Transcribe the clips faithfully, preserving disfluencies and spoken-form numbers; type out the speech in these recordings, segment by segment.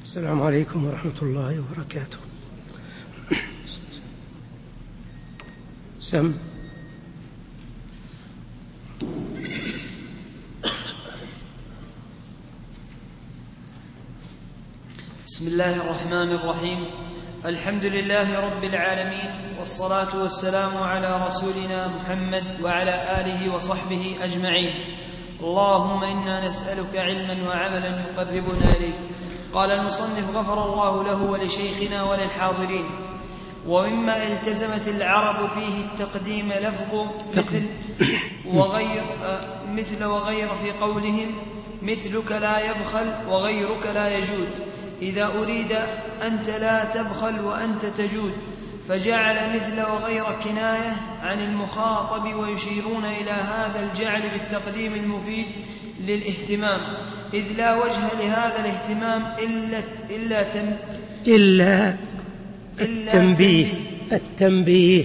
السلام عليكم ورحمة الله وبركاته. سم بسم الله الرحمن الرحيم. الحمد لله رب العالمين، والصلاة والسلام على رسولنا محمد وعلى آله وصحبه أجمعين. اللهم إنا نسألك علما وعملا يقربنا إليك. قال المصنف غفر الله له ولشيخنا وللحاضرين: ومما التزمت العرب فيه التقديم لفظ مثل وغير مثل وغير في قولهم مثلك لا يبخل وغيرك لا يجود، إذا أريد أنت لا تبخل وأنت تجود، فجعل مثل وغير كناية عن المخاطب، ويشيرون إلى هذا الجعل بالتقديم المفيد للاهتمام، إذ لا وجه لهذا الاهتمام إلا إلا تم إلا التنبيه التنبيه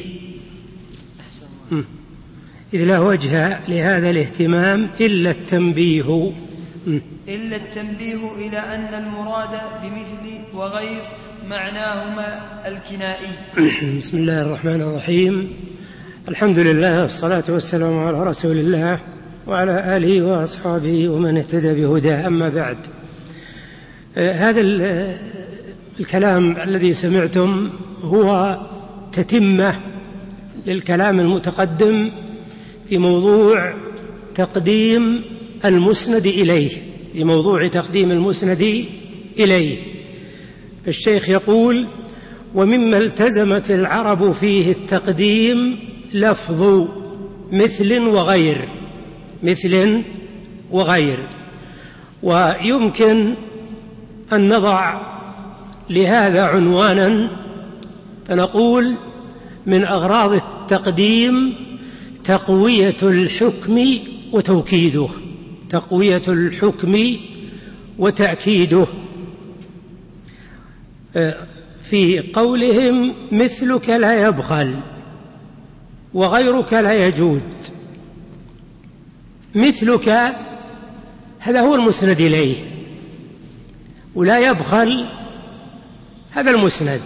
إذ لا وجه لهذا الاهتمام إلا التنبيه إلا التنبيه إلى أن المراد بمثل وغير معناهما الكنائي. بسم الله الرحمن الرحيم. الحمد لله، والصلاة والسلام على رسول الله وعلى آله وأصحابه ومن اهتدى بهداه، أما بعد. هذا الكلام الذي سمعتم هو تتمة للكلام المتقدم في موضوع تقديم المسند إليه في موضوع تقديم المسند إليه. فالشيخ يقول: ومما التزمت العرب فيه التقديم لفظ مثل وغير مثل وغير. ويمكن أن نضع لهذا عنوانا فنقول: من أغراض التقديم تقوية الحكم وتوكيده تقوية الحكم وتأكيده. في قولهم مثلك لا يبخل وغيرك لا يجود، مثلك هذا هو المسند إليه، ولا يبخل هذا المسند،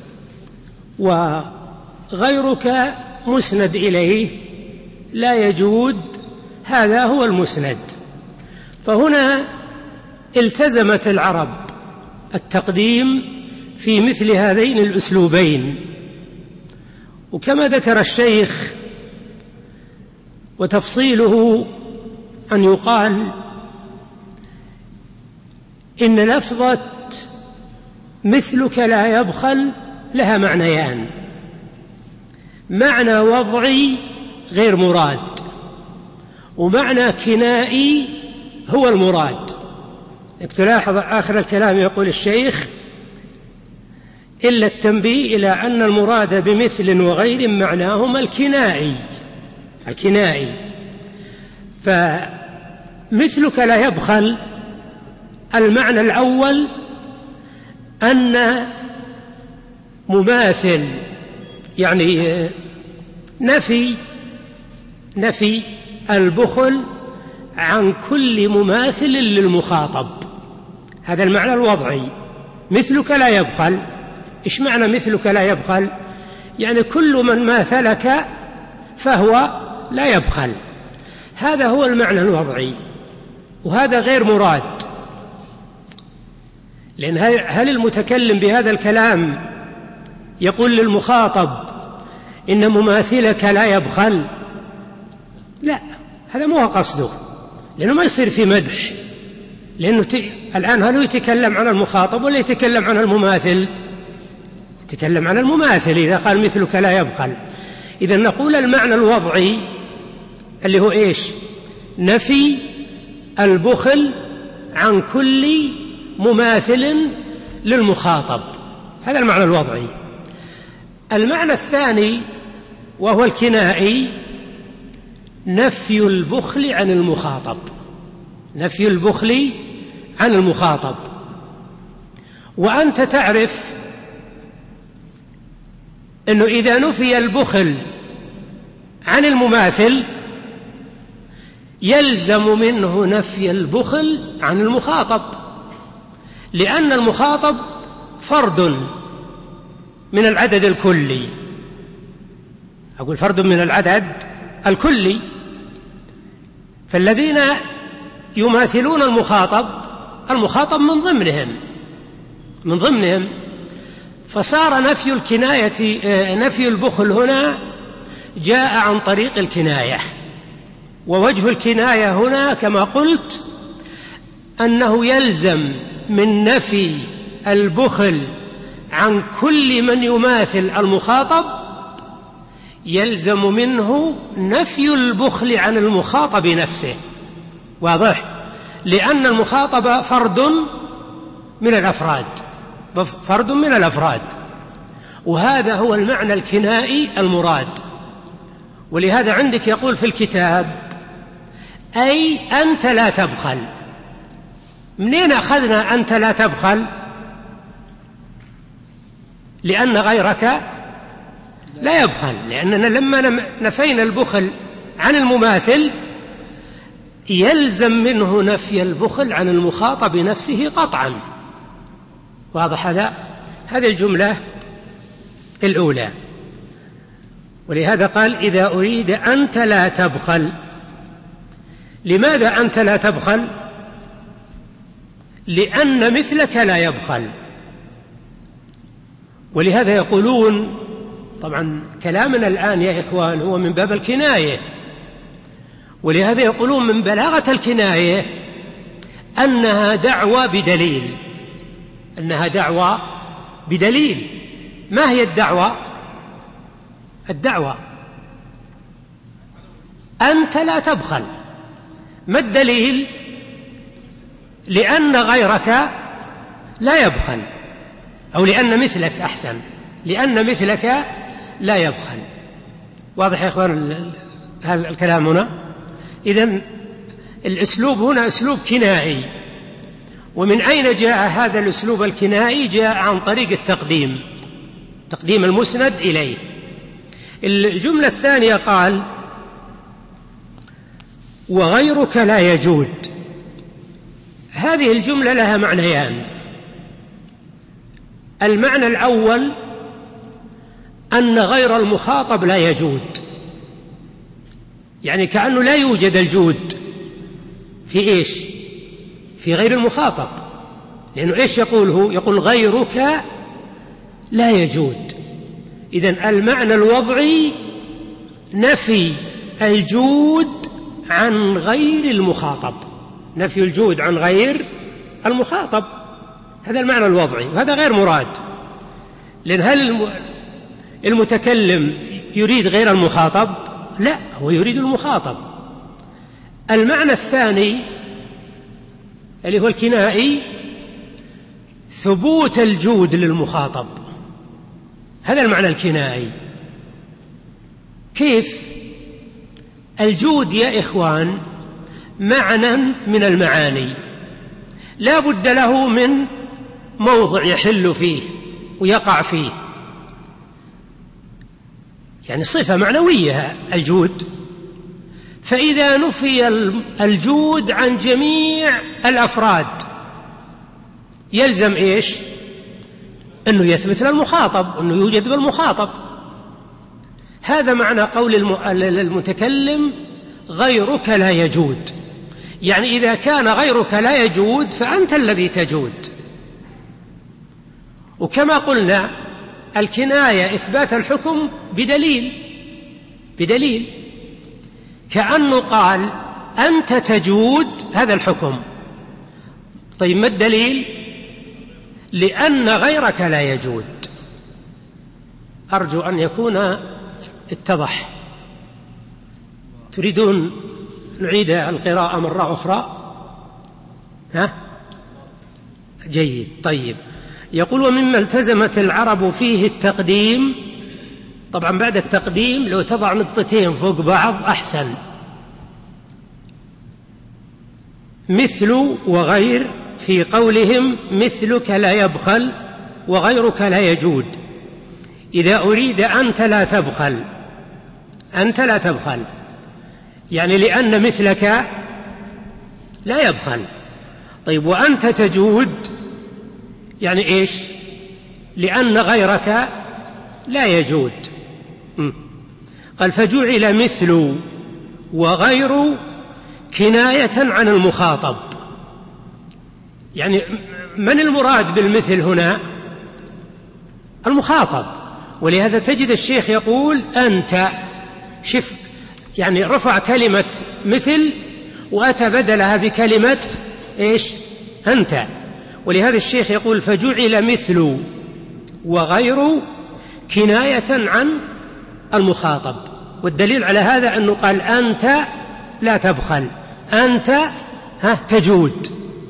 وغيرك مسند إليه لا يجود هذا هو المسند. فهنا التزمت العرب التقديم في مثل هذين الأسلوبين. وكما ذكر الشيخ، وتفصيله أن يقال إن لفظة مثلك لا يبخل لها معنيان: معنى وضعي غير مراد، ومعنى كنائي هو المراد. تلاحظ آخر الكلام يقول الشيخ: إلا التنبيه إلى أن المراد بمثل وغير معناهما الكنائي الكنائي فمثلك لا يبخل، المعنى الأول أن مماثل، يعني نفي نفي البخل عن كل مماثل للمخاطب، هذا المعنى الوضعي. مثلك لا يبخل، إيش معنى مثلك لا يبخل؟ يعني كل من ماثلك فهو لا يبخل، هذا هو المعنى الوضعي، وهذا غير مراد. لأن هل المتكلم بهذا الكلام يقول للمخاطب إن مماثلك لا يبخل؟ لا، هذا مو قصده، لأنه ما يصير في مدح. لأنه ت... الآن هل يتكلم عن المخاطب ولا يتكلم عن المماثل؟ يتكلم عن المماثل إذا قال مثلك لا يبخل. إذن نقول المعنى الوضعي اللي هو إيش؟ نفي البخل عن كل مماثل للمخاطب، هذا المعنى الوضعي. المعنى الثاني وهو الكنائي: نفي البخل عن المخاطب نفي البخل عن المخاطب. وأنت تعرف أنه إذا نفي البخل عن المماثل يلزم منه نفي البخل عن المخاطب، لأن المخاطب فرد من العدد الكلي، أقول فرد من العدد الكلي، فالذين يماثلون المخاطب المخاطب من ضمنهم من ضمنهم فصار نفي الكناية نفي البخل هنا جاء عن طريق الكناية. ووجه الكناية هنا كما قلت أنه يلزم من نفي البخل عن كل من يماثل المخاطب يلزم منه نفي البخل عن المخاطب نفسه. واضح؟ لأن المخاطب فرد من الأفراد فرد من الأفراد وهذا هو المعنى الكنائي المراد. ولهذا عندك يقول في الكتاب أي أنت لا تبخل. منين أخذنا أنت لا تبخل؟ لأن غيرك لا يبخل، لأننا لما نفينا البخل عن المماثل يلزم منه نفي البخل عن المخاطب نفسه قطعا. واضح هذا؟ هذه الجملة الأولى. ولهذا قال إذا أريد أنت لا تبخل. لماذا أنت لا تبخل؟ لأن مثلك لا يبخل. ولهذا يقولون، طبعا كلامنا الآن يا إخوان هو من باب الكناية، ولهذا يقولون من بلاغة الكناية أنها دعوة بدليل أنها دعوة بدليل. ما هي الدعوة؟ الدعوة أنت لا تبخل. ما الدليل؟ لأن غيرك لا يبخل، أو لأن مثلك أحسن لأن مثلك لا يبخل. واضح يا إخوان هذا الكلام هنا؟ إذن الأسلوب هنا أسلوب كنائي. ومن أين جاء هذا الأسلوب الكنائي؟ جاء عن طريق التقديم تقديم المسند إليه. الجملة الثانية قال وغيرك لا يجود. هذه الجملة لها معنيان. المعنى الأول أن غير المخاطب لا يجود، يعني كأنه لا يوجد الجود في إيش؟ في غير المخاطب. لأنه إيش يقول هو؟ يقول غيرك لا يجود. إذن المعنى الوضعي نفي الجود عن غير المخاطب، نفي الجود عن غير المخاطب، هذا المعنى الوضعي، وهذا غير مراد. لأن هل المتكلم يريد غير المخاطب؟ لا، هو يريد المخاطب. المعنى الثاني اللي هو الكنائي ثبوت الجود للمخاطب، هذا المعنى الكنائي. كيف؟ الجود يا إخوان معنى من المعاني لا بد له من موضع يحل فيه ويقع فيه، يعني صفة معنوية الجود. فإذا نفي الجود عن جميع الأفراد يلزم إيش؟ أنه يثبت للمخاطب، أنه يوجد بالمخاطب. هذا معنى قول المتكلم غيرك لا يجود، يعني إذا كان غيرك لا يجود فأنت الذي تجود. وكما قلنا الكناية إثبات الحكم بدليل بدليل كأنه قال أنت تجود هذا الحكم. طيب ما الدليل؟ لأن غيرك لا يجود. أرجو أن يكون اتضح. تريدون نعيد القراءة مرة أخرى؟ ها؟ جيد. طيب يقول ومما التزمت العرب فيه التقديم. طبعا بعد التقديم لو تضع نقطتين فوق بعض أحسن. مثل وغير في قولهم مثلك لا يبخل وغيرك لا يجود. إذا أريد أنت لا تبخل، أنت لا تبخل يعني لأن مثلك لا يبخل. طيب وأنت تجود يعني إيش؟ لأن غيرك لا يجود. قال فجعل مثل وغير كناية عن المخاطب. يعني من المراد بالمثل هنا؟ المخاطب. ولهذا تجد الشيخ يقول أنت، شف يعني رفع كلمة مثل وأتى بدلها بكلمة إيش؟ أنت. ولهذا الشيخ يقول فجعل مثل وغير كناية عن المخاطب. والدليل على هذا أنه قال أنت لا تبخل، أنت ها تجود.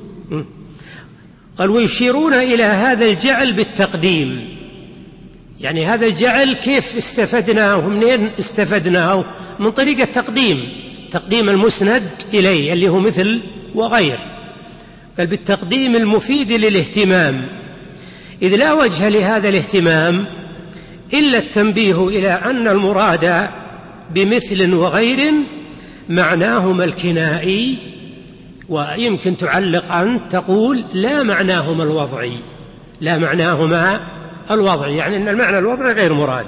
قال ويشيرون إلى هذا الجعل بالتقديم. يعني هذا الجعل كيف استفدناه؟ منين استفدناه؟ من طريق التقديم، تقديم المسند إليه اللي هو مثل وغير. قال بالتقديم المفيد للاهتمام، إذ لا وجه لهذا الاهتمام إلا التنبيه إلى أن المراد بمثل وغير معناهما الكنائي. ويمكن تعلق أنت تقول لا معناهما الوضعي، لا معناهما الوضعي، يعني أن المعنى الوضعي غير مراد.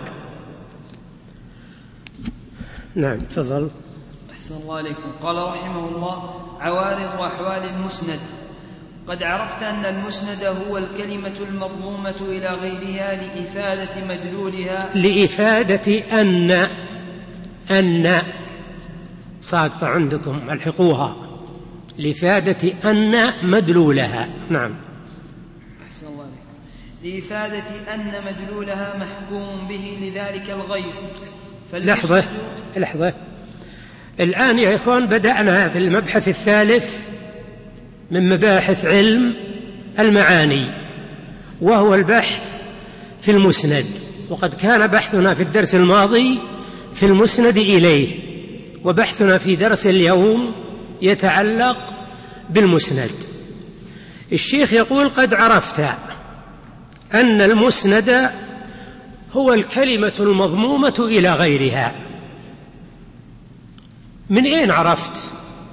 نعم تفضل. أحسن الله عليكم. قال رحمه الله عوارض أحوال المسند. قد عرفت أن المسند هو الكلمة المضمومة إلى غيرها لإفادة مدلولها، لإفادة أن أن ساقطة عندكم الحقوها، لإفادة أن مدلولها. نعم أحسن الله عليكم. لإفادة أن مدلولها محكوم به لذلك الغير. لحظة لحظة الآن يا إخوان بدأنا في المبحث الثالث من مباحث علم المعاني، وهو البحث في المسند. وقد كان بحثنا في الدرس الماضي في المسند إليه، وبحثنا في درس اليوم يتعلق بالمسند. الشيخ يقول قد عرفت أن المسند هو الكلمة المضمومة إلى غيرها. من أين عرفت؟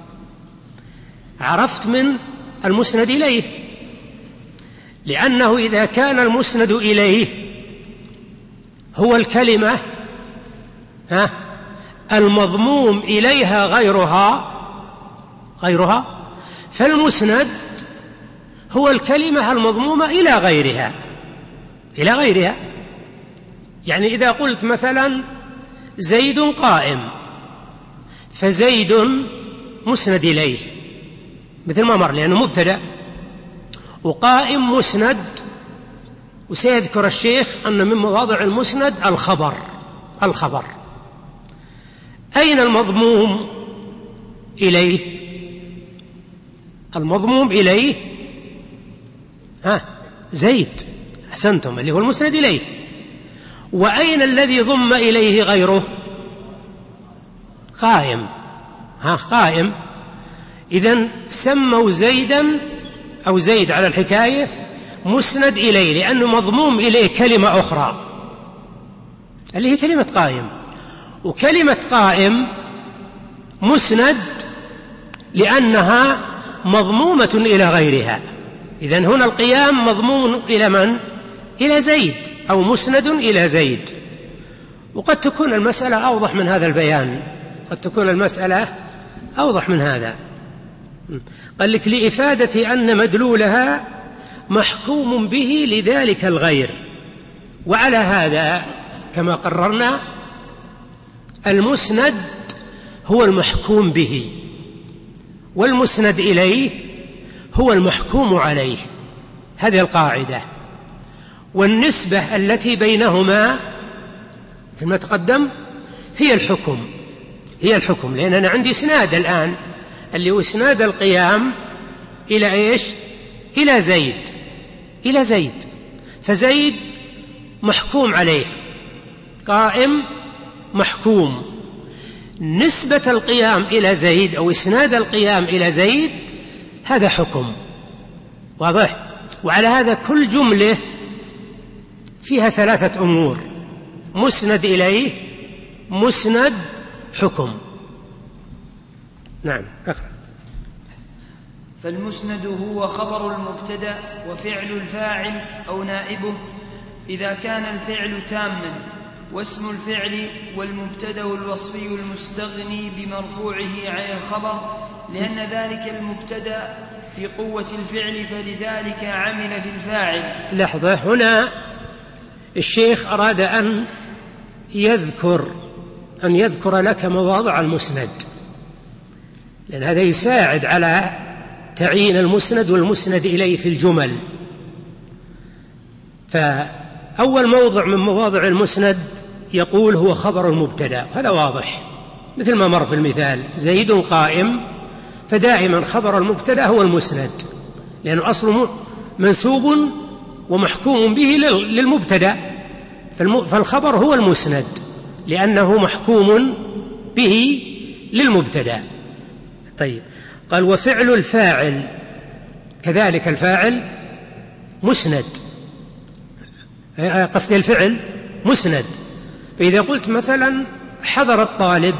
عرفت من المسند إليه، لأنه إذا كان المسند إليه هو الكلمة ها المضموم إليها غيرها غيرها فالمسند هو الكلمة المضمومة إلى غيرها إلى غيرها. يعني إذا قلت مثلا زيد قائم، فزيد مسند إليه مثل ما مر لأنه مبتدأ، وقائم مسند. وسيذكر الشيخ أن من مواضع المسند الخبر الخبر أين المضموم إليه؟ المضموم إليه ها زيد، أحسنتم، اللي هو المسند إليه. وأين الذي ضم إليه غيره؟ قائم ها قائم. إذن سموا زيدا أو زيد على الحكاية مسند إليه، لأنه مضموم إليه كلمة أخرى اللي هي كلمة قائم. وكلمة قائم مسند لأنها مضمومة إلى غيرها. إذن هنا القيام مضموم إلى من؟ إلى زيد، أو مسند إلى زيد. وقد تكون المسألة أوضح من هذا البيان، قد تكون المسألة أوضح من هذا. قال لك لإفادة أن مدلولها محكوم به لذلك الغير. وعلى هذا كما قررنا المسند هو المحكوم به، والمسند إليه هو المحكوم عليه. هذه القاعدة. والنسبة التي بينهما مثل ما تقدم هي الحكم هي الحكم لأن أنا عندي إسناد الآن اللي هو إسناد القيام إلى إيش؟ إلى زيد إلى زيد فزيد محكوم عليه، قائم محكوم. نسبة القيام إلى زيد أو إسناد القيام إلى زيد هذا حكم واضح. وعلى هذا كل جملة فيها ثلاثة أمور: مسند إليه، مسند، حكم. نعم أقرأ. فالمسند هو خبر المبتدأ وفعل الفاعل أو نائبه إذا كان الفعل تاما، واسم الفعل والمبتدأ الوصفي المستغني بمرفوعه عن الخبر، لأن ذلك المبتدأ في قوة الفعل فلذلك عمل في الفاعل. لحظة، هنا الشيخ أراد أن يذكر أن يذكر لك مواضع المسند، لأن هذا يساعد على تعيين المسند والمسند إليه في الجمل. فأول موضع من مواضع المسند يقول هو خبر المبتدأ، هذا واضح مثل ما مر في المثال، زيد قائم، فدائما خبر المبتدأ هو المسند، لأنه أصله منسوب ومحكوم به للمبتدأ، فالخبر هو المسند لأنه محكوم به للمبتدأ. طيب، قال وفعل الفاعل كذلك، الفاعل مسند، قصدي الفعل مسند. فإذا قلت مثلا حضر الطالب،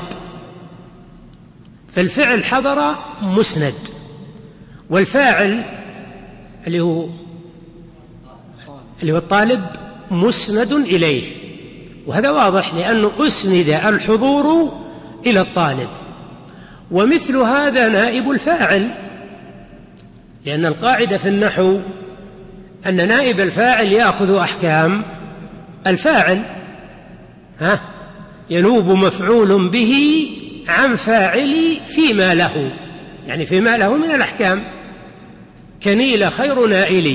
فالفعل حضر مسند، والفاعل اللي هو اللي هو الطالب مسند إليه، وهذا واضح لأنه أسند الحضور إلى الطالب. ومثل هذا نائب الفاعل، لأن القاعدة في النحو أن نائب الفاعل يأخذ أحكام الفاعل، ها ينوب مفعول به عن فاعل فيما له، يعني فيما له من الأحكام، كنيل خير نائلي.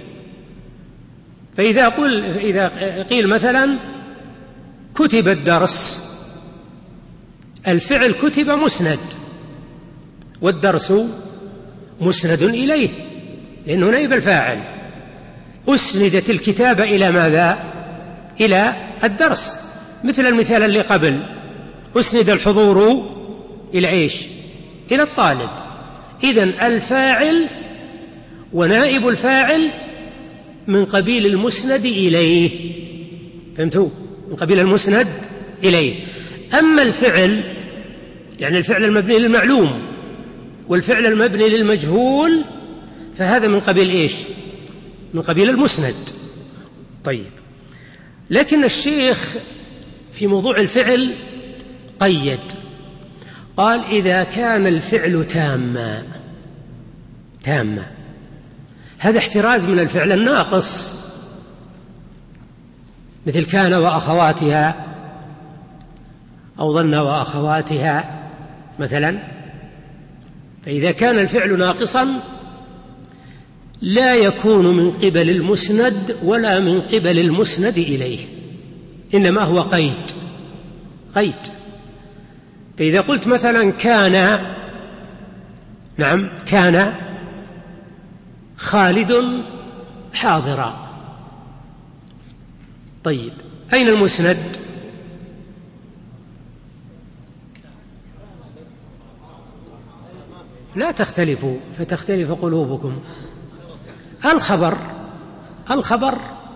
فإذا قل إذا قيل مثلا كتب الدرس، الفعل كتب مسند، والدرس مسند إليه لأنه نائب الفاعل. أسندت الكتابة إلى ماذا؟ إلى الدرس، مثل المثال اللي قبل، أسند الحضور إلى إيش؟ إلى الطالب. إذن الفاعل ونائب الفاعل من قبيل المسند إليه، فهمتوا؟ من قبيل المسند إليه. أما الفعل، يعني الفعل المبني للمعلوم والفعل المبني للمجهول، فهذا من قبيل إيش؟ من قبيل المسند. طيب، لكن الشيخ في موضوع الفعل قيد، قال إذا كان الفعل تاما تاما، هذا احتراز من الفعل الناقص، مثل كان وأخواتها أو ظن وأخواتها مثلا. فإذا كان الفعل ناقصا لا يكون من قبل المسند ولا من قبل المسند إليه، إنما هو قيد قيد. فإذا قلت مثلا كان، نعم كان خالد حاضرا، طيب أين المسند؟ لا تختلفوا فتختلف قلوبكم. الخبر الخبر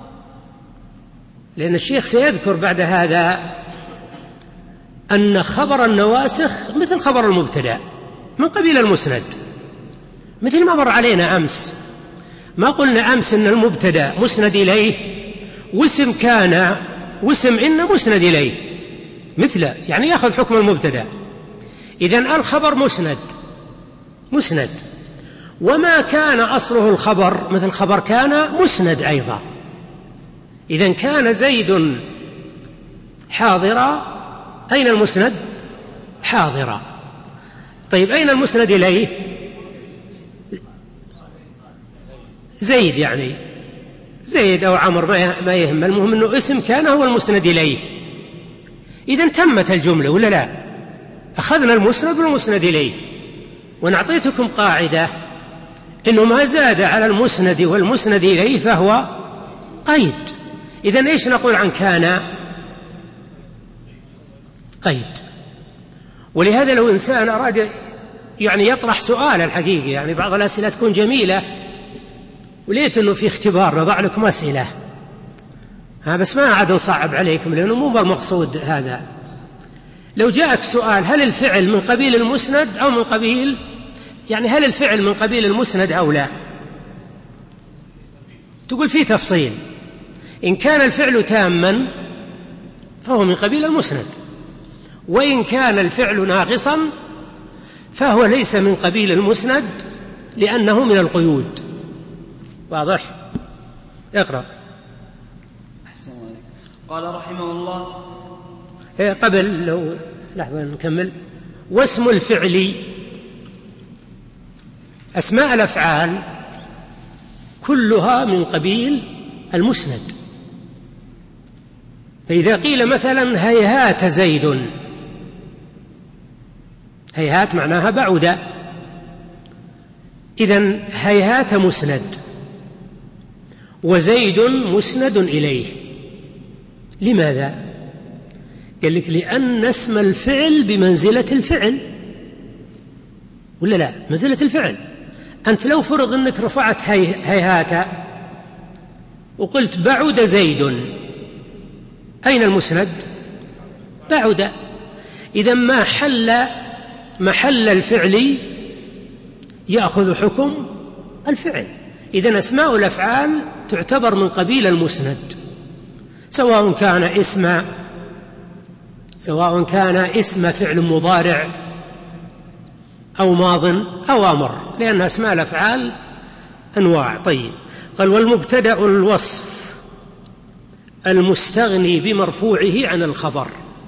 لأن الشيخ سيذكر بعد هذا أن خبر النواسخ مثل خبر المبتدأ من قبيل المسند، مثل ما مر علينا أمس. ما قلنا أمس أن المبتدأ مسند إليه، واسم كان واسم إن مسند إليه مثله، يعني يأخذ حكم المبتدأ. إذن الخبر مسند مسند وما كان أصله الخبر مثل خبر كان مسند أيضا. إذن كان زيد حاضرا، أين المسند؟ حاضرا. طيب أين المسند إليه؟ زيد، يعني زيد أو عمر ما يهم، المهم أنه اسم كان هو المسند إليه. إذن تمت الجملة ولا لا؟ أخذنا المسند والمسند إليه. ونعطيتكم قاعدة إنه ما زاد على المسند والمسند إليه فهو قيد. إذن إيش نقول عن كان؟ قيد. ولهذا لو إنسان أراد يعني يطرح سؤال الحقيقي، يعني بعض الأسئلة تكون جميلة وليت أنه في اختبار نضع لكم أسئلة، ها بس ما عاد نصعب عليكم لأنه مو بالمقصود هذا. لو جاءك سؤال هل الفعل من قبيل المسند أو من قبيل يعني هل الفعل من قبيل المسند أو لا؟ تقول فيه تفصيل. إن كان الفعل تاما فهو من قبيل المسند، وإن كان الفعل ناقصا فهو ليس من قبيل المسند لأنه من القيود. واضح؟ اقرأ. أحسن عليك. قال رحمه الله قبل لو لحظة نكمل. واسم الفعل، أسماء الأفعال كلها من قبيل المسند. فإذا قيل مثلا هيهات زيد، هيهات معناها بعد، إذن هيهات مسند وزيد مسند إليه. لماذا؟ قال لك لأن اسم الفعل بمنزلة الفعل، ولا لا؟ منزلة الفعل. أنت لو فرض أنك رفعت هي هيهات وقلت بعد زيد، أين المسند؟ بعد. إذا ما حل محل الفعل يأخذ حكم الفعل. إذن أسماء الأفعال تعتبر من قبيل المسند، سواء كان اسم سواء كان اسم فعل مضارع أو ماض أو أمر، لأن أسماء الأفعال أنواع. طيب، قال والمبتدأ الوصف المستغني بمرفوعه عن الخبر.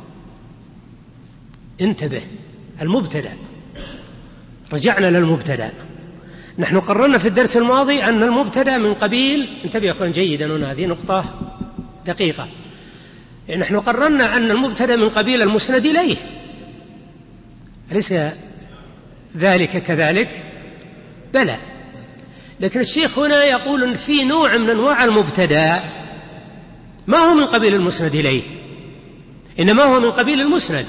انتبه، المبتدأ، رجعنا للمبتدأ. نحن قررنا في الدرس الماضي أن المبتدأ من قبيل، انتبه يا أخوان جيدا، هنا هذه نقطة دقيقة. نحن قررنا أن المبتدأ من قبيل المسند إليه، أليس ذلك كذلك؟ بلى. لكن الشيخ هنا يقول أن في نوع من أنواع المبتدأ ما هو من قبيل المسند إليه، إنما هو من قبيل المسند،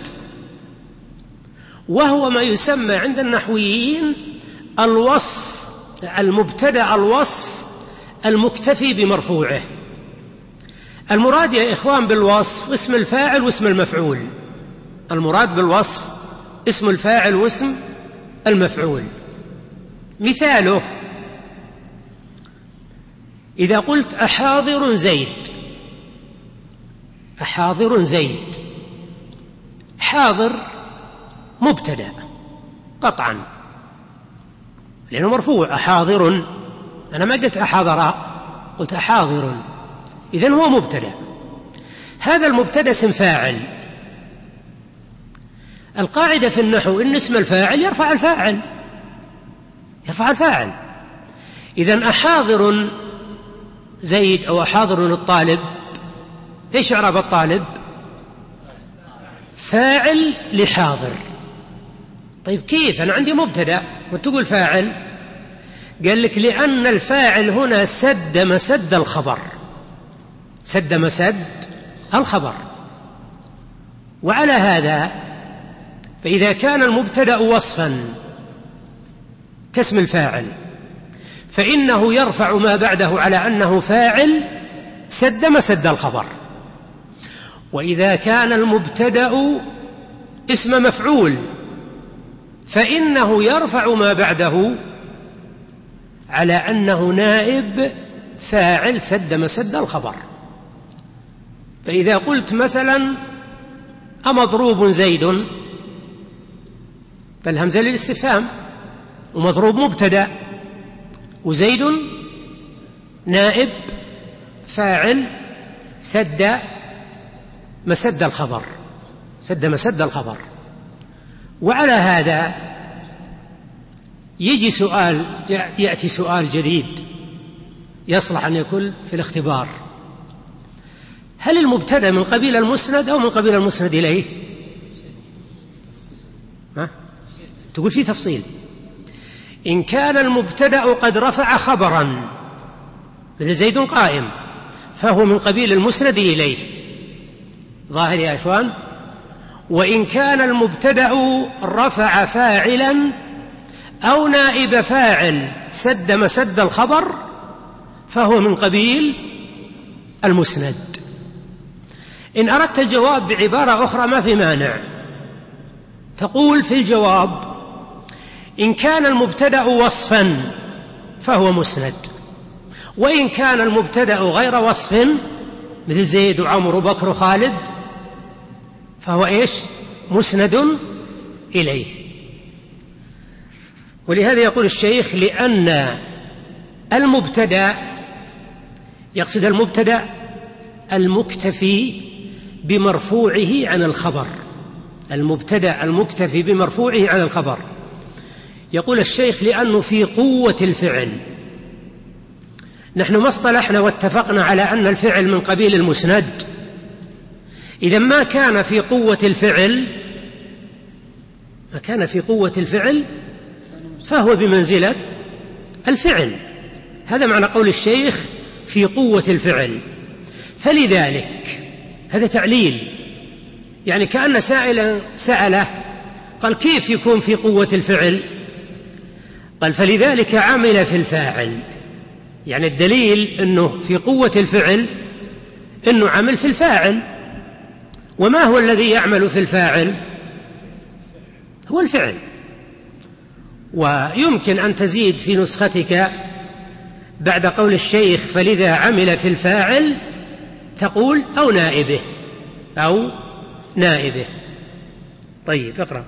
وهو ما يسمى عند النحويين الوصف، المبتدأ الوصف المكتفي بمرفوعه. المراد يا إخوان بالوصف اسم الفاعل واسم المفعول. المراد بالوصف اسم الفاعل واسم المفعول. مثاله إذا قلت أحاضر زيد، أحاضر زيد، حاضر مبتدأ قطعا لأنه مرفوع. أحاضر، أنا ما قلت أحاضر، قلت أحاضر، إذن هو مبتدأ. هذا المبتدأ اسم فاعل. القاعدة في النحو إن اسم الفاعل يرفع الفاعل، يرفع الفاعل. إذن أحاضر زيد أو أحاضر الطالب، إيش إعراب الطالب؟ فاعل لحاضر. طيب كيف؟ أنا عندي مبتدأ وتقول فاعل. قال لك لأن الفاعل هنا سد مسد الخبر، سد مسد الخبر. وعلى هذا فإذا كان المبتدأ وصفا كاسم الفاعل فإنه يرفع ما بعده على أنه فاعل سد مسد الخبر. وإذا كان المبتدأ اسم مفعول فإنه يرفع ما بعده على أنه نائب فاعل سد مسد الخبر. فإذا قلت مثلا أمضروب زيد، فالهمزة للاستفهام، ومضروب مبتدأ، وزيد نائب فاعل سد مسد الخبر، سد مسد الخبر. وعلى هذا يجي سؤال، يأتي سؤال جديد يصلح أن يكون في الاختبار: هل المبتدأ من قبيل المسند أو من قبيل المسند إليه؟ ها؟ تقول فيه تفصيل. إن كان المبتدأ قد رفع خبرا مثل زيد قائم فهو من قبيل المسند إليه، ظاهر يا إخوان. وإن كان المبتدأ رفع فاعلا أو نائب فاعل سد مسد الخبر فهو من قبيل المسند. إن أردت الجواب بعبارة أخرى ما في مانع، تقول في الجواب: إن كان المبتدأ وصفا فهو مسند، وإن كان المبتدأ غير وصف مثل زيد وعمر وبكر وخالد فهو إيش؟ مسند إليه. ولهذا يقول الشيخ لأن المبتدأ، يقصد المبتدأ المكتفي بمرفوعه عن الخبر، المبتدأ المكتفي بمرفوعه عن الخبر. يقول الشيخ لأنه في قوة الفعل. نحن ما اصطلحنا واتفقنا على أن الفعل من قبيل المسند، إذا ما كان في قوة الفعل ما كان في قوة الفعل فهو بمنزلة الفعل. هذا معنى قول الشيخ في قوة الفعل. فلذلك هذا تعليل، يعني كأن سائلا سأله قال كيف يكون في قوة الفعل؟ قال فلذلك عمل في الفاعل، يعني الدليل أنه في قوة الفعل أنه عمل في الفاعل. وما هو الذي يعمل في الفاعل؟ هو الفعل. ويمكن أن تزيد في نسختك بعد قول الشيخ فلذا عمل في الفاعل تقول أو نائبه أو نائبه. طيب اقرأ.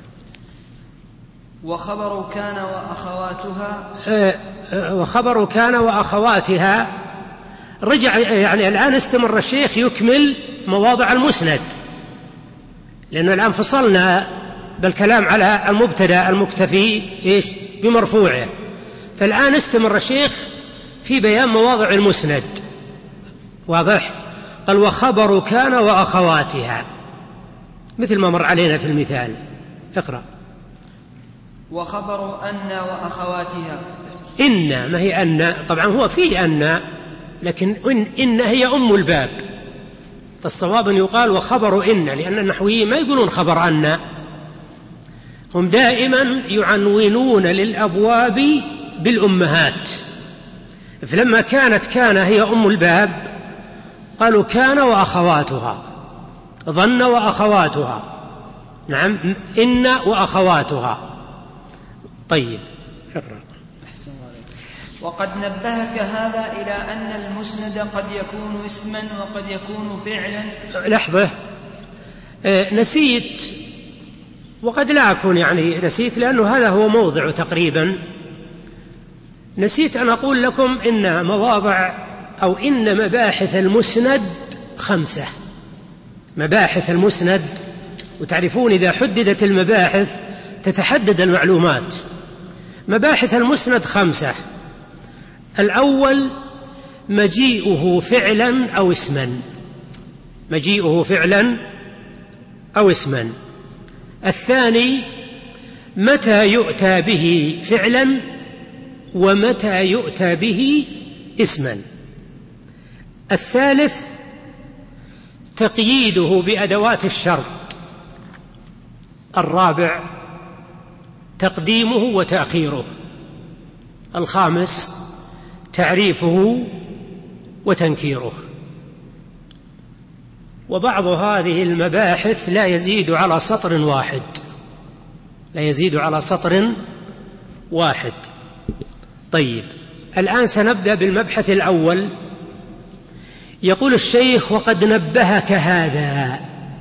وخبر كان وأخواتها أه أه وخبر كان وأخواتها رجع، يعني الآن استمر الشيخ يكمل مواضع المسند، لأنه الآن فصلنا بالكلام على المبتدأ المكتفي إيش بمرفوعه، فالآن استمر الشيخ في بيان مواضع المسند. واضح؟ قال وخبر كان وأخواتها مثل ما مر علينا في المثال. اقرأ. وخبر أن وأخواتها. إن ما هي أن، طبعا هو فيه أن، لكن إن, إن هي أم الباب. فالصواب أن يقال وخبر إن، لأن النحويين ما يقولون خبر أن، هم دائما يعنونون للأبواب بالأمهات. فلما كانت كان هي أم الباب قالوا كان وأخواتها، ظن وأخواتها، نعم إن وأخواتها. طيب اقرأ. أحسن عليك. وقد نبهك هذا إلى أن المسند قد يكون اسما وقد يكون فعلا. لحظة، أه نسيت، وقد لا أكون يعني نسيت، لأنه هذا هو موضع تقريبا. نسيت أن أقول لكم إن مواضع أو إن مباحث المسند خمسة. مباحث المسند، وتعرفون إذا حددت المباحث تتحدد المعلومات. مباحث المسند خمسة. الأول مجيئه فعلا أو اسما، مجيئه فعلا أو اسما. الثاني متى يؤتى به فعلا ومتى يؤتى به اسما. الثالث تقييده بأدوات الشرط. الرابع تقديمه وتأخيره. الخامس تعريفه وتنكيره. وبعض هذه المباحث لا يزيد على سطر واحد، لا يزيد على سطر واحد. طيب الآن سنبدأ بالمبحث الأول. يقول الشيخ وقد نبهك هذا.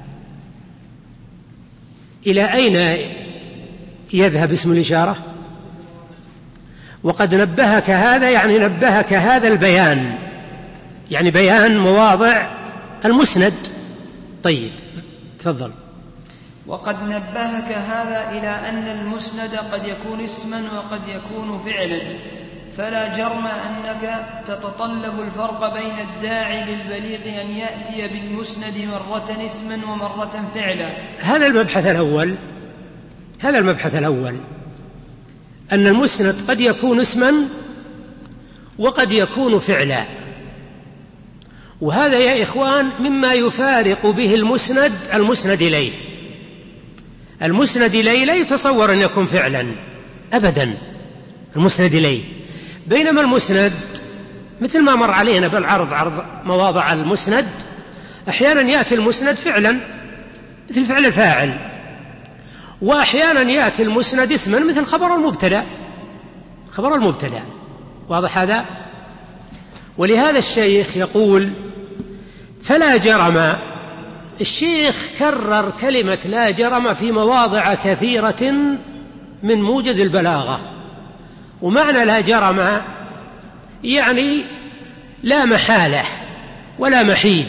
إلى أين يذهب اسم الإشارة؟ وقد نبهك هذا يعني نبهك هذا البيان، يعني بيان مواضع المسند. طيب تفضل. وقد نبهك هذا إلى أن المسند قد يكون اسما وقد يكون فعلا، فلا جرم أنك تتطلب الفرق بين الداعي للبليغ أن يأتي بالمسند مرة اسما ومرة فعلا. هذا المبحث الأول، هذا المبحث الأول أن المسند قد يكون اسما وقد يكون فعلا. وهذا يا إخوان مما يفارق به المسند المسند إليه. المسند إليه لا يتصور أن يكون فعلا أبدا، المسند إليه. بينما المسند مثل ما مر علينا بالعرض، عرض مواضع المسند، أحيانا يأتي المسند فعلا مثل فعل الفاعل، وأحيانا يأتي المسند اسما مثل خبر المبتدأ، خبر المبتدأ، واضح هذا؟ ولهذا الشيخ يقول فلا جرم. الشيخ كرر كلمة لا جرم في مواضع كثيرة من موجز البلاغة، ومعنى لا جرم يعني لا محالة ولا محيد.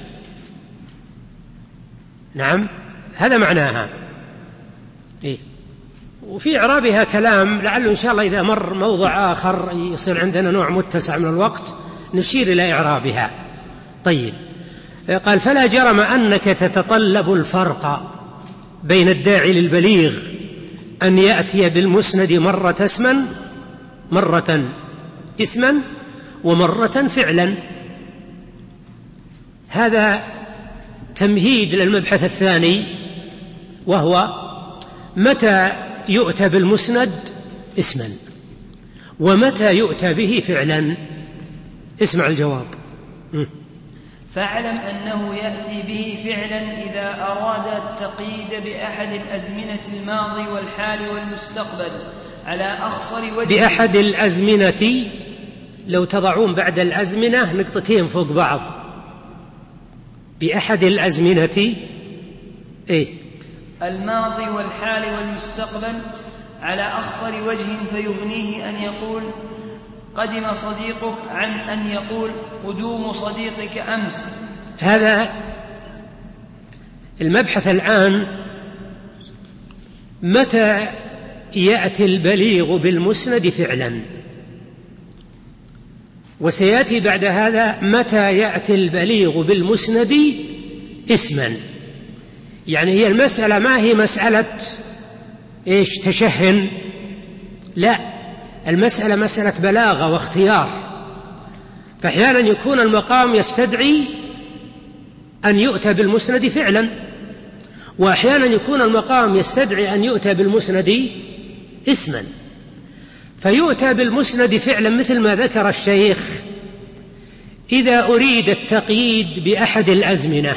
نعم، هذا معناها. إيه؟ وفي إعرابها كلام لعله إن شاء الله إذا مر موضع آخر يصير عندنا نوع متسع من الوقت نشير إلى إعرابها. طيب، قال فلا جرم أنك تتطلب الفرق بين الداعي للبليغ أن يأتي بالمسند مرة اسما مرة اسما ومرة فعلا. هذا تمهيد للمبحث الثاني، وهو متى يؤتى بالمسند اسما ومتى يؤتى به فعلا. اسمع الجواب. فاعلم أنه يأتي به فعلا إذا أراد التقييد بأحد الأزمنة الماضي والحال والمستقبل على أخصر وجه. بأحد الأزمنة، لو تضعون بعد الأزمنة نقطتين فوق بعض. بأحد الأزمنة إيه؟ الماضي والحال والمستقبل على أخصر وجه، فيغنيه أن يقول قدم صديقك عن أن يقول قدوم صديقك أمس. هذا المبحث الآن متى يأتي البليغ بالمسند فعلا، وسيأتي بعد هذا متى يأتي البليغ بالمسند اسما. يعني هي المسألة ما هي مسألة إيش تشهن، لا، المسألة مسألة بلاغة واختيار. فأحيانا يكون المقام يستدعي أن يؤتى بالمسند فعلا، وأحيانا يكون المقام يستدعي أن يؤتى بالمسند اسما. فيؤتى بالمسند فعلا مثل ما ذكر الشيخ إذا أريد التقييد بأحد الأزمنة،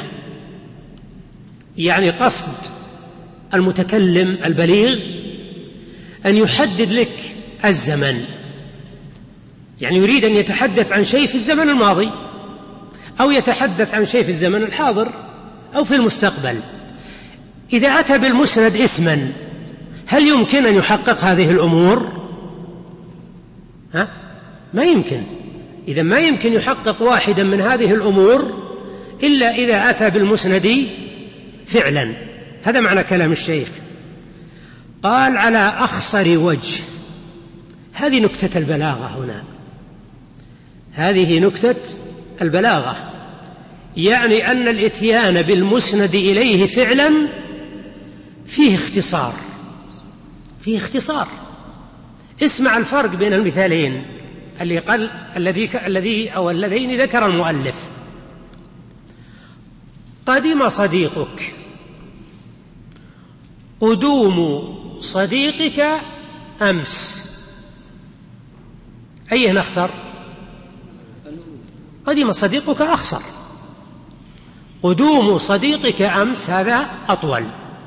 يعني قصد المتكلم البليغ أن يحدد لك الزمن، يعني يريد أن يتحدث عن شيء في الزمن الماضي أو يتحدث عن شيء في الزمن الحاضر أو في المستقبل. إذا أتى بالمسند اسما هل يمكن أن يحقق هذه الأمور؟ ها؟ ما يمكن. إذا ما يمكن يحقق واحدا من هذه الأمور إلا إذا أتى بالمسند فعلا. هذا معنى كلام الشيخ. قال على أخصر وجه. هذه نكتة البلاغة هنا، هذه نكتة البلاغة، يعني أن الإتيان بالمسند إليه فعلا فيه اختصار، فيه اختصار. اسمع الفرق بين المثالين اللي قال الذي الذي أو اللذين ذكر المؤلف. قدم صديقك، قدوم صديقك أمس، أيه نخسر؟ قدم صديقك أخسر. قدوم صديقك أمس هذا أطول.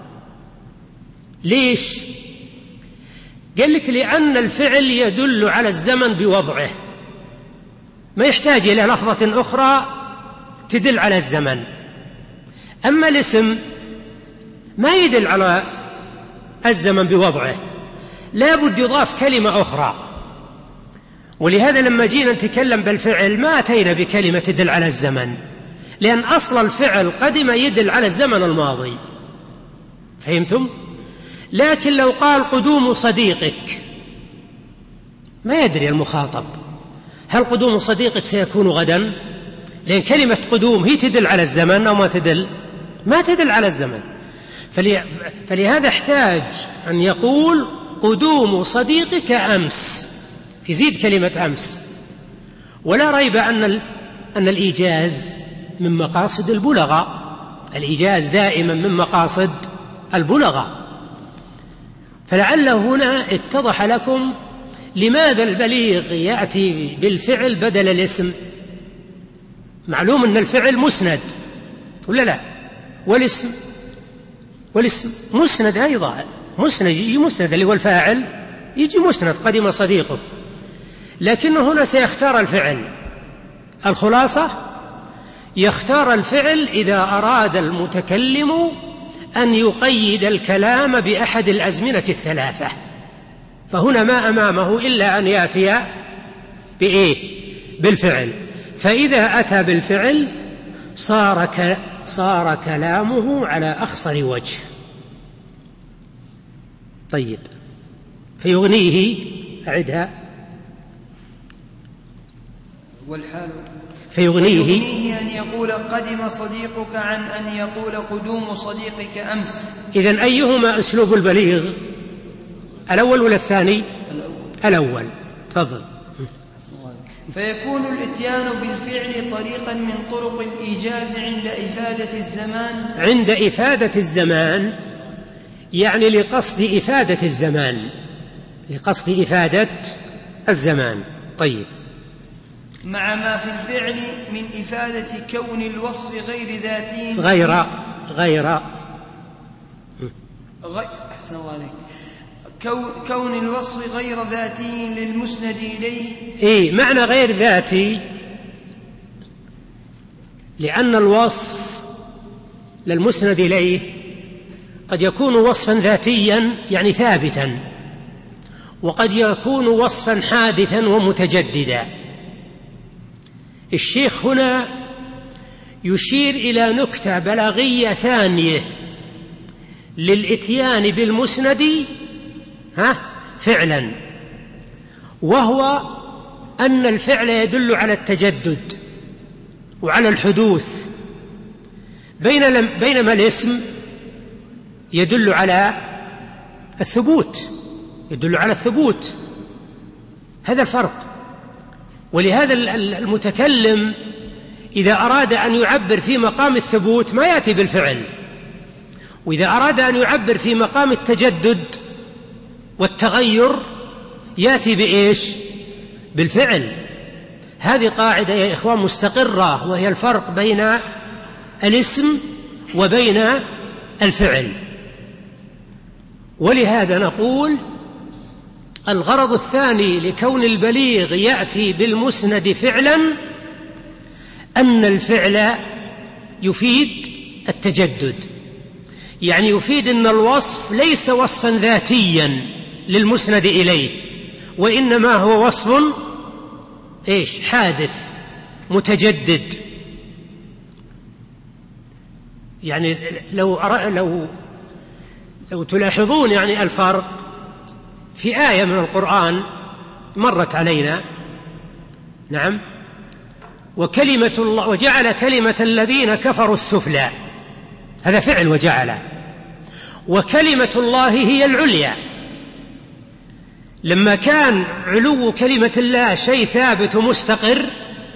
ليش؟ قال لك لأن الفعل يدل على الزمن بوضعه، ما يحتاج إلى لفظة أخرى تدل على الزمن. أما الاسم ما يدل على الزمن بوضعه، لا بد يضاف كلمة أخرى. ولهذا لما جينا نتكلم بالفعل ما أتينا بكلمة تدل على الزمن، لأن أصل الفعل قدم يدل على الزمن الماضي. فهمتم؟ لكن لو قال قدوم صديقك ما يدري المخاطب هل قدوم صديقك سيكون غدا، لأن كلمة قدوم هي تدل على الزمن أو ما تدل؟ ما تدل على الزمن. فلهذا احتاج أن يقول قدوم صديقك أمس، يزيد كلمة أمس. ولا ريب أن أن الإيجاز من مقاصد البلغة، الإيجاز دائما من مقاصد البلغة. فلعل هنا اتضح لكم لماذا البليغ يأتي بالفعل بدل الاسم. معلوم أن الفعل مسند ولا لا؟ والاسم والاسم مسند أيضا، مسند، يجي مسند اللي هو الفاعل، يجي مسند قدم صديقه، لكنه هنا سيختار الفعل. الخلاصة يختار الفعل إذا أراد المتكلم أن يقيد الكلام بأحد الأزمنة الثلاثة، فهنا ما أمامه إلا أن يأتي بإيه؟ بالفعل. فإذا أتى بالفعل صار, ك... صار كلامه على أخصر وجه. طيب، فيغنيه، أعدها، والحال فيغنيه, فيغنيه أن يقول قدم صديقك عن أن يقول قدوم صديقك أمس. إذن أيهما أسلوب البليغ؟ الأول ولا الثاني؟ الأول. الأول. تفضل. فيكون الإتيان بالفعل طريقا من طرق الإيجاز عند إفادة الزمان. عند إفادة الزمان يعني لقصد إفادة الزمان، لقصد إفادة الزمان. طيب، مع ما في الفعل من إفادة كون الوصف غير ذاتي، غير غير غير أحسن الله عليك، كون الوصف غير ذاتي للمسند إليه. إيه معنى غير ذاتي؟ لأن الوصف للمسند إليه قد يكون وصفا ذاتيا يعني ثابتا، وقد يكون وصفا حادثا ومتجددا. الشيخ هنا يشير إلى نكتة بلاغية ثانية للإتيان بالمسند ها فعلا، وهو أن الفعل يدل على التجدد وعلى الحدوث، بينما الاسم يدل على الثبوت، يدل على الثبوت. هذا الفرق. ولهذا المتكلم إذا أراد أن يعبر في مقام الثبوت ما يأتي بالفعل، وإذا أراد أن يعبر في مقام التجدد والتغير يأتي بإيش؟ بالفعل. هذه قاعدة يا إخوان مستقرة، وهي الفرق بين الاسم وبين الفعل. ولهذا نقول الغرض الثاني لكون البليغ يأتي بالمسند فعلا أن الفعل يفيد التجدد، يعني يفيد أن الوصف ليس وصفا ذاتيا للمسند إليه، وإنما هو وصف إيش؟ حادث متجدد. يعني لو لو لو تلاحظون يعني الفرق في آية من القرآن مرت علينا، نعم، وكلمة الله وجعل كلمة الذين كفروا السفلى، هذا فعل وجعل، وكلمة الله هي العليا. لما كان علو كلمة الله شيء ثابت ومستقر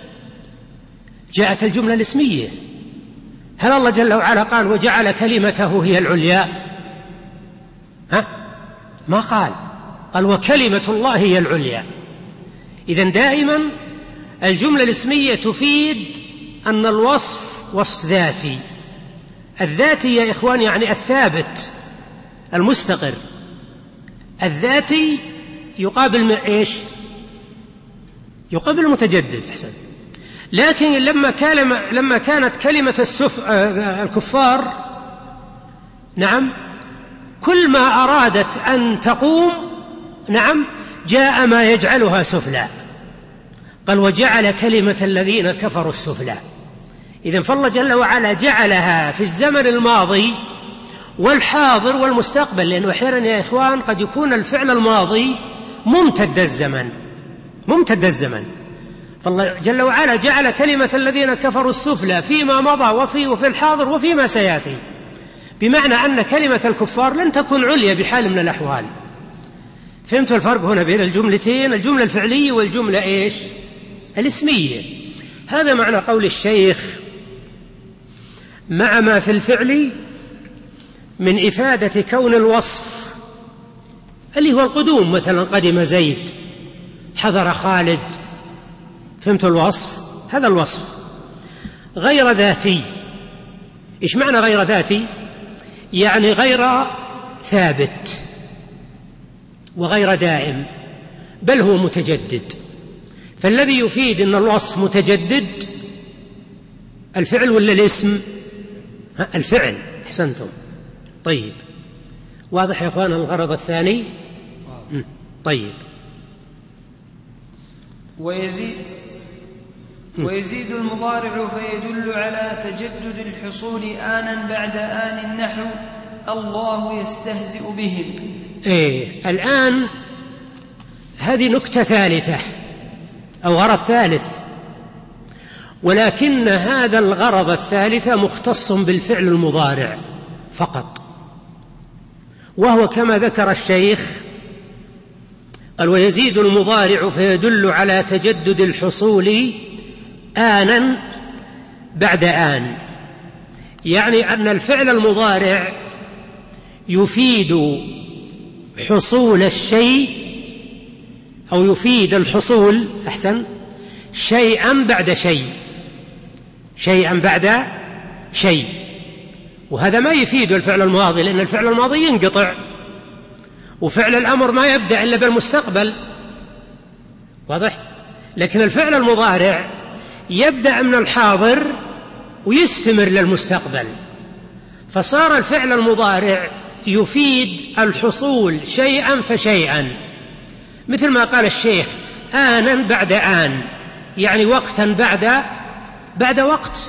جاءت الجملة الاسمية. هل الله جل وعلا قال وجعل كلمته هي العليا؟ ها؟ ما قال، قال وكلمة الله هي العليا. إذن دائما الجملة الاسمية تفيد أن الوصف وصف ذاتي. الذاتي يا إخوان يعني الثابت المستقر. الذاتي يقابل إيش؟ يقابل المتجدد. أحسن. لكن لما كان لما كانت كلمة السف... الكفار، نعم، كل ما أرادت أن تقوم، نعم، جاء ما يجعلها سفلى. قال وجعل كلمة الذين كفروا السفلى. إذن فالله جل وعلا جعلها في الزمن الماضي والحاضر والمستقبل، لأنه أحيانا يا إخوان قد يكون الفعل الماضي ممتد الزمن ممتد الزمن فالله جل وعلا جعل كلمة الذين كفروا السفلى فيما مضى وفي, وفي الحاضر وفيما سيأتي، بمعنى أن كلمة الكفار لن تكون عليا بحال من الأحوال. فهمت الفرق هنا بين الجملتين، الجملة الفعلية والجملة إيش؟ الاسمية. هذا معنى قول الشيخ مع ما في الفعل من إفادة كون الوصف، اللي هو القدوم، مثلا قدم زيد، حضر خالد. فهمت الوصف؟ هذا الوصف غير ذاتي. إيش معنى غير ذاتي؟ يعني غير ثابت، وغير دائم، بل هو متجدد. فالذي يفيد أن الوصف متجدد الفعل ولا الاسم؟ الفعل. أحسنتم. طيب، واضح يا أخوان الغرض الثاني؟ طيب. ويزيد ويزيد المضارع فيدل على تجدد الحصول آنا بعد آن، نحو الله يستهزئ بهم. إيه الآن هذه نكتة ثالثة أو غرض ثالث، ولكن هذا الغرض الثالث مختص بالفعل المضارع فقط، وهو كما ذكر الشيخ قال: ويزيد المضارع فيدل على تجدد الحصول آنا بعد آن، يعني أن الفعل المضارع يفيد حصول الشيء أو يفيد الحصول أحسن شيئا بعد شيء، شيئا بعد شيء. وهذا ما يفيد الفعل الماضي، لأن الفعل الماضي ينقطع، وفعل الأمر ما يبدأ إلا بالمستقبل، واضح؟ لكن الفعل المضارع يبدأ من الحاضر ويستمر للمستقبل، فصار الفعل المضارع يفيد الحصول شيئا فشيئا، مثل ما قال الشيخ: آنا بعد آن، يعني وقتا بعد بعد وقت.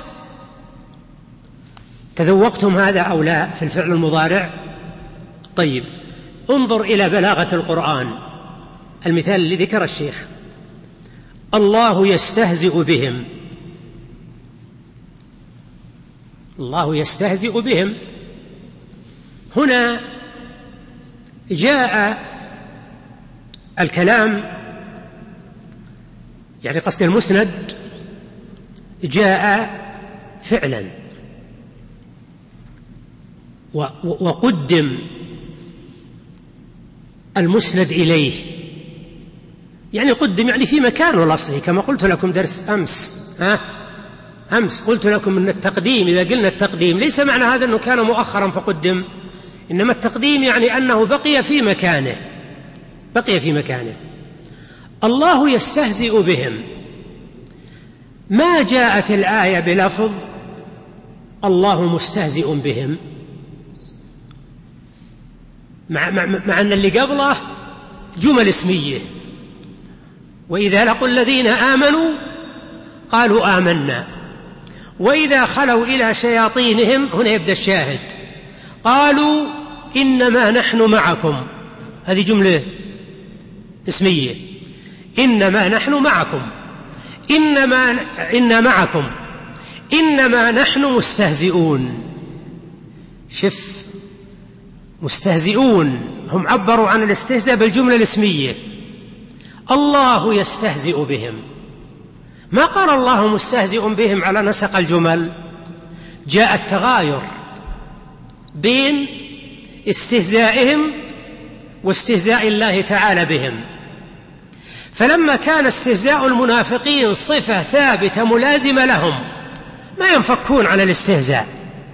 تذوقتم هذا أو لا في الفعل المضارع؟ طيب، انظر إلى بلاغة القرآن. المثال اللي ذكر الشيخ: الله يستهزئ بهم، الله يستهزئ بهم. هنا جاء الكلام، يعني قصد المسند جاء فعلا وقدم المسند إليه، يعني قدم يعني في مكانه الأصلي، كما قلت لكم درس أمس ها أمس قلت لكم أن التقديم، إذا قلنا التقديم ليس معنى هذا أنه كان مؤخرا فقدم، إنما التقديم يعني أنه بقي في مكانه، بقي في مكانه. الله يستهزئ بهم، ما جاءت الآية بلفظ الله مستهزئ بهم، مع, مع, مع أن اللي قبله جمل اسمية: وإذا لقوا الذين آمنوا قالوا آمنا، وإذا خلوا إلى شياطينهم، هنا يبدأ الشاهد، قالوا إنما نحن معكم، هذه جملة اسمية، إنما نحن معكم، إنما إنا معكم، إنما نحن مستهزئون. شف، مستهزئون، هم عبروا عن الاستهزاء بالجملة الاسمية. الله يستهزئ بهم، ما قال الله مستهزئ بهم على نسق الجمل، جاء التغاير بين استهزائهم واستهزاء الله تعالى بهم. فلما كان استهزاء المنافقين صفة ثابتة ملازمة لهم ما ينفكون عن الاستهزاء،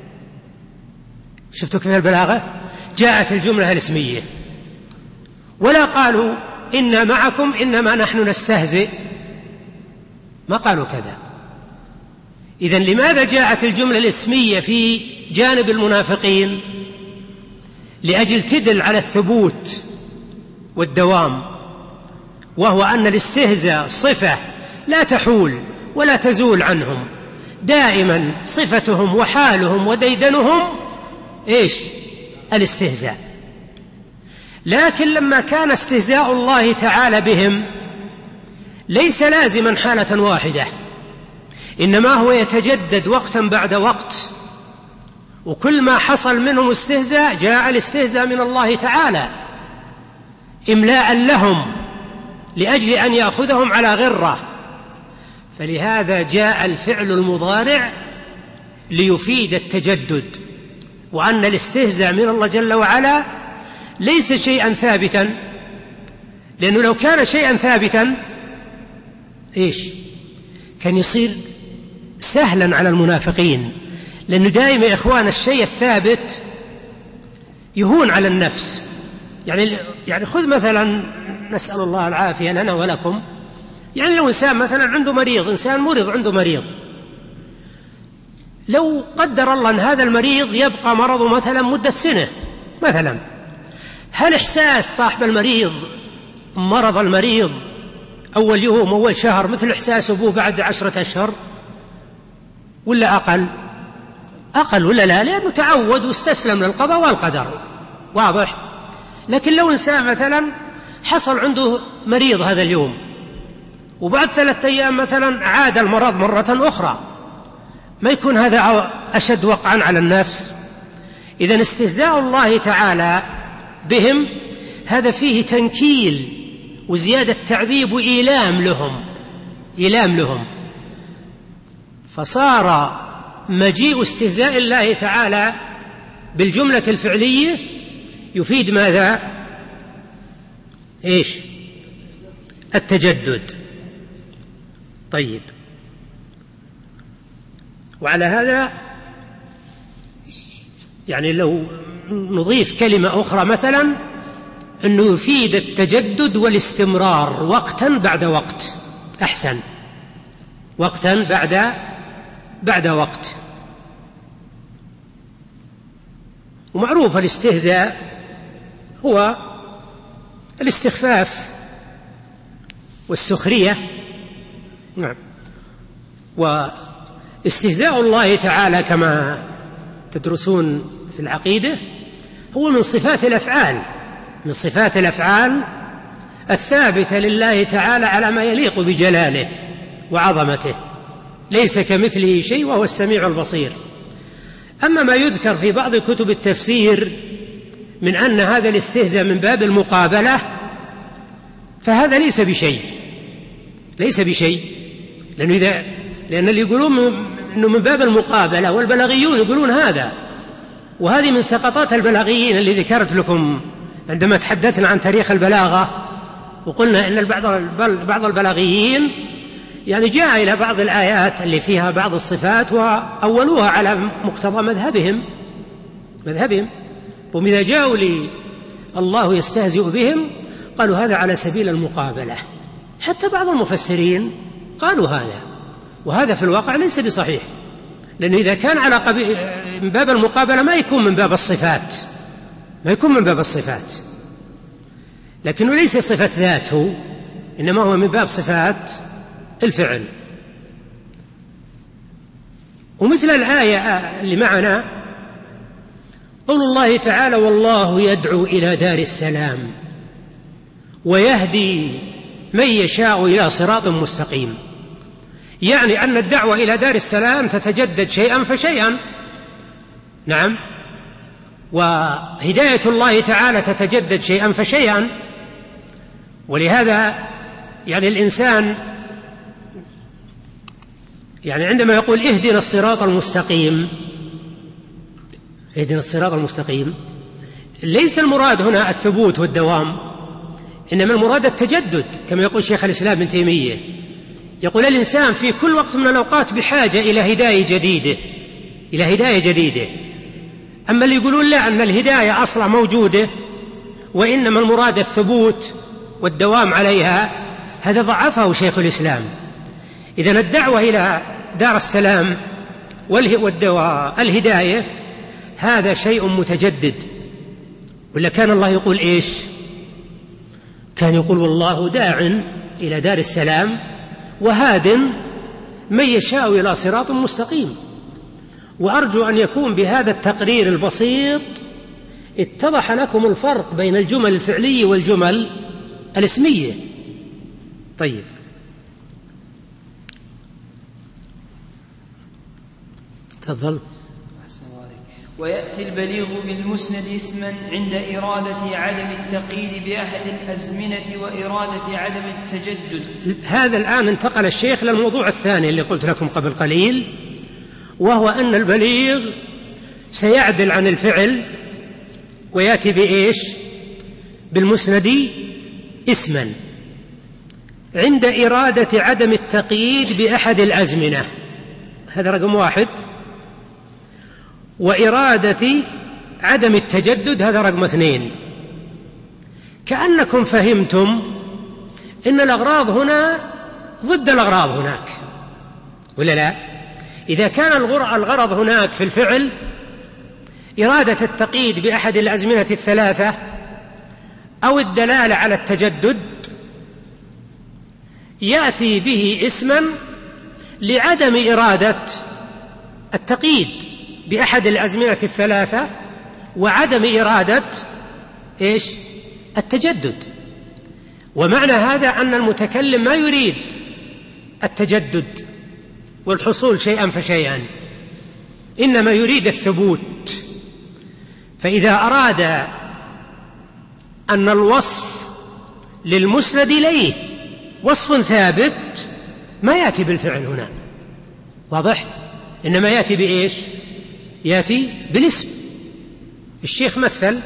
شفتوا كيف البلاغة؟ جاءت الجملة الاسمية، ولا قالوا إنا معكم إنما نحن نستهزئ، ما قالوا كذا. إذن لماذا جاءت الجملة الاسمية في جانب المنافقين؟ لأجل تدل على الثبوت والدوام، وهو أن الاستهزاء صفة لا تحول ولا تزول عنهم، دائما صفتهم وحالهم وديدنهم إيش؟ الاستهزاء. لكن لما كان استهزاء الله تعالى بهم ليس لازما حالة واحدة، إنما هو يتجدد وقتا بعد وقت، وكل ما حصل منهم استهزاء جاء الاستهزاء من الله تعالى إملاء لهم لأجل أن يأخذهم على غرة. فلهذا جاء الفعل المضارع ليفيد التجدد، وأن الاستهزاء من الله جل وعلا ليس شيئا ثابتا، لأنه لو كان شيئا ثابتا إيش كان يصير سهلا على المنافقين، لأنه دائما يا إخوان الشيء الثابت يهون على النفس، يعني يعني خذ مثلا، نسأل الله العافية لنا ولكم، يعني لو إنسان مثلا عنده مريض، إنسان مريض عنده مريض، لو قدر الله أن هذا المريض يبقى مرضه مثلا مدة سنة مثلا، هل إحساس صاحب المريض مرض المريض أول يوم أول شهر مثل إحساس أبوه بعد عشرة أشهر ولا أقل؟ أقل ولا لا؟ لأنه تعود واستسلم للقضاء والقدر، واضح؟ لكن لو إنسان مثلا حصل عنده مريض هذا اليوم وبعد ثلاثة أيام مثلا عاد المرض مرة أخرى، ما يكون هذا أشد وقعا على النفس؟ إذن استهزاء الله تعالى بهم هذا فيه تنكيل وزيادة تعذيب وإيلام لهم، إيلام لهم. فصار مجيء استهزاء الله تعالى بالجملة الفعلية يفيد ماذا؟ إيش؟ التجدد. طيب، وعلى هذا يعني لو نضيف كلمة أخرى مثلا أنه يفيد التجدد والاستمرار وقتا بعد وقت، أحسن، وقتا بعد بعد وقت. ومعروف الاستهزاء هو الاستخفاف والسخرية. نعم. واستهزاء الله تعالى كما تدرسون في العقيدة هو من صفات الأفعال، من صفات الأفعال الثابتة لله تعالى على ما يليق بجلاله وعظمته، ليس كمثله شيء وهو السميع البصير. أما ما يذكر في بعض كتب التفسير من أن هذا الاستهزاء من باب المقابلة فهذا ليس بشيء، ليس بشيء، لأنه إذا لأن اللي يقولون أنه من باب المقابلة والبلاغيون يقولون هذا، وهذه من سقطات البلاغيين اللي ذكرت لكم عندما تحدثنا عن تاريخ البلاغة، وقلنا أن بعض البلاغيين يعني جاء إلى بعض الآيات اللي فيها بعض الصفات وأولوها على مقتضى مذهبهم مذهبهم وهم إذا جاءوا لي الله يستهزئ بهم قالوا هذا على سبيل المقابلة. حتى بعض المفسرين قالوا هذا، وهذا في الواقع ليس بصحيح، لأنه إذا كان على قبي... من باب المقابلة ما يكون من باب الصفات، ما يكون من باب الصفات، لكنه ليس صفة ذاته، إنما هو من باب صفات الفعل. ومثل الآية اللي معنا قول الله تعالى والله يدعو إلى دار السلام ويهدي من يشاء إلى صراط مستقيم، يعني أن الدعوة إلى دار السلام تتجدد شيئا فشيئا. نعم. وهداية الله تعالى تتجدد شيئا فشيئا. ولهذا يعني الإنسان يعني عندما يقول اهدنا الصراط المستقيم، اهدنا الصراط المستقيم، ليس المراد هنا الثبوت والدوام، إنما المراد التجدد، كما يقول شيخ الإسلام ابن تيمية، يقول الإنسان في كل وقت من الأوقات بحاجة إلى هداية جديدة، إلى هداية جديدة. أما اللي يقولون لا، أن الهداية أصلا موجودة وإنما المراد الثبوت والدوام عليها، هذا ضعفه شيخ الإسلام. إذن الدعوة إلى دار السلام والهداية هذا شيء متجدد. ولا كان الله يقول إيش؟ كان يقول والله داع إلى دار السلام وهاد من يشاء إلى صراط مستقيم. وأرجو أن يكون بهذا التقرير البسيط اتضح لكم الفرق بين الجمل الفعلية والجمل الاسمية. طيب، تفضل. ويأتي البليغ بالمسند اسما عند إرادة عدم التقييد بأحد الأزمنة وإرادة عدم التجدد. هذا الآن انتقل الشيخ للموضوع الثاني اللي قلت لكم قبل قليل، وهو أن البليغ سيعدل عن الفعل ويأتي بإيش؟ بالمسند اسما عند إرادة عدم التقييد بأحد الأزمنة، هذا رقم واحد. وإرادة عدم التجدد هذا رقم اثنين. كأنكم فهمتم إن الأغراض هنا ضد الأغراض هناك، ولا لا؟ إذا كان الغرض هناك في الفعل إرادة التقييد بأحد الأزمنة الثلاثة أو الدلالة على التجدد، يأتي به اسما لعدم إرادة التقييد بأحد الأزمنة الثلاثة وعدم إرادة إيش؟ التجدد. ومعنى هذا أن المتكلم ما يريد التجدد والحصول شيئا فشيئا، إنما يريد الثبوت. فإذا أراد أن الوصف للمسند إليه وصف ثابت ما يأتي بالفعل هنا، واضح؟ إنما يأتي بإيش؟ يأتي بالاسم. الشيخ مثل: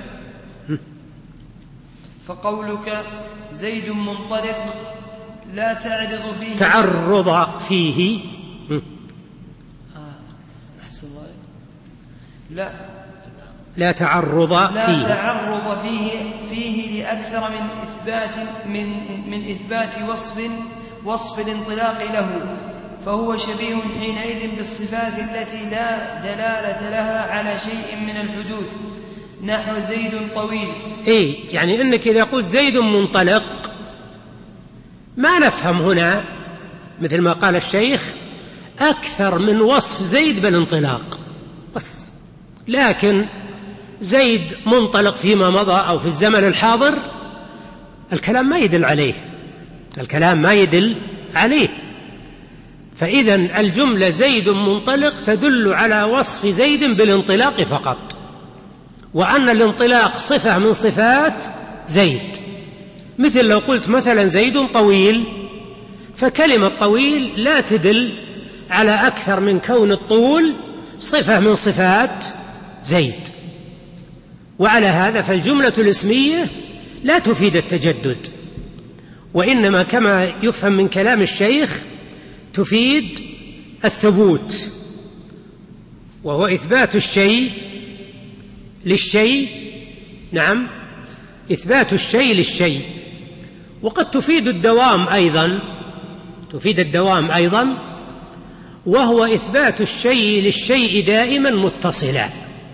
فقولك زيد منطلق لا تعرض فيه تعرض فيه آه. أحسن الله. لا لا تعرض لا فيه تعرض فيه فيه لأكثر من إثبات من من إثبات وصف وصف الانطلاق له، فهو شبيه حينئذ بالصفات التي لا دلالة لها على شيء من الحدوث، نحو زيد طويل. إيه، يعني إنك إذا قلت زيد منطلق ما نفهم هنا مثل ما قال الشيخ أكثر من وصف زيد بالانطلاق بس، لكن زيد منطلق فيما مضى أو في الزمن الحاضر الكلام ما يدل عليه، الكلام ما يدل عليه. فإذن الجملة زيد منطلق تدل على وصف زيد بالانطلاق فقط، وأن الانطلاق صفة من صفات زيد. مثل لو قلت مثلا زيد طويل، فكلمة طويل لا تدل على أكثر من كون الطول صفة من صفات زيد. وعلى هذا فالجملة الاسمية لا تفيد التجدد، وإنما كما يفهم من كلام الشيخ تفيد الثبوت، وهو إثبات الشيء للشيء. نعم، إثبات الشيء للشيء. وقد تفيد الدوام أيضا، تفيد الدوام أيضا، وهو إثبات الشيء للشيء دائما متصلا.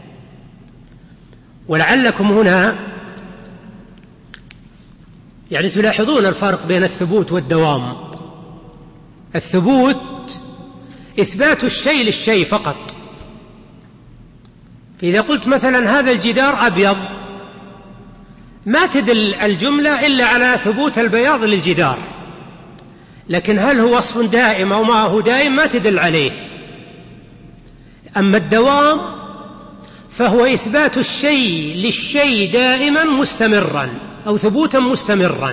ولعلكم هنا يعني تلاحظون الفرق بين الثبوت والدوام. الثبوت إثبات الشيء للشيء فقط، فإذا قلت مثلا هذا الجدار أبيض ما تدل الجملة إلا على ثبوت البياض للجدار، لكن هل هو وصف دائم أو ما هو دائم ما تدل عليه. أما الدوام فهو إثبات الشيء للشيء دائما مستمرا أو ثبوتا مستمرا.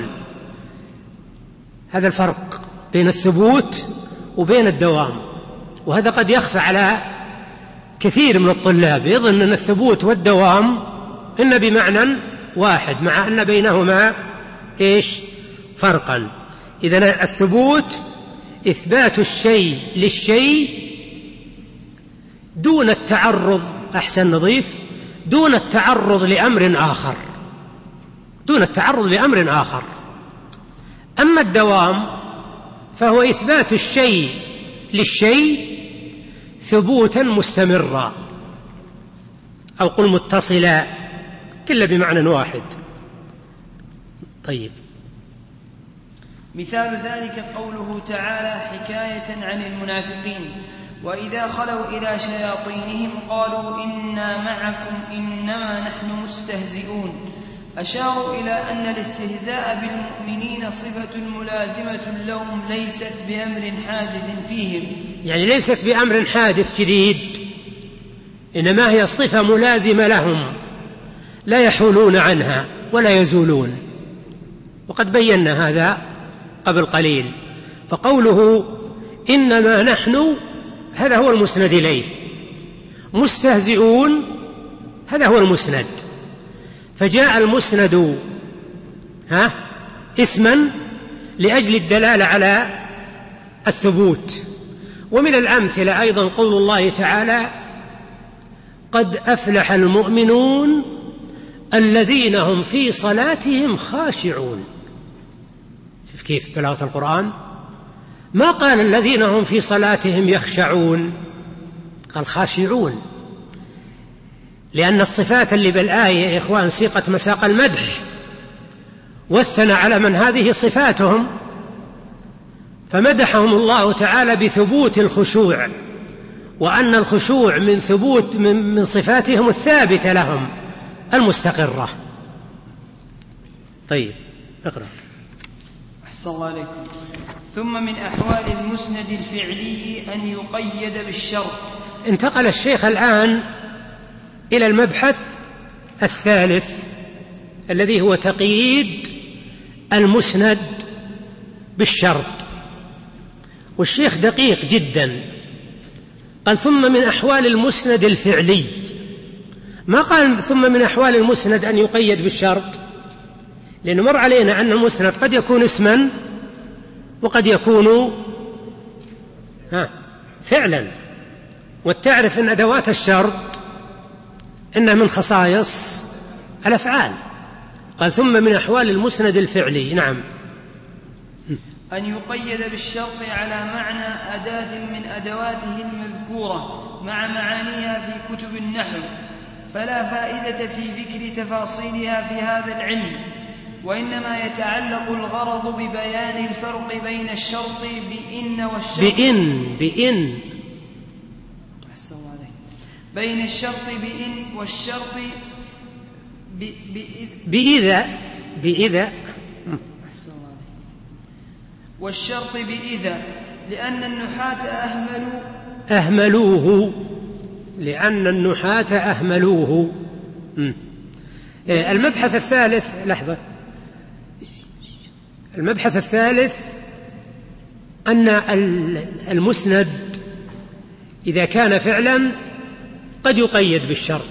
هذا الفرق بين الثبوت وبين الدوام، وهذا قد يخفى على كثير من الطلاب، يظن أن الثبوت والدوام إن بمعنى واحد، مع أن بينهما إيش؟ فرقا. إذن الثبوت إثبات الشيء للشيء دون التعرض، أحسن نضيف، دون التعرض لأمر آخر، دون التعرض لأمر آخر. أما الدوام فهو إثبات الشيء للشيء ثبوتا مستمرا، أو قل متصلا، كله بمعنى واحد. طيب، مثال ذلك قوله تعالى حكاية عن المنافقين: وإذا خلوا إلى شياطينهم قالوا إنا معكم إنما نحن مستهزئون. أشاروا إلى أن الاستهزاء بالمؤمنين صفة ملازمة لهم ليست بأمر حادث فيهم، يعني ليست بأمر حادث جديد، إنما هي صفة ملازمة لهم لا يحولون عنها ولا يزولون، وقد بينا هذا قبل قليل. فقوله إنما نحن هذا هو المسند إليه، مستهزئون هذا هو المسند، فجاء المسند ها اسما لأجل الدلالة على الثبوت. ومن الأمثلة أيضا قول الله تعالى: قد أفلح المؤمنون الذين هم في صلاتهم خاشعون. شوف كيف بلاغة القرآن، ما قال الذين هم في صلاتهم يخشعون، قال خاشعون، لأن الصفات اللي بالآية يا إخوان سيقت مساق المدح، والثناء على من هذه صفاتهم، فمدحهم الله تعالى بثبوت الخشوع، وأن الخشوع من ثبوت من صفاتهم الثابتة لهم المستقرة. طيب اقرأ. أحسن الله عليكم. ثم من أحوال المسند الفعلي أن يقيد بالشرط. انتقل الشيخ الآن إلى المبحث الثالث الذي هو تقييد المسند بالشرط، والشيخ دقيق جدا، قال ثم من أحوال المسند الفعلي، ما قال ثم من أحوال المسند أن يقيد بالشرط، لأنه مر علينا أن المسند قد يكون اسما وقد يكون ها فعلا، وتعرف أن أدوات الشرط إنها من خصائص الأفعال. قال ثم من أحوال المسند الفعلي. نعم. أن يقيد بالشرط على معنى أداة من أدواته المذكورة مع معانيها في كتب النحو، فلا فائدة في ذكر تفاصيلها في هذا العلم، وإنما يتعلق الغرض ببيان الفرق بين الشرط بإن والشرط بإن بإن بين الشرط بإن والشرط بإذا بإذا والشرط بإذا، لأن النحاة أهملوا أهملوه لأن النحاة أهملوه. المبحث الثالث، لحظة، المبحث الثالث أن المسند إذا كان فعلا قد يقيد بالشرط،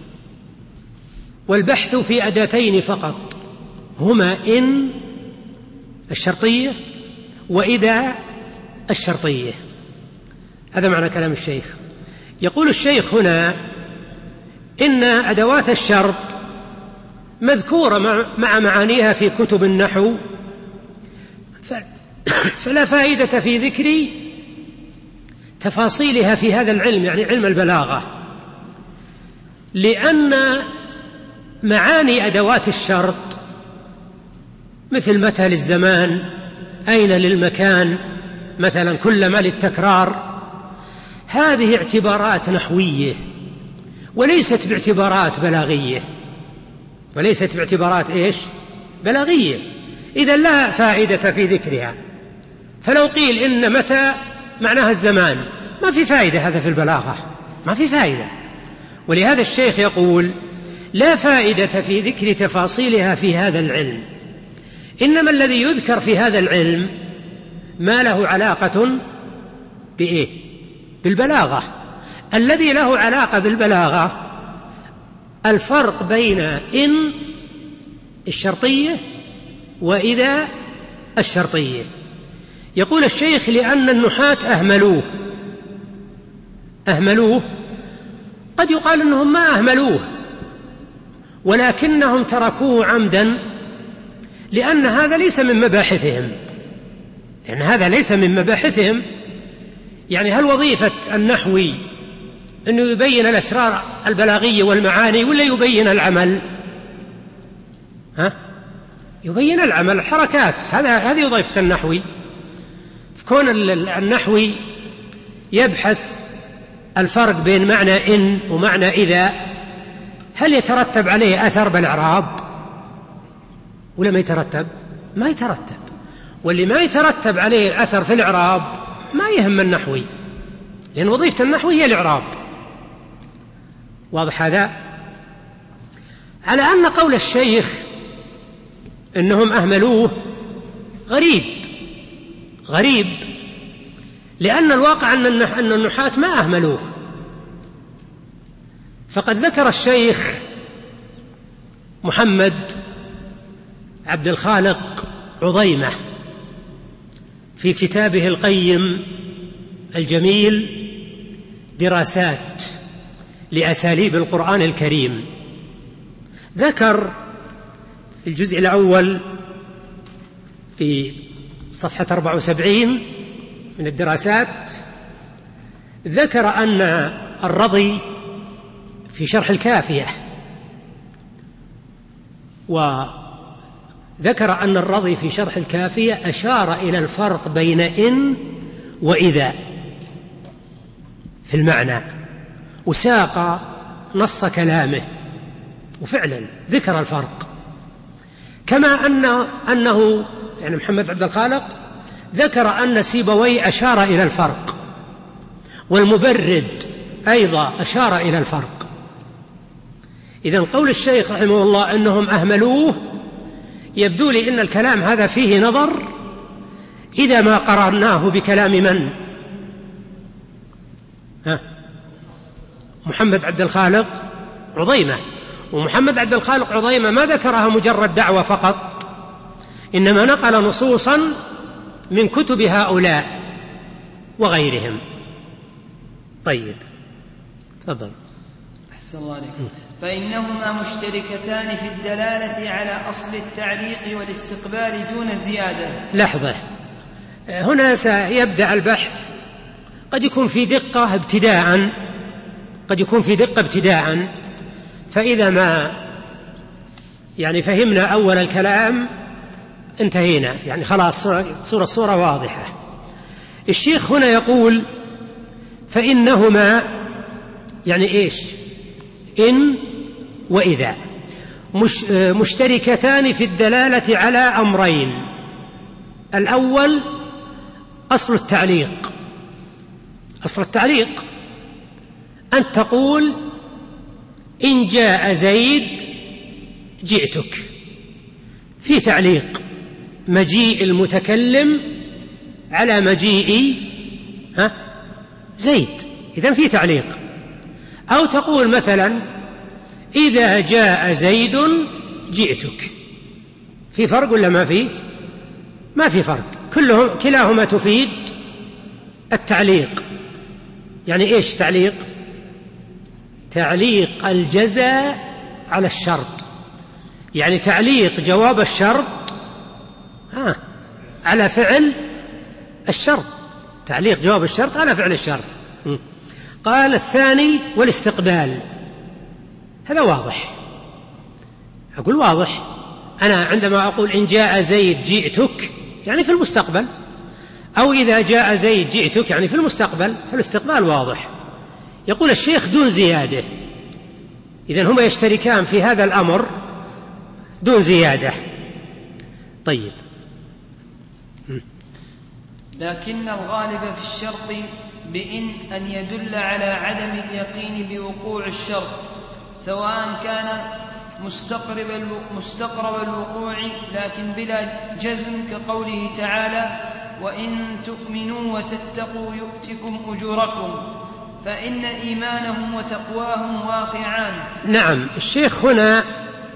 والبحث في أداتين فقط هما إن الشرطية وإذا الشرطية. هذا معنى كلام الشيخ. يقول الشيخ هنا إن أدوات الشرط مذكورة مع معانيها في كتب النحو، فلا فائدة في ذكر تفاصيلها في هذا العلم، يعني علم البلاغة، لأن معاني أدوات الشرط مثل متى للزمان، أين للمكان، مثلا كلما للتكرار، هذه اعتبارات نحوية وليست باعتبارات بلاغية، وليست باعتبارات إيش؟ بلاغية، إذن لا فائدة في ذكرها. فلو قيل إن متى معناها الزمان، ما في فائدة هذا في البلاغة، ما في فائدة. ولهذا الشيخ يقول لا فائدة في ذكر تفاصيلها في هذا العلم، إنما الذي يذكر في هذا العلم ما له علاقة بإيه؟ بالبلاغة. الذي له علاقة بالبلاغة الفرق بين إن الشرطية وإذا الشرطية. يقول الشيخ لأن النحاة أهملوه. أهملوه قد يقال أنهم ما أهملوه، ولكنهم تركوه عمدا، لأن هذا ليس من مباحثهم، لأن هذا ليس من مباحثهم. يعني هل وظيفة النحوي أنه يبين الأسرار البلاغية والمعاني، ولا يبين العمل؟ ها؟ يبين العمل، الحركات، هذا هذه وظيفة النحوي. فكون النحوي يبحث الفرق بين معنى إن ومعنى إذا، هل يترتب عليه أثر بالإعراب ولا ما يترتب؟ ما يترتب. واللي ما يترتب عليه الأثر في الإعراب ما يهم النحوي، لأن وظيفة النحوي هي الإعراب. واضح هذا؟ على أن قول الشيخ إنهم أهملوه غريب غريب لأن الواقع أن النحاة ما أهملوه. فقد ذكر الشيخ محمد عبد الخالق عضيمة في كتابه القيم الجميل دراسات لأساليب القرآن الكريم، ذكر في الجزء الأول في صفحة أربعة وسبعين من الدراسات، ذكر أن الرضي في شرح الكافية، وذكر أن الرضي في شرح الكافية أشار إلى الفرق بين إن وإذا في المعنى، وساق نص كلامه، وفعلا ذكر الفرق. كما أن أنه يعني محمد عبد الخالق ذكر أن سيبويه أشار إلى الفرق، والمبرد أيضا أشار إلى الفرق. إذن قول الشيخ رحمه الله أنهم أهملوه يبدو لي أن الكلام هذا فيه نظر إذا ما قررناه بكلام من؟ ها؟ محمد عبد الخالق عظيمة. ومحمد عبد الخالق عظيمة ما ذكرها مجرد دعوة فقط، إنما نقل نصوصا من كتب هؤلاء وغيرهم. طيب تفضل. أحسن الله عليكم. فإنهما مشتركتان في الدلالة على أصل التعليق والاستقبال دون زيادة. لحظة، هنا سيبدأ البحث، قد يكون في دقة ابتداء، قد يكون في دقة ابتداء، فإذا ما يعني فهمنا أول الكلام انتهينا، يعني خلاص صورة الصورة واضحة. الشيخ هنا يقول فإنهما يعني إيش؟ إن وإذا مش مشتركتان في الدلالة على أمرين. الأول أصل التعليق. أصل التعليق أن تقول إن جاء زيد جئتك، في تعليق مجيء المتكلم على مجيء ها زيد، إذن في تعليق. أو تقول مثلا إذا جاء زيد جئتك، في فرق ولا ما في؟ ما في فرق، كلهم كلاهما تفيد التعليق. يعني إيش تعليق؟ تعليق الجزاء على الشرط، يعني تعليق جواب الشرط ها على فعل الشرط، تعليق جواب الشرط على فعل الشرط. قال الثاني والاستقبال، هذا واضح، أقول واضح. أنا عندما أقول إن جاء زيد جئتك يعني في المستقبل، أو إذا جاء زيد جئتك يعني في المستقبل، فالاستقبال واضح. يقول الشيخ دون زيادة، إذن هما يشتركان في هذا الأمر دون زيادة. طيب. لكن الغالب في الشرط بإن أن يدل على عدم اليقين بوقوع الشرط، سواء كان مستقرب مستقرب الوقوع لكن بلا جزم، كقوله تعالى وإن تؤمنوا وتتقوا يؤتكم أجوركم، فإن إيمانهم وتقواهم واقعان. نعم، الشيخ هنا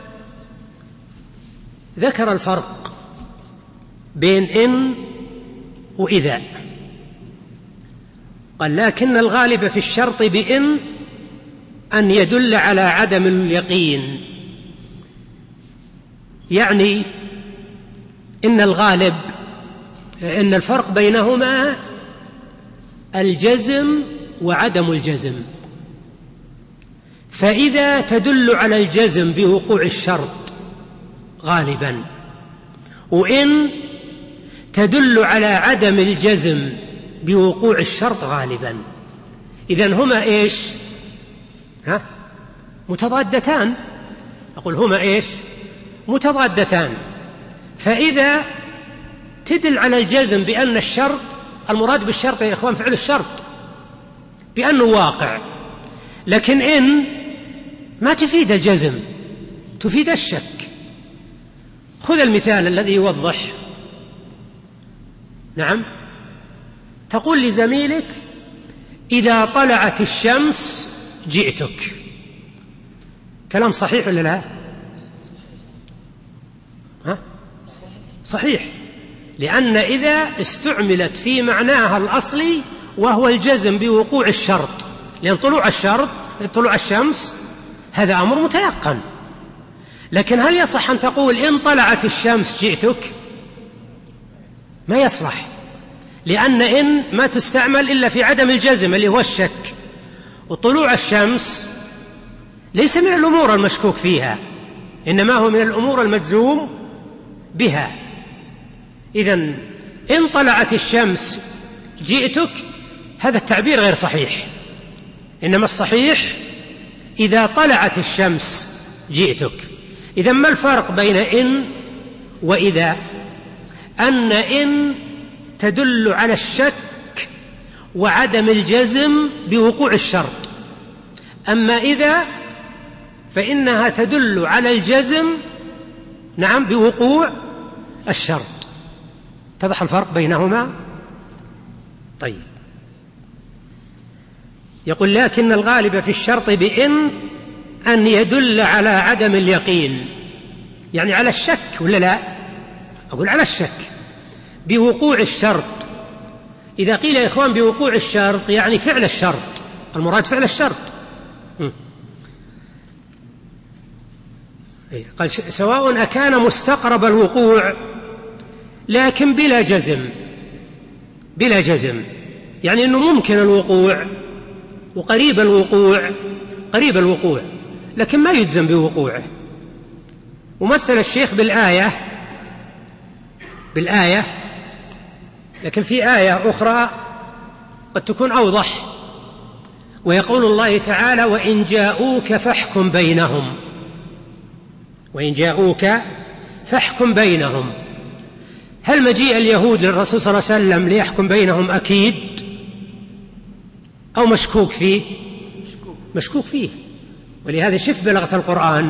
ذكر الفرق بين إن وإذا، قال لكن الغالب في الشرط بإن أن يدل على عدم اليقين، يعني إن الغالب إن الفرق بينهما الجزم وعدم الجزم. فإذا تدل على الجزم بوقوع الشرط غالبا، وإن تدل على عدم الجزم بوقوع الشرط غالبا، إذن هما إيش؟ ها؟ متضادتان. أقول هما إيش؟ متضادتان. فإذا تدل على الجزم بأن الشرط، المراد بالشرط يا إخوان فعل الشرط بأنه واقع، لكن إن ما تفيد الجزم، تفيد الشك. خذ المثال الذي يوضح. نعم، تقول لزميلك إذا طلعت الشمس جئتك، كلام صحيح ولا لا؟ ها؟ صحيح، لأن إذا استعملت في معناها الأصلي وهو الجزم بوقوع الشرط، لأن طلوع الشرط طلوع الشمس هذا أمر متيقن. لكن هل يصح أن تقول إن طلعت الشمس جئتك؟ ما يصلح، لأن إن ما تستعمل إلا في عدم الجزم اللي هو الشك، وطلوع الشمس ليس من الأمور المشكوك فيها، إنما هو من الأمور المجزوم بها. إذن إن طلعت الشمس جئتك هذا التعبير غير صحيح، إنما الصحيح إذا طلعت الشمس جئتك. إذن ما الفرق بين إن وإذا؟ أن إن تدل على الشك وعدم الجزم بوقوع الشرط، أما إذا فإنها تدل على الجزم نعم بوقوع الشرط. اتضح الفرق بينهما؟ طيب، يقول لكن الغالب في الشرط بإن أن يدل على عدم اليقين، يعني على الشك، ولا لا؟ أقول على الشك بوقوع الشرط. إذا قيل يا إخوان بوقوع الشرط يعني فعل الشرط، المراد فعل الشرط. قال سواء أكان مستقرب الوقوع لكن بلا جزم، بلا جزم يعني أنه ممكن الوقوع وقريب الوقوع، قريب الوقوع لكن ما يجزم بوقوعه. ومثل الشيخ بالآية بالآية لكن في آية أخرى قد تكون أوضح، ويقول الله تعالى وإن جاءوك فاحكم بينهم، وإن جاءوك فاحكم بينهم. هل مجيء اليهود للرسول صلى الله عليه وسلم ليحكم بينهم أكيد أو مشكوك فيه؟ مشكوك فيه. ولهذا شف بلغة القرآن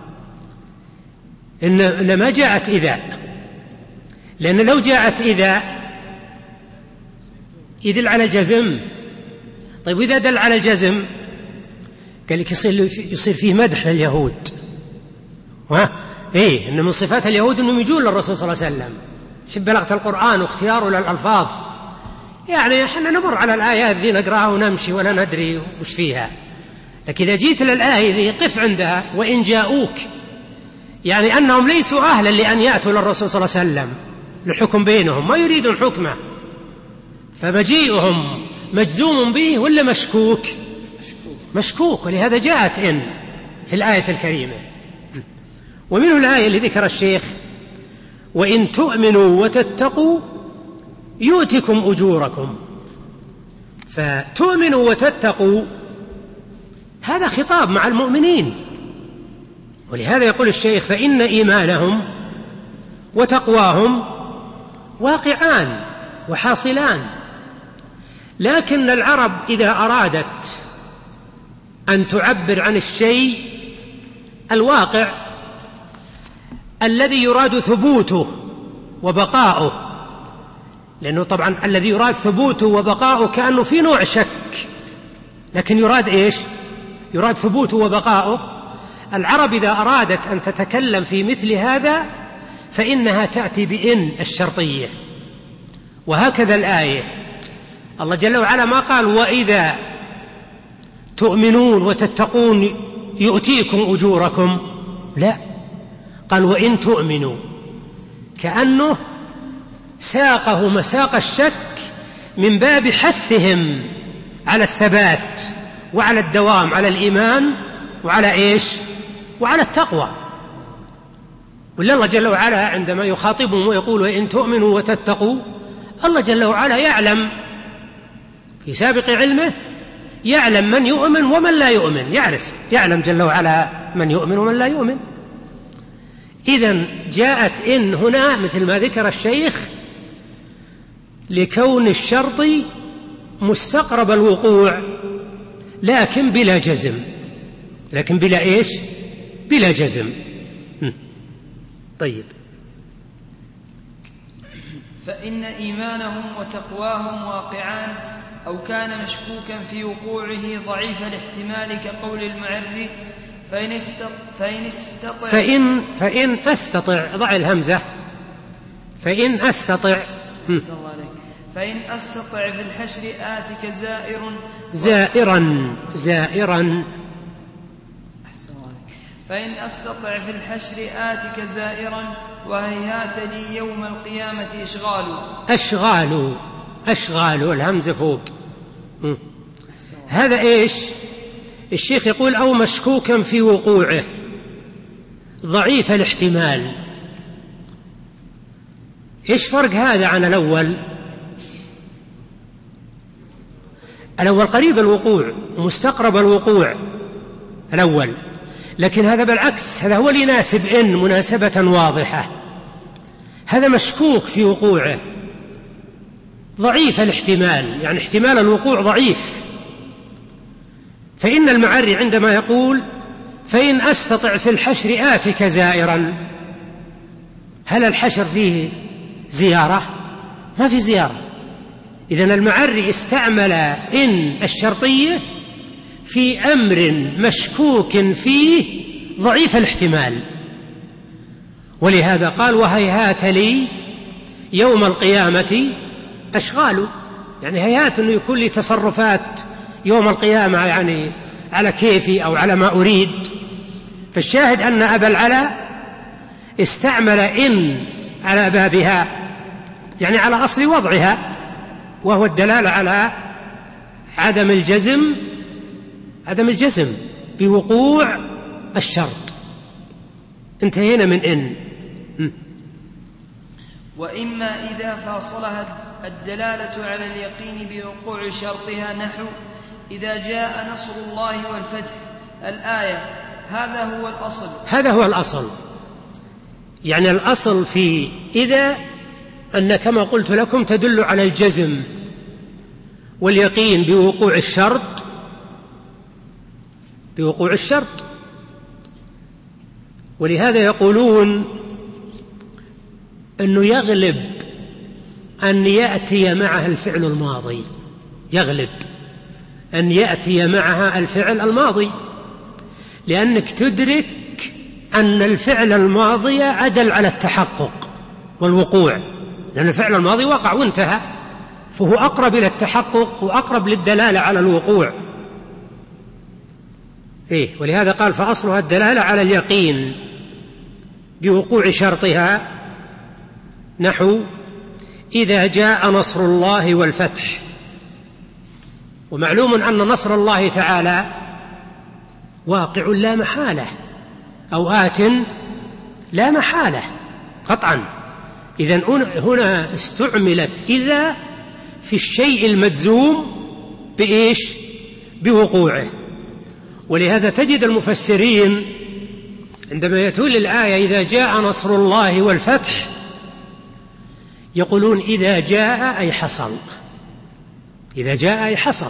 إن لما جاءت إذا، لأن لو جاءت إذا يدل على الجزم. طيب وإذا دل على الجزم قال لك يصير, يصير فيه مدح لليهود، ها إيه إن من صفات اليهود أنهم يجون للرسول صلى الله عليه وسلم. شف بلغة القرآن واختياره للألفاظ، يعني احنا نمر على الآيات ذي نقرأها ونمشي ولا ندري وش فيها، لكن إذا جيت للآية ذي قف عندها وإن جاءوك، يعني أنهم ليسوا أهلا لأن يأتوا للرسول صلى الله عليه وسلم للحكم بينهم، ما يريدون حكمه، فمجيئهم مجزوم به ولا مشكوك؟ مشكوك. ولهذا جاءت إن في الآية الكريمة. ومنه الآية اللي ذكر الشيخ وإن تؤمنوا وتتقوا يؤتكم أجوركم. فتؤمنوا وتتقوا هذا خطاب مع المؤمنين، ولهذا يقول الشيخ فإن إيمانهم وتقواهم واقعان وحاصلان. لكن العرب إذا أرادت أن تعبر عن الشيء الواقع الذي يراد ثبوته وبقاؤه، لأنه طبعا الذي يراد ثبوته وبقاؤه كأنه في نوع شك، لكن يراد إيش؟ يراد ثبوته وبقاؤه. العرب إذا أرادت أن تتكلم في مثل هذا فإنها تأتي بإن الشرطية. وهكذا الآية الله جل وعلا ما قال وإذا تؤمنون وتتقون يؤتيكم أجوركم، لا، قال وإن تؤمنوا، كأنه ساقه مساق الشك من باب حثهم على الثبات وعلى الدوام على الإيمان وعلى إيش؟ وعلى التقوى. ولا الله جل وعلا عندما يخاطبهم ويقول وإن تؤمنوا وتتقوا، الله جل وعلا يعلم في سابق علمه، يعلم من يؤمن ومن لا يؤمن، يعرف يعلم جل وعلا من يؤمن ومن لا يؤمن. إذن جاءت إن هنا مثل ما ذكر الشيخ لكون الشرط مستقرب الوقوع لكن بلا جزم، لكن بلا إيش؟ بلا جزم. طيب فإن إيمانهم وتقواهم واقعان أو كان مشكوكا في وقوعه ضعيف الاحتمال كقول المعري فإن استطع فإن استطع فإن, فإن أستطع ضع الهمزة فإن أستطع فإن أستطع في الحشر آتك زائر زائرا زائرا فإن أستطع في الحشر آتك زائرا وهيهات لي يوم القيامة إشغال. أشغال أشغال والهمزة فوق. م. هذا إيش؟ الشيخ يقول أو مشكوكا في وقوعه ضعيف الاحتمال. إيش فرق هذا عن الأول؟ الأول قريب الوقوع مستقرب الوقوع الأول، لكن هذا بالعكس، هذا هو اللي يناسب إن مناسبة واضحة. هذا مشكوك في وقوعه ضعيف الاحتمال، يعني احتمال الوقوع ضعيف. فإن المعري عندما يقول فإن أستطع في الحشر آتك زائرا، هل الحشر فيه زيارة؟ ما في زيارة. إذن المعري استعمل إن الشرطية في أمر مشكوك فيه ضعيف الاحتمال، ولهذا قال وهيهات لي يوم القيامة أشغال، يعني هيهات أنه يكون لي تصرفات يوم القيامة يعني على كيفي أو على ما أريد. فالشاهد أن أبا العلا استعمل إن على بابها، يعني على أصل وضعها، وهو الدلالة على عدم الجزم عدم الجزم بوقوع الشرط. انتهينا من إن. وإما إذا فاصلها الدلالة على اليقين بوقوع شرطها، نحو إذا جاء نصر الله والفتح الآية. هذا هو الأصل هذا هو الأصل يعني الأصل في إذا أن كما قلت لكم تدل على الجزم واليقين بوقوع الشرط بوقوع الشرط ولهذا يقولون أنه يغلب أن يأتي معها الفعل الماضي، يغلب أن يأتي معها الفعل الماضي، لأنك تدرك أن الفعل الماضي أدل على التحقق والوقوع، لأن الفعل الماضي وقع وانتهى، فهو أقرب إلى التحقق وأقرب للدلالة على الوقوع فيه. ولهذا قال فأصلها الدلالة على اليقين بوقوع شرطها، نحو إذا جاء نصر الله والفتح. ومعلوم أن نصر الله تعالى واقع لا محالة، أو آت لا محالة قطعا. إذن هنا استعملت إذا في الشيء المجزوم بإيش؟ بوقوعه. ولهذا تجد المفسرين عندما يتول الآية إذا جاء نصر الله والفتح يقولون إذا جاء أي حصل، إذا جاء أي حصل.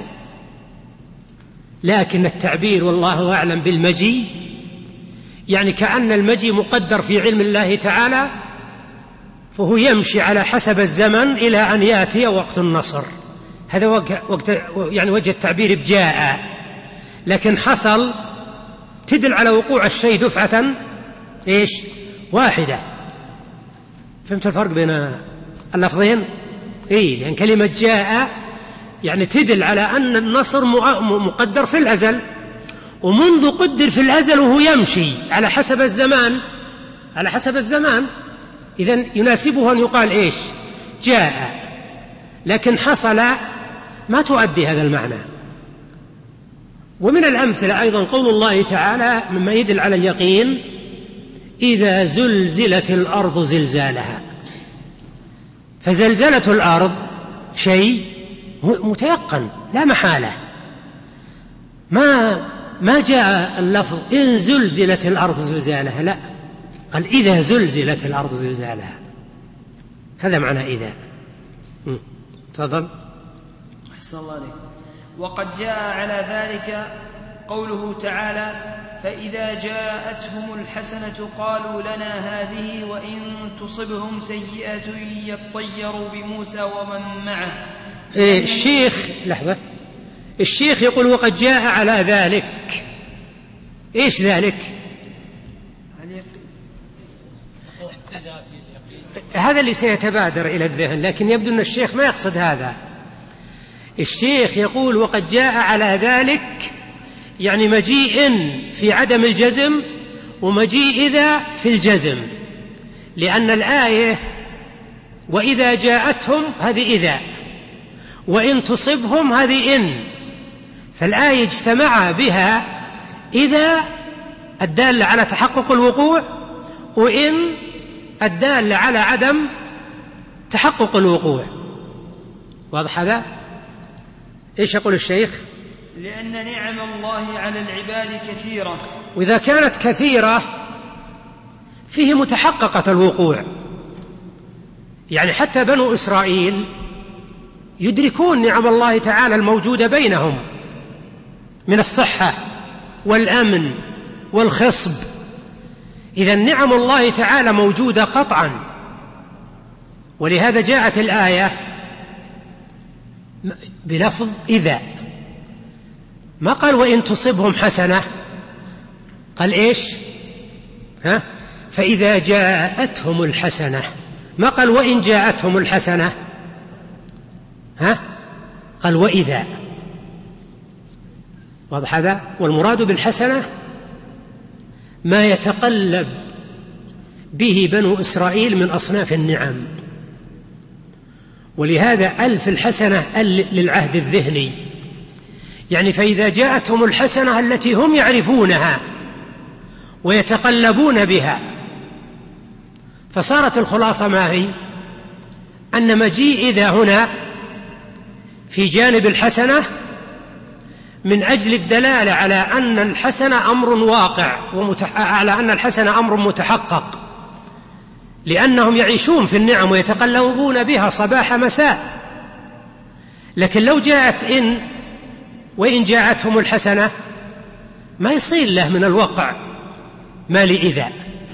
لكن التعبير والله أعلم بالمجيء يعني كأن المجيء مقدر في علم الله تعالى، فهو يمشي على حسب الزمن إلى أن يأتي وقت النصر. هذا وقت يعني وجه التعبير بجاء. لكن حصل تدل على وقوع الشيء دفعة إيش؟ واحدة. فهمت الفرق بين اللفظين؟ إيه، لأن كلمة جاء يعني تدل على أن النصر مقدر في الأزل، ومنذ قدر في الأزل وهو يمشي على حسب الزمان على حسب الزمان إذن يناسبه أن يقال إيش؟ جاء. لكن حصل ما تؤدي هذا المعنى. ومن الأمثلة أيضا قول الله تعالى مما يدل على اليقين إذا زلزلت الأرض زلزالها. فزلزلة الأرض شيء متيقن لا محالة، ما ما جاء اللفظ إن زلزلت الأرض زلزالها، لا، قال إذا زلزلت الأرض زلزالها. هذا معنى إذا. تفضل. أحسن الله عليك. وقد جاء على ذلك قوله تعالى فإذا جاءتهم الحسنة قالوا لنا هذه وإن تصبهم سيئة يطيروا بموسى ومن معه. إيه الشيخ لحظة الشيخ يقول وقد جاء على ذلك. إيش ذلك؟ هذا اللي سيتبادر إلى الذهن، لكن يبدو أن الشيخ ما يقصد هذا. الشيخ يقول وقد جاء على ذلك يعني مجيء في عدم الجزم ومجيء إذا في الجزم، لأن الآية وإذا جاءتهم هذه إذا، وإن تصبهم هذه إن، فالآية اجتمع بها إذا الدالة على تحقق الوقوع، وإن الدالة على عدم تحقق الوقوع. واضح هذا؟ إيش يقول الشيخ؟ لأن نعم الله على العباد كثيرة، وإذا كانت كثيرة فيه متحققة الوقوع، يعني حتى بنو إسرائيل يدركون نعم الله تعالى الموجودة بينهم من الصحة والأمن والخصب. إذا نعم الله تعالى موجودة قطعا، ولهذا جاءت الآية بلفظ إذا، ما قال وإن تصبهم حسنة، قال إيش؟ ها؟ فإذا جاءتهم الحسنة، ما قال وإن جاءتهم الحسنة، ها؟ قال وإذا. واضح هذا؟ والمراد بالحسنة ما يتقلب به بنو إسرائيل من أصناف النعم، ولهذا ألف الحسنة أل للعهد الذهني، يعني فإذا جاءتهم الحسنة التي هم يعرفونها ويتقلبون بها، فصارت الخلاصة ما هي؟ أن مجيء إذا هنا في جانب الحسنة من أجل الدلالة على أن الحسنة أمر واقع، ومتح... على أن الحسنة أمر متحقق، لأنهم يعيشون في النعم ويتقلبون بها صباح مساء. لكن لو جاءت إن وإن جاءتهم الحسنة ما يصير له من الوقع ما لإذا.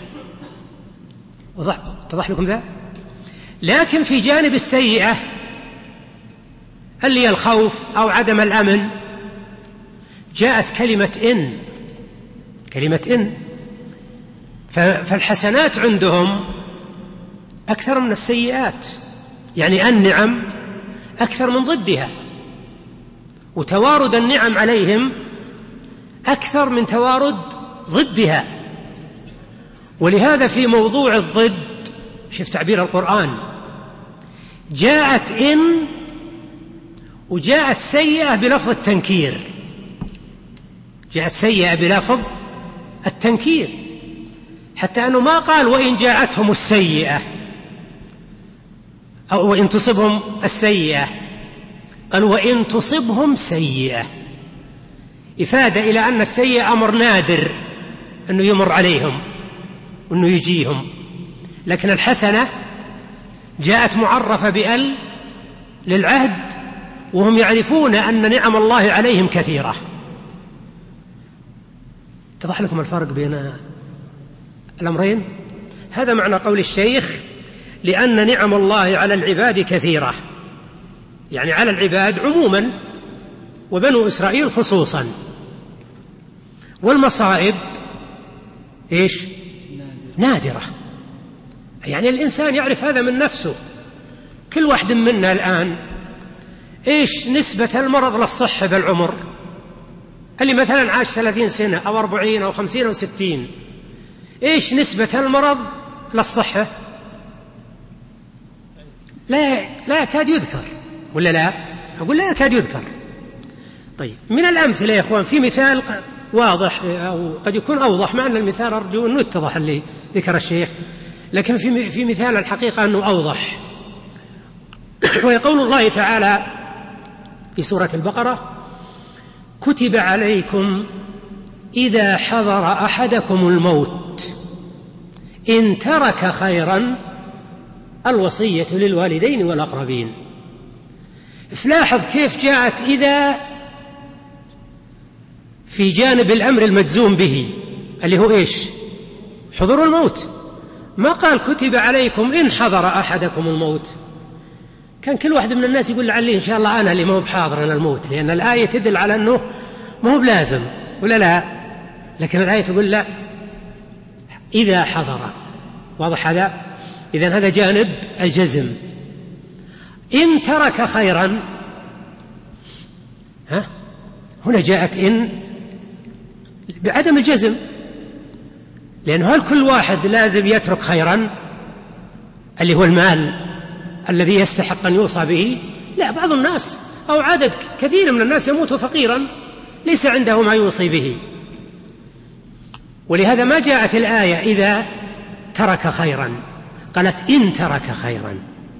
اتضح لكم ذا؟ لكن في جانب السيئة اللي هي الخوف أو عدم الأمن جاءت كلمة إن، كلمة إن، فالحسنات عندهم أكثر من السيئات، يعني النعم أكثر من ضدها، وتوارد النعم عليهم أكثر من توارد ضدها. ولهذا في موضوع الضد، شوف تعبير القرآن، جاءت إن وجاءت سيئة بلفظ التنكير، جاءت سيئة بلفظ التنكير، حتى أنه ما قال وإن جاءتهم السيئة أو وإن تصبهم السيئة، قال وإن تصبهم سيئة، إفادة إلى أن السيئة أمر نادر أنه يمر عليهم وأنه يجيهم. لكن الحسنة جاءت معرفة بأل للعهد، وهم يعرفون أن نعم الله عليهم كثيرة. اتضح لكم الفرق بين الأمرين؟ هذا معنى قول الشيخ لأن نعم الله على العباد كثيرة، يعني على العباد عموما وبنو إسرائيل خصوصا. والمصائب إيش؟ نادرة، يعني الإنسان يعرف هذا من نفسه. كل واحد منا الآن إيش نسبة المرض للصحة بالعمر؟ اللي مثلا عاش ثلاثين سنة أو أربعين أو خمسين أو ستين، إيش نسبة المرض للصحة؟ لا لا يكاد يذكر، ولا لا؟ أقول لا يكاد يذكر. طيب من الأمثلة يا إخوان، في مثال واضح أو قد يكون أوضح، مع أن المثال أرجو أنه يتضح اللي ذكر الشيخ، لكن في في مثال الحقيقة أنه أوضح. ويقول الله تعالى في سورة البقرة: كتب عليكم إذا حضر أحدكم الموت إن ترك خيرا الوصية للوالدين والأقربين. فلاحظ كيف جاءت إذا في جانب الأمر المجزوم به اللي هو إيش؟ حضور الموت. ما قال كتب عليكم إن حضر أحدكم الموت. كان كل واحد من الناس يقول لعلي إن شاء الله أنا اللي ما هو بحاضر أنا الموت، لأن الآية تدل على أنه ما هو بلازم، ولا لا؟ لكن الآية تقول لا، إذا حضر. واضح هذا؟ إذن هذا جانب الجزم. إن ترك خيرا، ها هنا جاءت إن بعدم الجزم، لأنه هل كل واحد لازم يترك خيرا اللي هو المال الذي يستحق أن يوصى به؟ لا، بعض الناس أو عدد كثير من الناس يموت فقيرا ليس عنده ما يوصي به، ولهذا ما جاءت الآية إذا ترك خيرا، قالت إن ترك خيرا.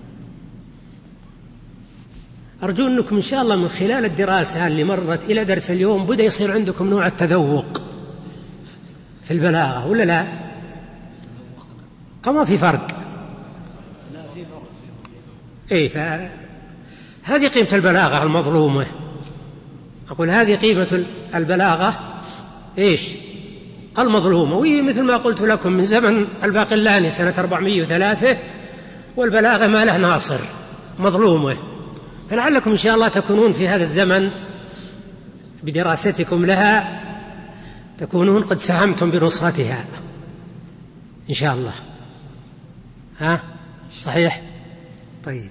أرجو أنكم إن شاء الله من خلال الدراسة اللي مرت إلى درس اليوم بدأ يصير عندكم نوع التذوق في البلاغة، ولا لا؟ أو ما في فرق؟ لا في فرق. إيه، فهذه قيمة البلاغة المظلومة. أقول هذه قيمة البلاغة إيش؟ المظلومة. وهي مثل ما قلت لكم من زمن الباقلاني سنة أربعمائة وثلاثة، والبلاغة ما له ناصر، مظلومة. فلعلكم إن شاء الله تكونون في هذا الزمن بدراستكم لها تكونون قد ساهمتم بنصرتها إن شاء الله. ها صحيح؟ طيب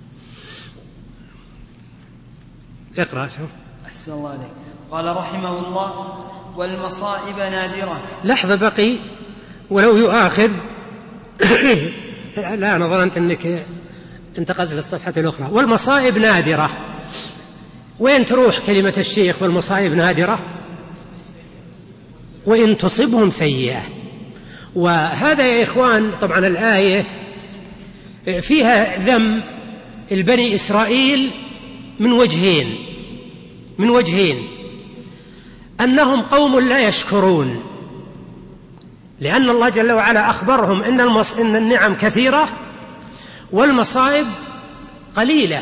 اقرأ. شو أحسن الله عليك. قال رحمه الله: والمصائب نادرة. لحظة بقي. ولو يؤاخذ لا، أنا ظننت أنك انتقلت للصفحة الأخرى. والمصائب نادرة، وين تروح كلمة الشيخ والمصائب نادرة؟ وإن تصبهم سيئة. وهذا يا إخوان طبعا الآية فيها ذم البني إسرائيل من وجهين من وجهين أنهم قوم لا يشكرون، لأن الله جل وعلا أخبرهم إن, المص... إن النعم كثيرة والمصائب قليلة،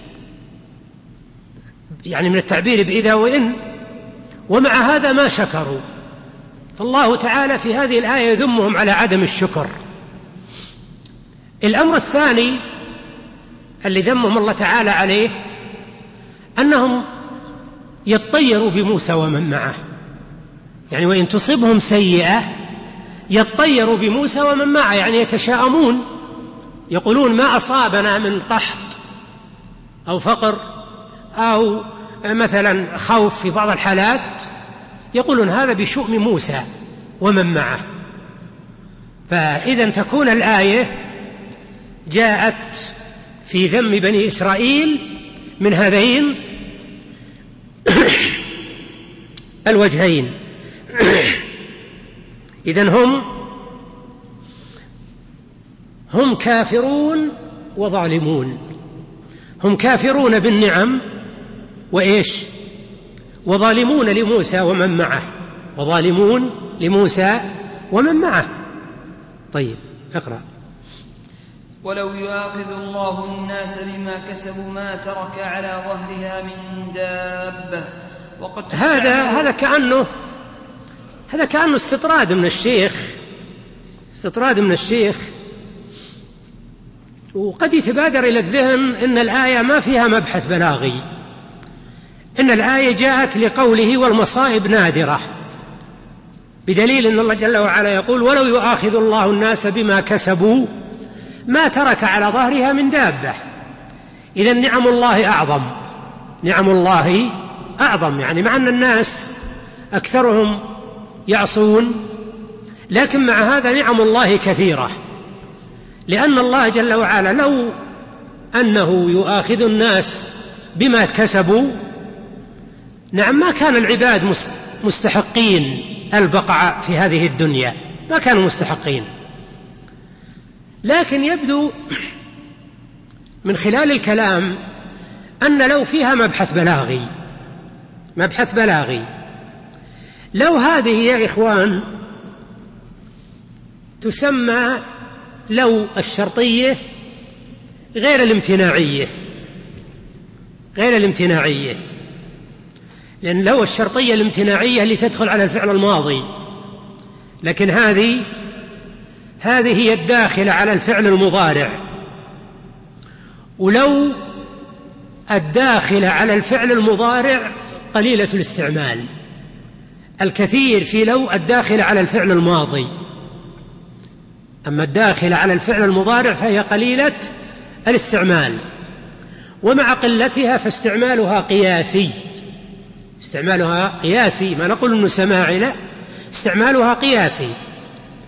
يعني من التعبير بإذا وإن، ومع هذا ما شكروا. فالله تعالى في هذه الآية يذمهم على عدم الشكر. الأمر الثاني اللي ذمهم الله تعالى عليه أنهم يطيروا بموسى ومن معه، يعني وإن تصبهم سيئة يطيروا بموسى ومن معه، يعني يتشاءمون، يقولون ما أصابنا من قحط أو فقر أو مثلا خوف في بعض الحالات، يقولون هذا بشؤم موسى ومن معه. فإذا تكون الآية جاءت في ذم بني إسرائيل من هذين الوجهين. إذن هم هم كافرون وظالمون. هم كافرون بالنعم وإيش؟ وظالمون لموسى ومن معه، وظالمون لموسى ومن معه. طيب اقرأ. ولو يؤاخذ الله الناس بما كسبوا ما ترك على ظهرها من دابة. وقد هذا هذا كأنه هذا كأنه استطراد من الشيخ استطراد من الشيخ وقد يتبادر إلى الذهن أن الآية ما فيها مبحث بلاغي، إن الآية جاءت لقوله والمصائب نادرة، بدليل أن الله جل وعلا يقول ولو يؤاخذ الله الناس بما كسبوا ما ترك على ظهرها من دابة. إذن نعم الله أعظم، نعم الله أعظم، يعني مع أن الناس أكثرهم يعصون، لكن مع هذا نعم الله كثيرة، لأن الله جل وعلا لو أنه يؤاخذ الناس بما كسبوا نعم ما كان العباد مستحقين البقاء في هذه الدنيا، ما كانوا مستحقين. لكن يبدو من خلال الكلام أن لو فيها مبحث بلاغي مبحث بلاغي لو هذه يا إخوان تسمى لو الشرطية غير الامتناعية غير الامتناعية لأن لو الشرطية الامتناعية اللي تدخل على الفعل الماضي، لكن هذه هذه هي الداخلة على الفعل المضارع. ولو الداخلة على الفعل المضارع قليلة الاستعمال، الكثير في لو الداخلة على الفعل الماضي، أما الداخلة على الفعل المضارع فهي قليلة الاستعمال، ومع قلتها فاستعمالها قياسي استعمالها قياسي ما نقول أنه سماعي، لا، استعمالها قياسي.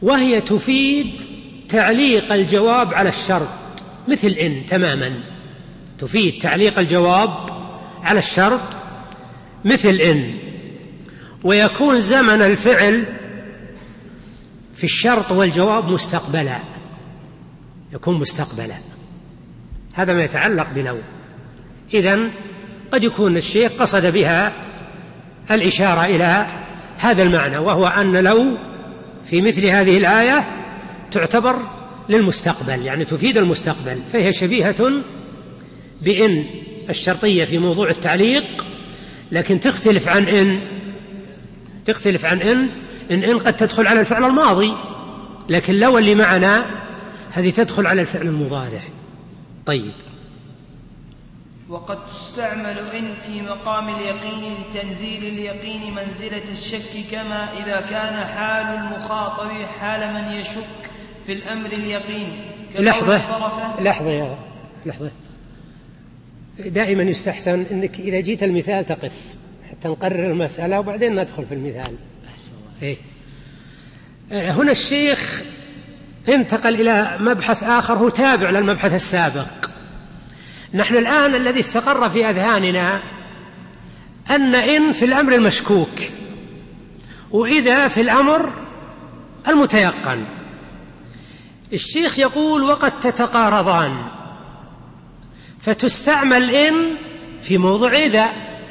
وهي تفيد تعليق الجواب على الشرط، مثل إن تماما، تفيد تعليق الجواب على الشرط مثل إن. ويكون زمن الفعل في الشرط والجواب مستقبلا، يكون مستقبلا، هذا ما يتعلق بلو. إذن قد يكون الشيخ قصد بها الإشارة إلى هذا المعنى، وهو أن لو في مثل هذه الآية تعتبر للمستقبل، يعني تفيد المستقبل، فهي شبيهة بإن الشرطية في موضوع التعليق، لكن تختلف عن إن تختلف عن إن إن إن قد تدخل على الفعل الماضي، لكن لو اللي معنا هذه تدخل على الفعل المضارع. طيب. وقد تستعمل إن في مقام اليقين لتنزيل اليقين منزلة الشك، كما إذا كان حال المخاطب حال من يشك في الأمر اليقين. لحظة لحظة يا لحظة، دائما يستحسن أنك إذا جيت المثال تقف حتى نقرر المسألة وبعدين ندخل في المثال. إيه؟ هنا الشيخ انتقل إلى مبحث آخر هو تابع للمبحث السابق. نحن الآن الذي استقر في أذهاننا أن إن في الأمر المشكوك، وإذا في الأمر المتيقن. الشيخ يقول وقد تتقارضان، فتستعمل إن في موضع إذا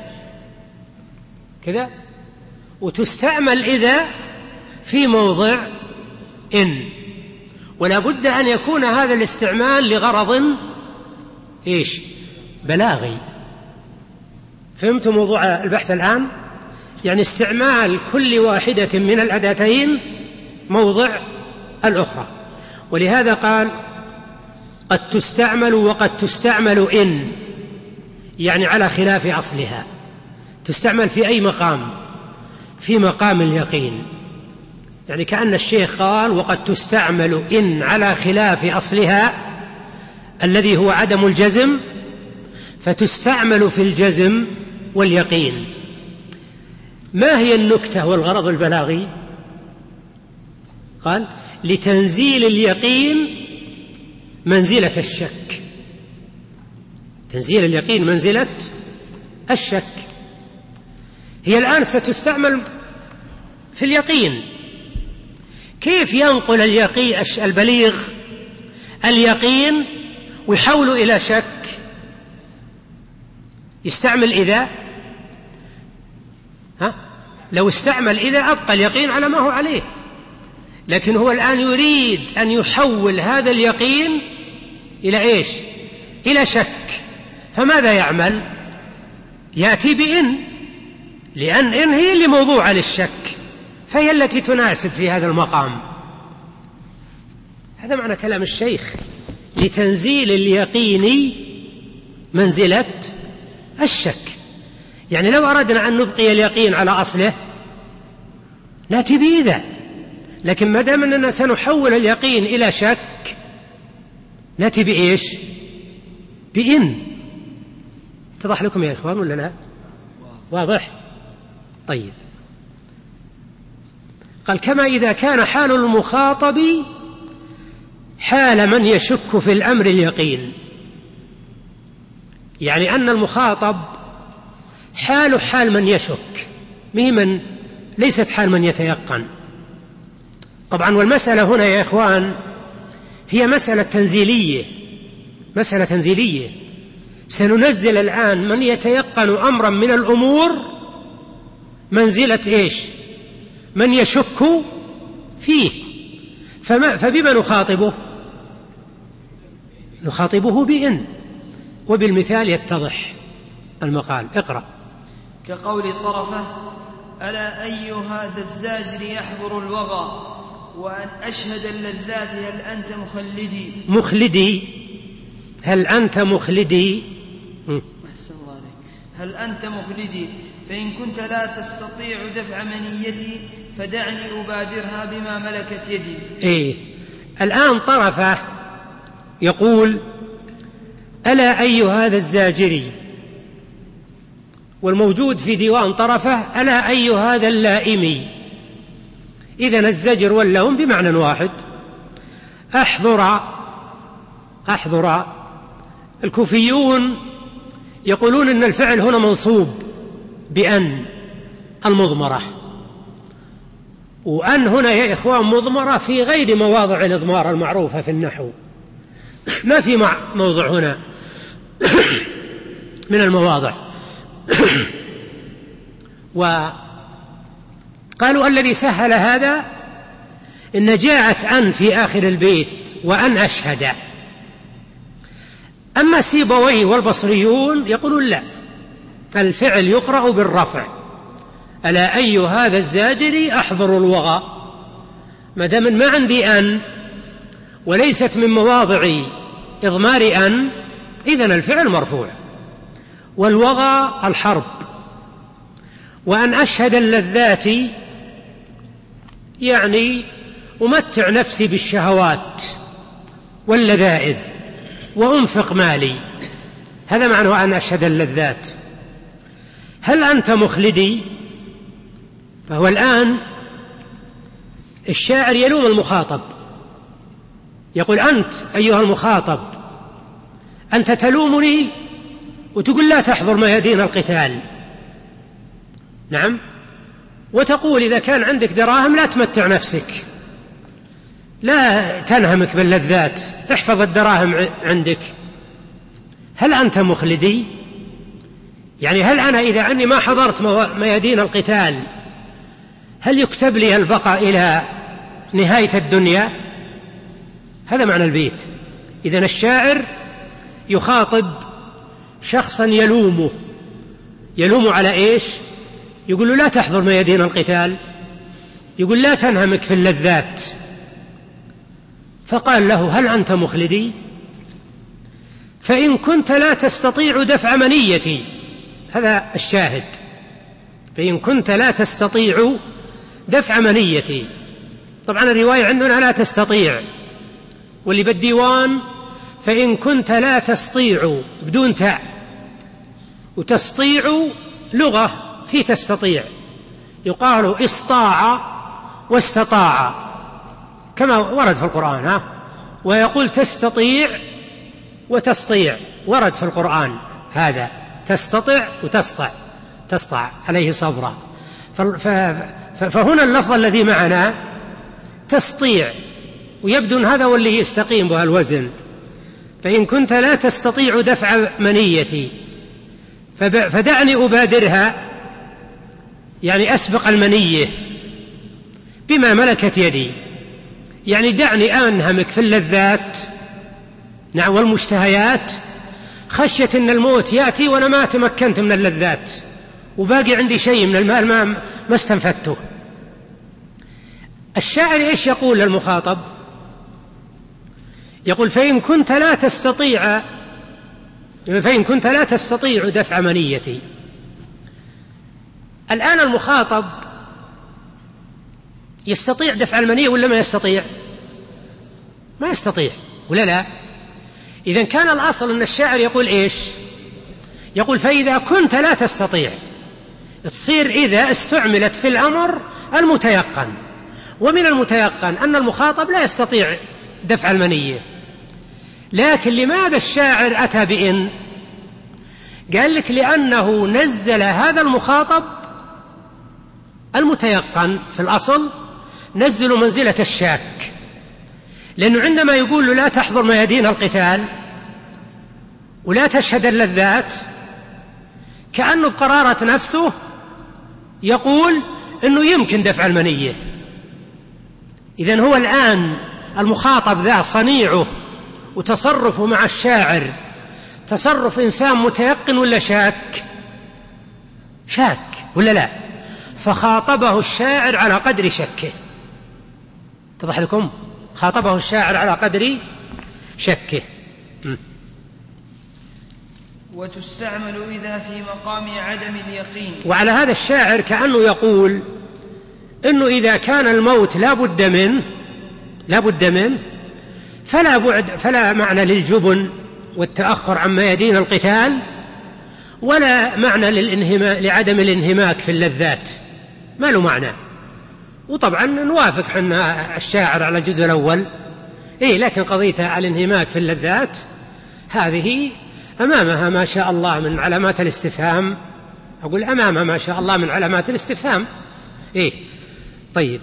كذا، وتستعمل إذا في موضع إن، ولا بد أن يكون هذا الاستعمال لغرض إيش؟ بلاغي. فهمت موضوع البحث الآن؟ يعني استعمال كل واحدة من الأداتين موضع الأخرى. ولهذا قال قد تستعمل وقد تستعمل إن، يعني على خلاف أصلها. تستعمل في أي مقام؟ في مقام اليقين. يعني كأن الشيخ قال وقد تستعمل إن على خلاف أصلها الذي هو عدم الجزم، فتستعمل في الجزم واليقين. ما هي النكتة والغرض البلاغي؟ قال لتنزيل اليقين منزلة الشك، تنزيل اليقين منزلة الشك. هي الآن ستستعمل في اليقين. كيف ينقل اليقين البليغ اليقين ويحوله إلى شك؟ يستعمل إذا، ها؟ لو استعمل إذا أبقى اليقين على ما هو عليه، لكن هو الآن يريد أن يحول هذا اليقين إلى إيش؟ إلى شك. فماذا يعمل؟ يأتي بإن، لأن إن هي اللي موضوعة للشك، فهي التي تناسب في هذا المقام. هذا معنى كلام الشيخ، لتنزيل اليقين منزلة الشك. يعني لو أردنا أن نبقي اليقين على أصله نأتي بإذا، لكن ما دام أننا سنحول اليقين إلى شك نأتي بإيش؟ بإن. اتضح لكم يا إخوان ولا لا؟ واضح؟ طيب. قال كما إذا كان حال المخاطب حال من يشك في الأمر اليقين، يعني أن المخاطب حال حال من يشك، من ليست حال من يتيقن. طبعا والمسألة هنا يا إخوان هي مسألة تنزيلية، مسألة تنزيلية. سننزل الآن من يتيقن أمرا من الأمور منزلة إيش؟ من يشك فيه. فما فبما نخاطبه؟ نخاطبه بإن، وبالمثال يتضح المقال. اقرأ. كقول طرفه ألا أي هذا الزاجر يحضر الوغى وأن أشهد اللذات هل أنت مخلدي. مخلدي، هل أنت مخلدي. أحسن الله عليك. هل أنت مخلدي، فإن كنت لا تستطيع دفع منيتي فدعني أبادرها بما ملكت يدي. إيه؟ الآن طرفه يقول ألا أي هذا الزاجري، والموجود في ديوان طرفه ألا أي هذا اللائمي. إذن الزجر واللوم بمعنى واحد. أحضر أحضر الكوفيون يقولون إن الفعل هنا منصوب بأن المضمرة، وأن هنا يا إخوان مضمرة في غير مواضع الإضمار المعروفة في النحو، ما في موضع هنا من المواضع. وقالوا الذي سهل هذا إن جاءت أن في آخر البيت وأن أشهد. أما سيبويه والبصريون يقولون لا، الفعل يقرأ بالرفع، ألا أي هذا الزاجر أحضر الوغى، ما دام ما عندي أن وليست من مواضع إضمار أن، إذن الفعل مرفوع. والوغى الحرب. وأن أشهد اللذات يعني أمتع نفسي بالشهوات واللذائذ وأنفق مالي، هذا معنى أن أشهد اللذات. هل أنت مخلدي؟ فهو الآن الشاعر يلوم المخاطب، يقول أنت أيها المخاطب أنت تلومني وتقول لا تحضر ميادين القتال، نعم، وتقول إذا كان عندك دراهم لا تمتع نفسك، لا تنهمك باللذات، احفظ الدراهم عندك. هل أنت مخلدي؟ يعني هل أنا إذا أني ما حضرت ميادين القتال هل يكتب لي البقاء إلى نهاية الدنيا؟ هذا معنى البيت. إذن الشاعر يخاطب شخصا يلومه، يلومه على إيش؟ يقول له لا تحضر ميادين القتال، يقول لا تنهمك في اللذات، فقال له هل أنت مخلدي؟ فإن كنت لا تستطيع دفع منيتي، هذا الشاهد، فإن كنت لا تستطيع دفع منيتي. طبعا الرواية عندنا لا تستطيع، واللي بالديوان فإن كنت لا تستطيع بدون تاء، وتستطيع لغة في تستطيع، يقال استطاع واستطاع كما ورد في القرآن، ها؟ ويقول تستطيع وتستطيع، ورد في القرآن هذا، تستطيع وتسطع، تسطع عليه صبرا. فهنا اللفظ الذي معنا تستطيع، ويبدو أن هذا هو اللي يستقيم بها الوزن. فإن كنت لا تستطيع دفع منيتي فدعني أبادرها، يعني أسبق المنية بما ملكت يدي، يعني دعني أنهمك في اللذات نعم والمشتهيات، خشية أن الموت يأتي وأنا ما تمكنت من اللذات وباقي عندي شيء من المال ما, ما استنفدته. الشاعر إيش يقول للمخاطب؟ يقول فإن كنت لا تستطيع فإن كنت لا تستطيع دفع منيتي. الآن المخاطب يستطيع دفع المنية ولا ما يستطيع؟ ما يستطيع ولا لا؟ إذن كان الأصل أن الشاعر يقول إيش؟ يقول فإذا كنت لا تستطيع، تصير إذا استعملت في الأمر المتيقن، ومن المتيقن أن المخاطب لا يستطيع دفع المنية. لكن لماذا الشاعر أتى بإن؟ قال لك لأنه نزل هذا المخاطب المتيقن في الأصل، نزل منزلة الشاك، لأنه عندما يقول له لا تحضر ميادين القتال ولا تشهد اللذات، كأنه بقرارة نفسه يقول أنه يمكن دفع المنية. إذن هو الآن المخاطب ذا صنيعه وتصرفه مع الشاعر تصرف إنسان متيقن ولا شاك؟ شاك ولا لا؟ فخاطبه الشاعر على قدر شكه. اتضح لكم؟ خاطبه الشاعر على قدر شكه. م. وتستعمل إذا في مقام عدم اليقين. وعلى هذا الشاعر كأنه يقول إنه إذا كان الموت لا بد منه لا بد منه فلا بعد فلا معنى للجبن والتأخر عن ميادين القتال، ولا معنى للانهماك لعدم الانهماك في اللذات، ما له معنى. وطبعا نوافق حنا الشاعر على الجزء الأول، إيه، لكن قضية الانهماك في اللذات هذه أمامها ما شاء الله من علامات الاستفهام، أقول أمامها ما شاء الله من علامات الاستفهام، إيه. طيب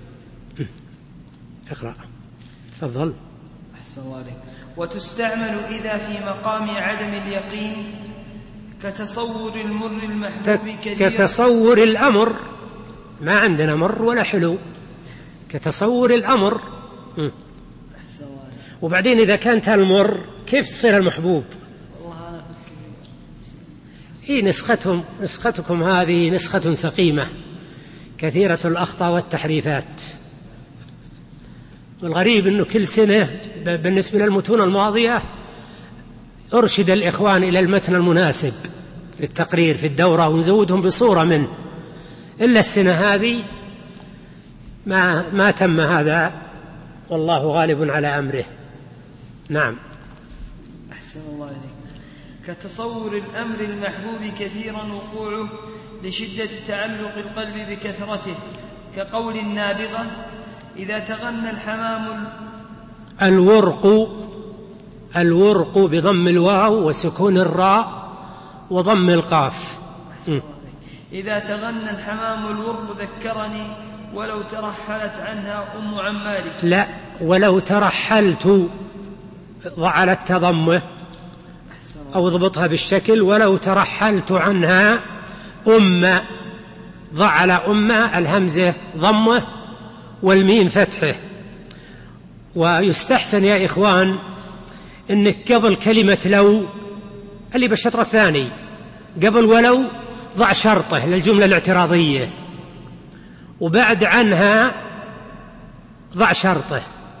اقرأ تفضل. أحسن الله عليك. وتستعمل إذا في مقام عدم اليقين كتصور المر المحبوب كثيرا. كتصور الأمر، ما عندنا مر ولا حلو، كتصور الأمر. أحسن الله عليك. وبعدين إذا كانت المر كيف تصير المحبوب؟ والله أنا إيه، نسختهم نسختكم هذه نسخة سقيمة كثيرة الأخطاء والتحريفات. والغريب أنه كل سنة بالنسبة للمتون الماضية أرشد الإخوان إلى المتن المناسب للتقرير في الدورة ونزودهم بصورة منه، إلا السنة هذه ما, ما تم هذا، والله غالب على أمره. نعم. أحسن الله عليك. كتصور الأمر المحبوب كثيرا وقوعه لشدة تعلق القلب بكثرته، كقول النابغة إذا تغنى الحمام. الورق، الورق بضم الواو وسكون الراء وضم القاف. إذا تغنى الحمام الورق ذكرني ولو ترحلت عنها أم عمالي. لا، ولو ترحلت ضع التضمه أو ضبطها بالشكل، ولو ترحلت عنها أم، ضع على أم الهمزة ضمه والميم فتحه. ويستحسن يا إخوان إنك قبل كلمة لو اللي بالشطر الثاني قبل ولو ضع شرطه للجملة الاعتراضية، وبعد عنها ضع شرطه،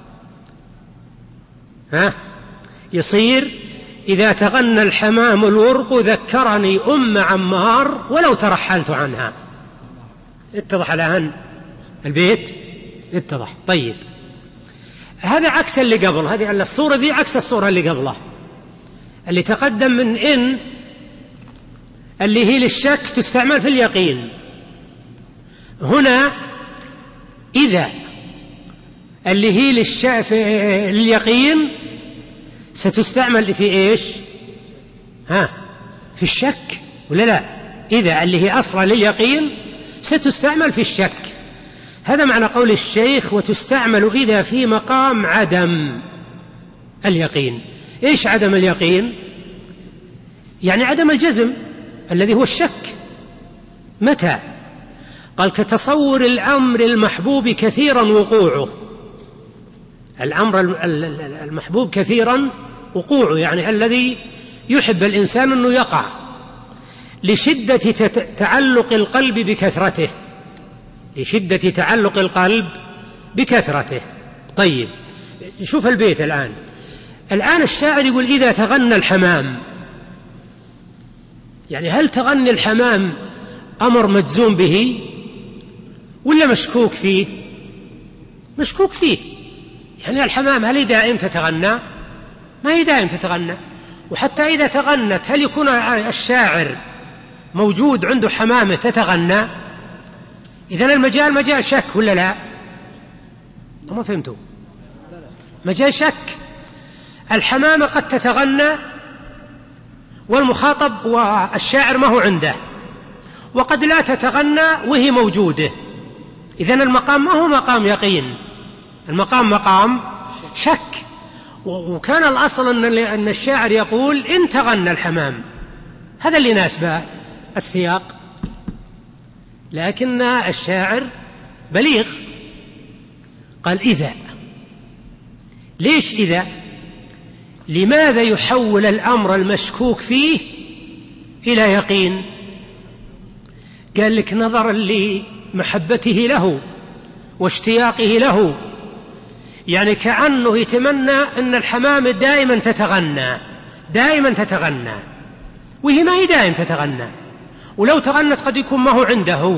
ها يصير إذا تغنى الحمام الورق ذكرني أم عمار ولو ترحلت عنها. اتضح الآن البيت؟ اتضح. طيب هذا عكس اللي قبل، هذه الصورة ذي عكس الصورة اللي قبله. اللي تقدم من إن اللي هي للشك تستعمل في اليقين، هنا إذا اللي هي للش... لليقين ستستعمل في إيش؟ ها في الشك ولا لا؟ إذا اللي هي أصلا لليقين ستستعمل في الشك. هذا معنى قول الشيخ وتستعمل إذا في مقام عدم اليقين. إيش عدم اليقين؟ يعني عدم الجزم الذي هو الشك. متى؟ قال كتصور الأمر المحبوب كثيرا وقوعه. الأمر المحبوب كثيرا وقوعه يعني الذي يحب الإنسان أنه يقع، لشدة تعلق القلب بكثرته، لشدة تعلق القلب بكثرته. طيب شوف البيت الآن. الآن الشاعر يقول إذا تغنى الحمام، يعني هل تغني الحمام أمر مجزوم به ولا مشكوك فيه؟ مشكوك فيه. يعني الحمام هل دائم تتغنى؟ ما هي دائم تتغنى. وحتى إذا تغنت هل يكون الشاعر موجود عنده حمامة تتغنى؟ إذن المجال مجال شك ولا لا؟ ما فهمتوا؟ مجال شك. الحمامة قد تتغنى والمخاطب والشاعر ما هو عنده، وقد لا تتغنى وهي موجودة. إذن المقام ما هو مقام يقين، المقام مقام شك. وكان الأصل أن الشاعر يقول إن تغنى الحمام، هذا اللي يناسب السياق. لكن الشاعر بليغ قال إذا. ليش إذا؟ لماذا يحول الأمر المشكوك فيه إلى يقين؟ قال لك نظرا لمحبته له واشتياقه له، يعني كأنه يتمنى أن الحمام دائما تتغنى دائما تتغنى وهي ما هي دائما تتغنى، ولو تغنت قد يكون ما هو عنده.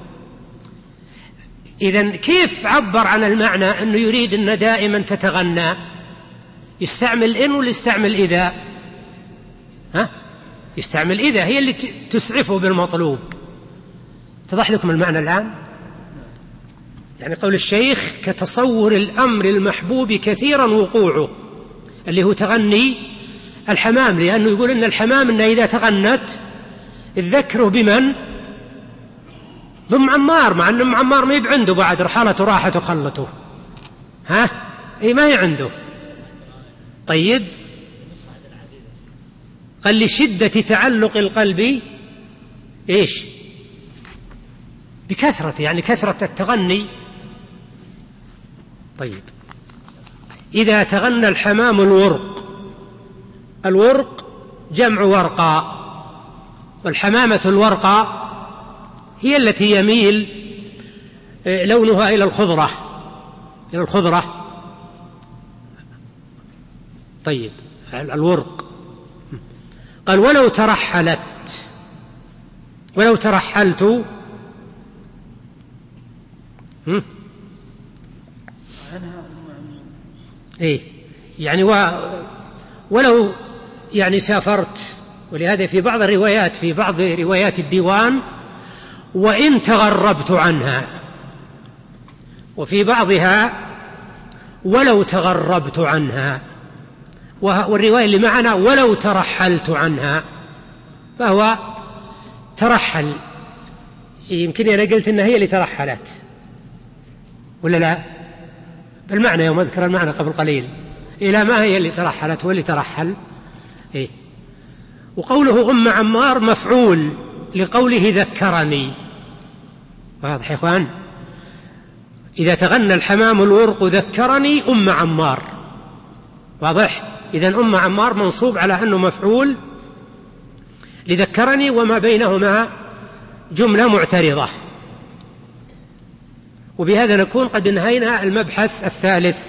إذن كيف عبر عن المعنى أنه يريد أن دائما تتغنى؟ يستعمل إن ولا يستعمل إذا؟ ها؟ يستعمل إذا، هي اللي تسعفه بالمطلوب. اتضح لكم المعنى الآن؟ يعني قول الشيخ كتصور الأمر المحبوب كثيرا وقوعه، اللي هو تغني الحمام، لأنه يقول إن الحمام إنه إذا تغنت تذكره بمن؟ بأم عمار، مع أن أم عمار ما يب عنده بعد، رحالته راحت وخلته، ها إيه ما هي عنده. طيب قال لشدة تعلق القلب إيش؟ بكثرة، يعني كثرة التغني. طيب إذا تغنى الحمام الورق، الورق جمع ورقة، والحمامة الورقة هي التي يميل لونها إلى الخضرة، إلى الخضرة. طيب الورق قال ولو ترحلت، ولو ترحلت هم؟ إيه يعني و... ولو يعني سافرت، ولهذا في بعض الروايات، في بعض روايات الديوان وإن تغربت عنها، وفي بعضها ولو تغربت عنها، والرواية اللي معنا ولو ترحلت عنها، فهو ترحل. يمكن أنا قلت إنها هي اللي ترحلت ولا لا؟ بالمعنى يوم أذكر المعنى قبل قليل، إلى ما هي اللي ترحلت واللي ترحل. إيه؟ وقوله أم عمار مفعول لقوله ذكرني. واضح يا إخوان؟ إذا تغنى الحمام الورق ذكرني أم عمار، واضح؟ إذن أم عمار منصوب على أنه مفعول لذكرني، وما بينهما جملة معترضة. وبهذا نكون قد انهينا المبحث الثالث.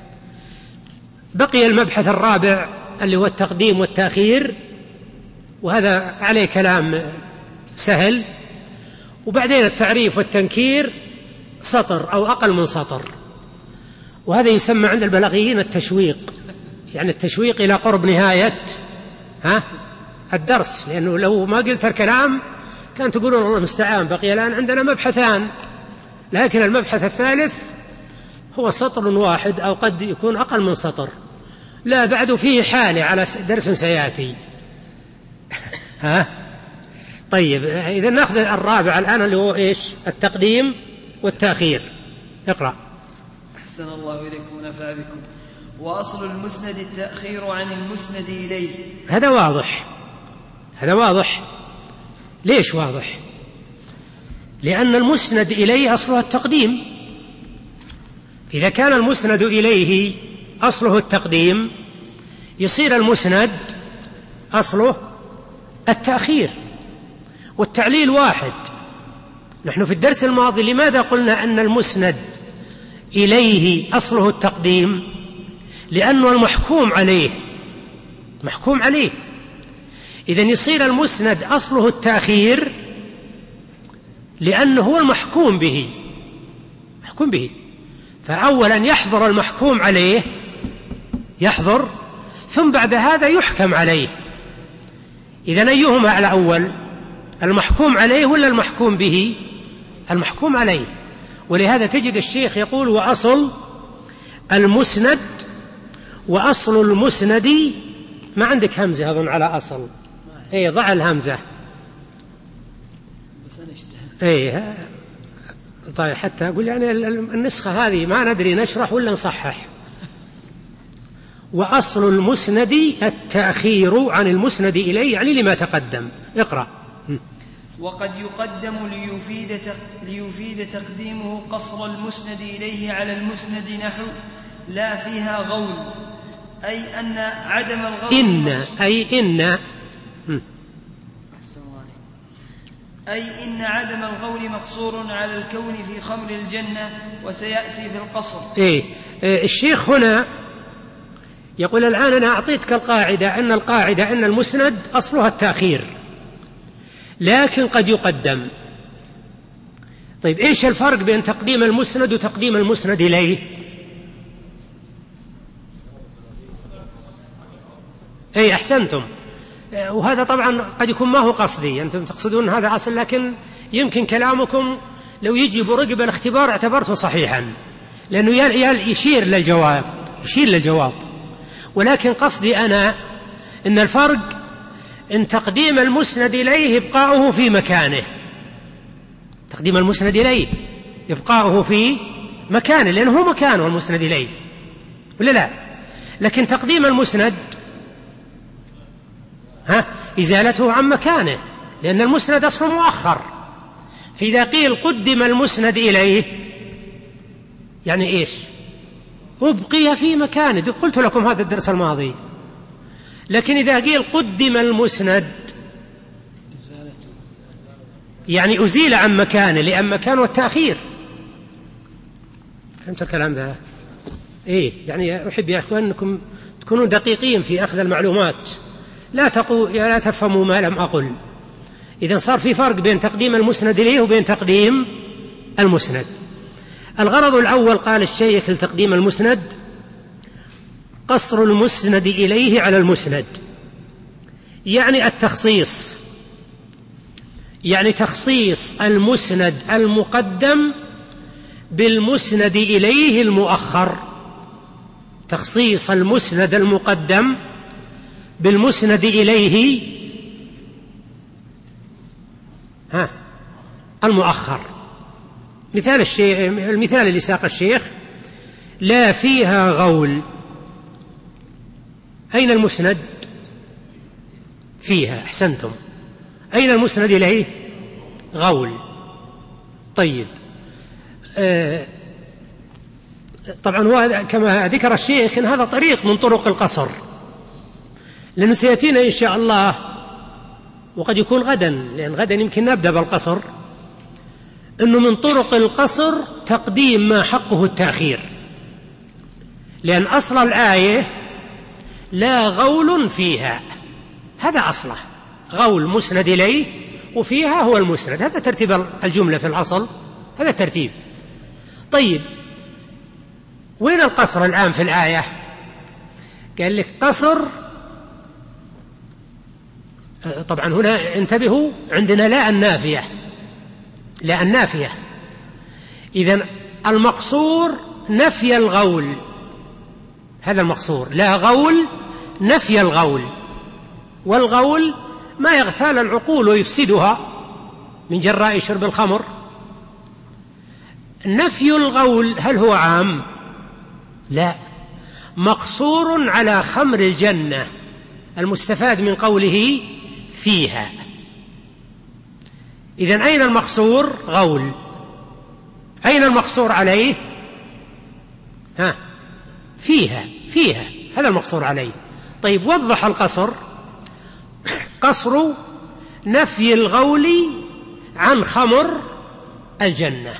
بقي المبحث الرابع اللي هو التقديم والتأخير، وهذا عليه كلام سهل. وبعدين التعريف والتنكير سطر أو أقل من سطر، وهذا يسمى عند البلاغيين التشويق، يعني التشويق إلى قرب نهاية ها الدرس، لأنه لو ما قلت الكلام كان تقولون الله المستعان، بقي الآن عندنا مبحثان، لكن المبحث الثالث هو سطر واحد أو قد يكون أقل من سطر، لا بعد فيه حالة على درس سيأتي. ها طيب إذا نأخذ الرابع الآن اللي هو إيش؟ التقديم والتأخير. اقرأ. أحسن الله إليكم ونفع بكم. وأصل المسند التأخير عن المسند إليه. هذا واضح، هذا واضح. ليش واضح؟ لأن المسند إليه أصله التقديم. إذا كان المسند إليه أصله التقديم يصير المسند أصله التأخير، والتعليل واحد. نحن في الدرس الماضي لماذا قلنا أن المسند إليه أصله التقديم؟ لأنه المحكوم عليه، محكوم عليه. إذن يصير المسند أصله التأخير لأنه هو المحكوم به، محكوم به. فأولا يحضر المحكوم عليه، يحضر، ثم بعد هذا يحكم عليه. إذن أيهما الأول، المحكوم عليه ولا المحكوم به؟ المحكوم عليه. ولهذا تجد الشيخ يقول وأصل المسند، وأصل المسند، ما عندك همزة أظن على أصل، إيه ضع الهمزة، إيه طيب حتى أقول يعني النسخة هذه ما ندري نشرح ولا نصحح. وأصل المسند التأخير عن المسند إليه، يعني لما تقدم. اقرأ. وقد يقدم ليفيد ليفيد تقديمه قصر المسند إليه على المسند، نحو لا فيها غول، أي أن عدم الغول إن أي إن أي إن عدم الغول مقصور على الكون في خمر الجنة، وسيأتي في القصر. إيه الشيخ هنا يقول الآن أنا أعطيتك القاعدة، أن القاعدة أن المسند أصلها التأخير، لكن قد يقدم. طيب إيش الفرق بين تقديم المسند وتقديم المسند إليه؟ أي أحسنتم. وهذا طبعا قد يكون ما هو قصدي، أنتم تقصدون هذا أصل، لكن يمكن كلامكم لو يجي برقب الاختبار اعتبرته صحيحا، لأنه يشير للجواب يشير للجواب ولكن قصدي أنا إن الفرق إن تقديم المسند إليه إبقاؤه في مكانه، تقديم المسند إليه إبقاؤه في مكانه لأنه هو مكانه المسند إليه ولا لا؟ لكن تقديم المسند ها إزالته عن مكانه، لأن المسند أصلا مؤخر. فإذا قيل قدم المسند إليه يعني إيش؟ أبقي في مكانه، قلت لكم هذا الدرس الماضي. لكن إذا قيل قدم المسند يعني أزيل عن مكانه، لأن مكانه التأخير. فهمت الكلام ذا؟ إيه يعني أحب يا أخوان أنكم تكونوا دقيقين في أخذ المعلومات، لا تقول لا تفهموا ما لم أقل. إذن صار في فرق بين تقديم المسند إليه وبين تقديم المسند. الغرض الأول قال الشيخ لتقديم المسند قصر المسند إليه على المسند، يعني التخصيص، يعني تخصيص المسند المقدم بالمسند إليه المؤخر، تخصيص المسند المقدم بالمسند إليه ها المؤخر. مثال الشيخ، المثال اللي ساق الشيخ: لا فيها غول. أين المسند فيها؟ أحسنتم. أين المسند إليه؟ غول. طيب آه طبعا هو كما ذكر الشيخ إن هذا طريق من طرق القصر، لأنه سيأتينا إن شاء الله وقد يكون غدا، لأن غدا يمكن نبدأ بالقصر، أنه من طرق القصر تقديم ما حقه التأخير، لأن أصل الآية لا غول فيها، هذا أصله غول مسند إليه وفيها هو المسند، هذا ترتيب الجملة في الأصل، هذا الترتيب. طيب وين القصر الآن في الآية؟ قال لك قصر، طبعا هنا انتبهوا عندنا لا النافية، لا النافية، إذن المقصور نفي الغول، هذا المقصور، لا غول نفي الغول، والغول ما يغتال العقول ويفسدها من جراء شرب الخمر. نفي الغول هل هو عام؟ لا، مقصور على خمر الجنة المستفاد من قوله فيها. إذن أين المقصور؟ غول. أين المقصور عليه؟ ها فيها، فيها، هذا المقصور عليه. طيب وضح القصر: قصر نفي الغول عن خمر الجنة.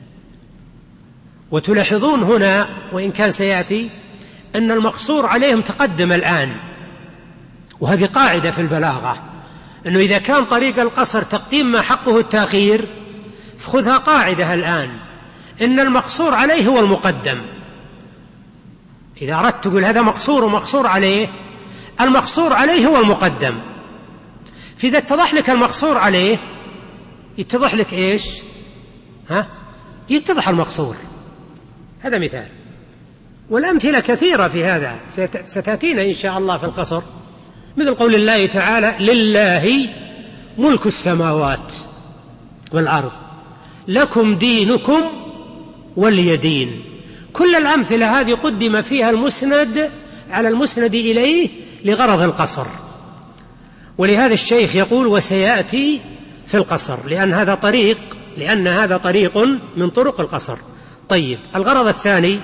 وتلاحظون هنا وإن كان سيأتي أن المقصور عليهم تقدم الآن، وهذه قاعدة في البلاغة، أنه إذا كان طريق القصر تقديم ما حقه التأخير فخذها قاعدة الآن، إن المقصور عليه هو المقدم. إذا أردت تقول هذا مقصور ومقصور عليه، المقصور عليه هو المقدم. فإذا اتضح لك المقصور عليه يتضح لك إيش؟ ها؟ يتضح المقصور. هذا مثال، والأمثلة كثيرة في هذا ستأتينا إن شاء الله في القصر، مثل قول الله تعالى: لله ملك السماوات والأرض لكم دينكم ولي دين. كل الأمثلة هذه قدم فيها المسند على المسند إليه لغرض القصر. ولهذا الشيخ يقول: وسيأتي في القصر، لأن هذا طريق لأن هذا طريق من طرق القصر. طيب الغرض الثاني: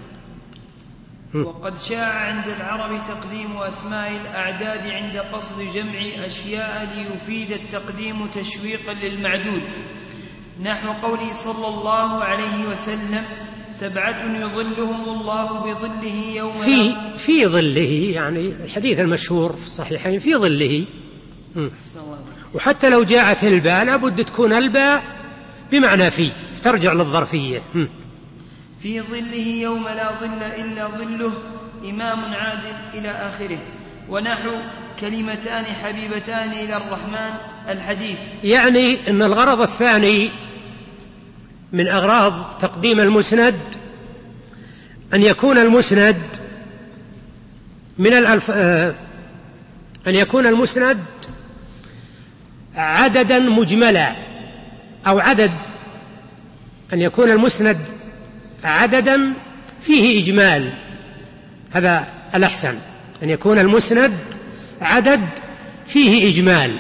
وقد شاع عند العرب تقديم أسماء الأعداد عند قصد جمع أشياء ليفيد التقديم تشويقا للمعدود، نحو قوله صلى الله عليه وسلم: سبعة يظلهم الله بظله يوم في في ظله، يعني الحديث المشهور في الصحيحين في ظله. وحتى لو جاءت الباء لابد تكون الباء بمعنى في، ترجع للظرفية. في ظله يوم لا ظل إلا ظله، إمام عادل إلى آخره. ونحو كلمتان حبيبتان إلى الرحمن الحديث. يعني أن الغرض الثاني من أغراض تقديم المسند أن يكون المسند من الألف أن يكون المسند عددا مجملا، أو عدد أن يكون المسند عددا فيه إجمال، هذا الأحسن، أن يكون المسند عدد فيه إجمال.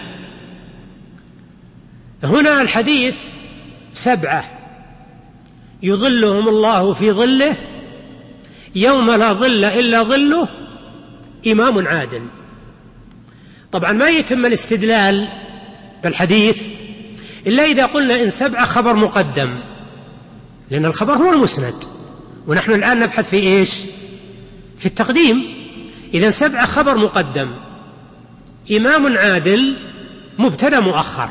هنا الحديث سبعة يظلهم الله في ظله يوم لا ظل إلا ظله إمام عادل. طبعا ما يتم الاستدلال بالحديث إلا إذا قلنا إن سبعة خبر مقدم، لأن الخبر هو المسند، ونحن الآن نبحث في إيش؟ في التقديم. إذن سبعة خبر مقدم، إمام عادل مبتدأ مؤخر.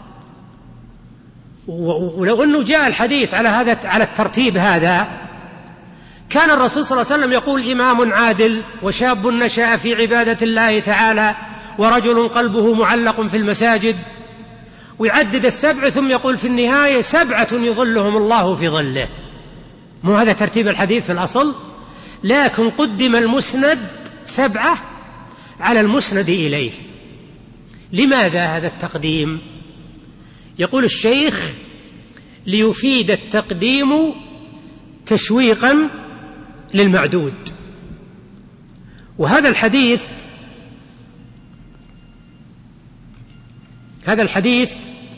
ولو أنه جاء الحديث على هذا على الترتيب هذا كان الرسول صلى الله عليه وسلم يقول إمام عادل وشاب نشأ في عبادة الله تعالى ورجل قلبه معلق في المساجد، ويعدد السبع ثم يقول في النهاية سبعة يظلهم الله في ظله. مو هذا ترتيب الحديث في الأصل، لكن قدم المسند سبعة على المسند إليه. لماذا هذا التقديم؟ يقول الشيخ ليفيد التقديم تشويقا للمعدود. وهذا الحديث هذا الحديث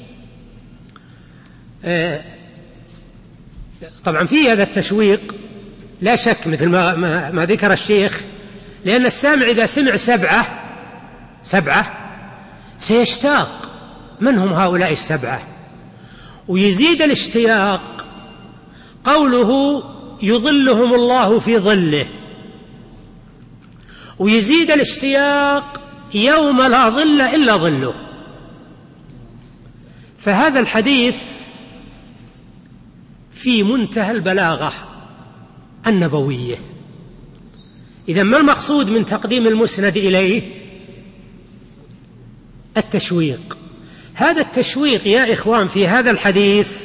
طبعا فيه هذا التشويق لا شك مثل ما, ما, ما ذكر الشيخ، لأن السامع إذا سمع سبعة سبعة سيشتاق من هم هؤلاء السبعة، ويزيد الاشتياق قوله يظلهم الله في ظله، ويزيد الاشتياق يوم لا ظل إلا ظله. فهذا الحديث في منتهى البلاغة النبوية. إذن ما المقصود من تقديم المسند إليه؟ التشويق. هذا التشويق يا إخوان في هذا الحديث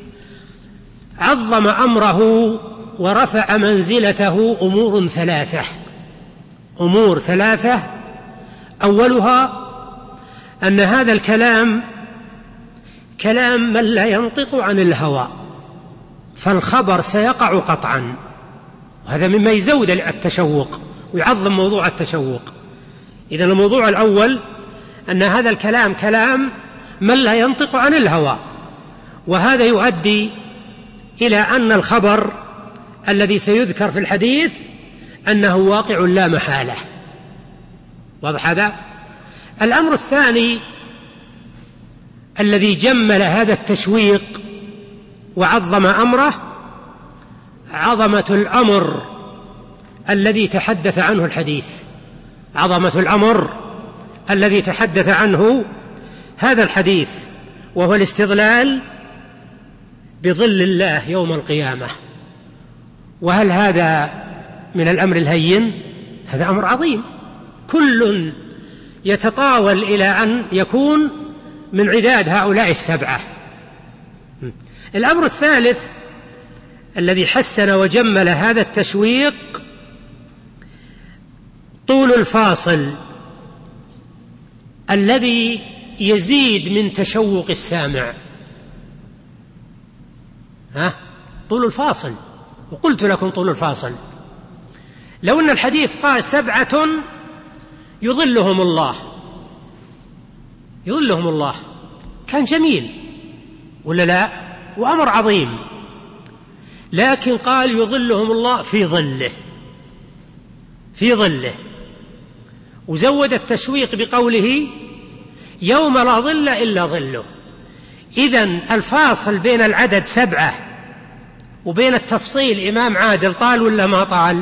عظم أمره ورفع منزلته أمور ثلاثة أمور ثلاثة أولها أن هذا الكلام كلام من لا ينطق عن الهوى، فالخبر سيقع قطعا، وهذا مما يزود التشوق ويعظم موضوع التشوق. إذن الموضوع الأول أن هذا الكلام كلام من لا ينطق عن الهوى، وهذا يؤدي إلى أن الخبر الذي سيذكر في الحديث أنه واقع لا محالة. واضح هذا؟ الأمر الثاني الذي جمل هذا التشويق وعظم أمره عظمة الأمر الذي تحدث عنه الحديث، عظمة الأمر الذي تحدث عنه هذا الحديث، وهو الاستظلال بظل الله يوم القيامة. وهل هذا من الأمر الهين؟ هذا أمر عظيم، كل يتطاول إلى أن يكون من عداد هؤلاء السبعة. الأمر الثالث الذي حسن وجمل هذا التشويق طول الفاصل الذي يزيد من تشوق السامع. ها؟ طول الفاصل، وقلت لكم طول الفاصل. لو أن الحديث قال سبعة يظلهم الله يظلهم الله كان جميل ولا لا؟ وأمر عظيم، لكن قال يظلهم الله في ظله في ظله وزود التشويق بقوله يوم لا ظل إلا ظله. إذن الفاصل بين العدد سبعة وبين التفصيل إمام عادل طال ولا ما طال؟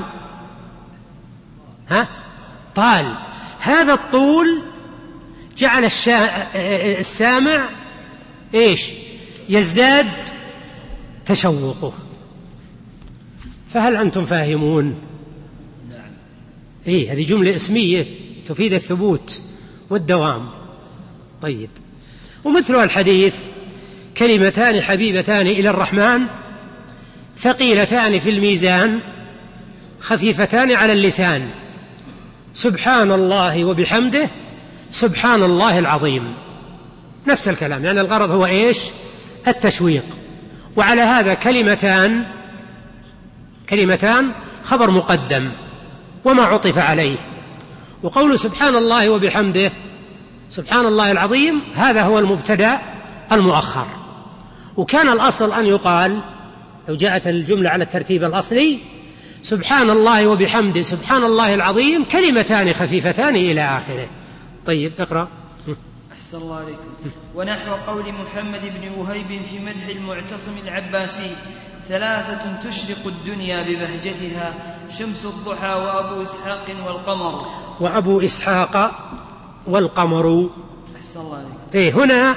ها؟ طال. هذا الطول جعل الشا... السامع إيش؟ يزداد تشوقه. فهل أنتم فاهمون؟ نعم. إيه، هذه جملة اسمية تفيد الثبوت والدوام. طيب، ومثل الحديث كلمتان حبيبتان إلى الرحمن ثقيلتان في الميزان خفيفتان على اللسان سبحان الله وبحمده سبحان الله العظيم. نفس الكلام، يعني الغرض هو إيش؟ التشويق. وعلى هذا كلمتان كلمتان خبر مقدم وما عطف عليه، وقول سبحان الله وبحمده سبحان الله العظيم هذا هو المبتدأ المؤخر. وكان الأصل أن يقال لو جاءت الجملة على الترتيب الأصلي سبحان الله وبحمده سبحان الله العظيم كلمتان خفيفتان إلى آخره. طيب اقرأ. أحسن الله عليكم. ونحو قول محمد بن وهيب في مدح المعتصم العباسي ثلاثة تشرق الدنيا ببهجتها شمس الضحى وأبو إسحاق والقمر. وأبو إسحاق والقمر. أحسن الله عليكم. إيه هنا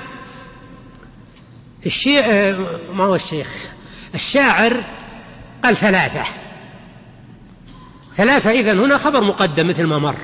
الشيخ ما هو الشيخ الشاعر قال ثلاثة ثلاثة إذن هنا خبر مقدم مثل ما مر،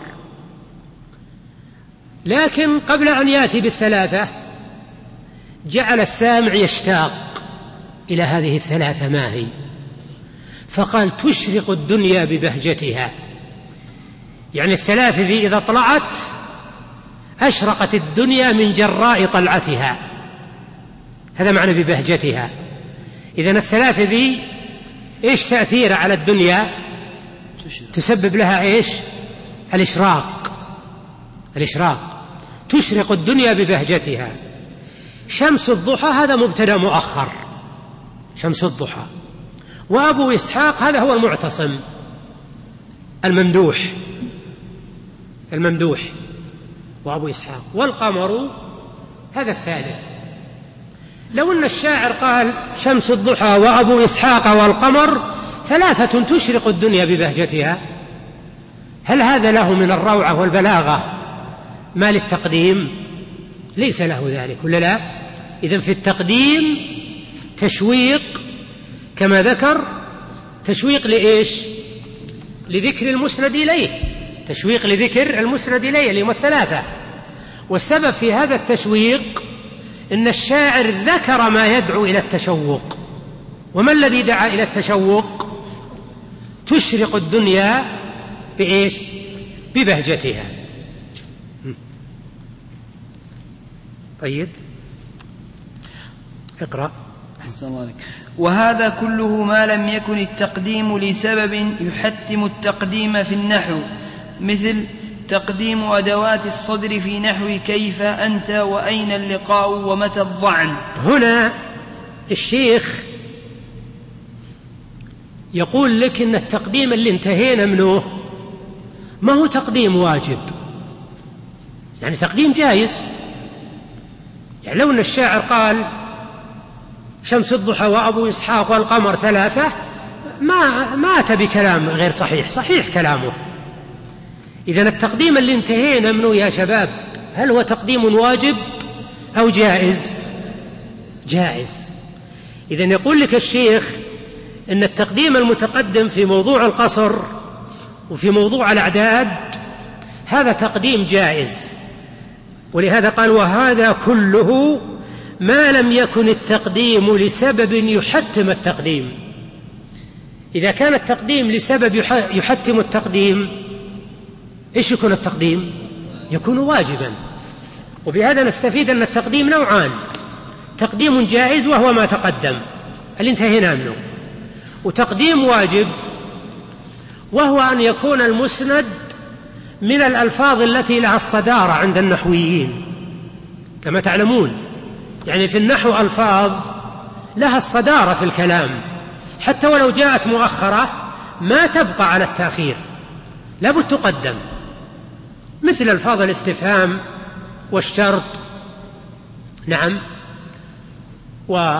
لكن قبل أن يأتي بالثلاثة جعل السامع يشتاق إلى هذه الثلاثة ما هي، فقال تشرق الدنيا ببهجتها، يعني الثلاثة ذي إذا طلعت أشرقت الدنيا من جراء طلعتها، هذا معنى ببهجتها. إذن الثلاثة ذي إيش تأثير على الدنيا؟ تسبب لها إيش؟ الإشراق الإشراق تشرق الدنيا ببهجتها. شمس الضحى هذا مبتدأ مؤخر، شمس الضحى. وأبو إسحاق هذا هو المعتصم الممدوح الممدوح وأبو إسحاق. والقمر هذا الثالث. لو أن الشاعر قال شمس الضحى وأبو إسحاق والقمر ثلاثة تشرق الدنيا ببهجتها، هل هذا له من الروعة والبلاغة ما للتقديم؟ ليس له ذلك ولا لا؟ إذن في التقديم تشويق كما ذكر، تشويق لإيش؟ لذكر المسند إليه، تشويق لذكر المسند إليه اللي هم الثلاثة. والسبب في هذا التشويق إن الشاعر ذكر ما يدعو إلى التشوق. وما الذي دعا إلى التشوق؟ تشرق الدنيا بإيش؟ ببهجتها. طيب اقرأ. أحسن الله عليك. وهذا كله ما لم يكن التقديم لسبب يحتم التقديم في النحو، مثل تقديم أدوات الصدر في نحو كيف أنت وأين اللقاء ومتى الظعن. هنا الشيخ يقول لك إن التقديم اللي انتهينا منه ما هو تقديم واجب، يعني تقديم جائز. يعني لو أن الشاعر قال شمس الضحى وأبو إسحاق والقمر ثلاثة ما ما أتى بكلام غير صحيح، صحيح كلامه. إذن التقديم اللي انتهينا منه يا شباب هل هو تقديم واجب أو جائز؟ جائز. إذن يقول لك الشيخ إن التقديم المتقدم في موضوع القصر وفي موضوع الأعداد هذا تقديم جائز، ولهذا قال وهذا كله ما لم يكن التقديم لسبب يحتم التقديم. إذا كان التقديم لسبب يحتم التقديم إيش يكون التقديم؟ يكون واجبا. وبهذا نستفيد أن التقديم نوعان، تقديم جائز وهو ما تقدم اللي انتهينا منه، وتقديم واجب وهو أن يكون المسند من الألفاظ التي لها الصدارة عند النحويين. كما تعلمون يعني في النحو ألفاظ لها الصدارة في الكلام، حتى ولو جاءت مؤخرة ما تبقى على التأخير، لابد تقدم، مثل ألفاظ الاستفهام والشرط. نعم. و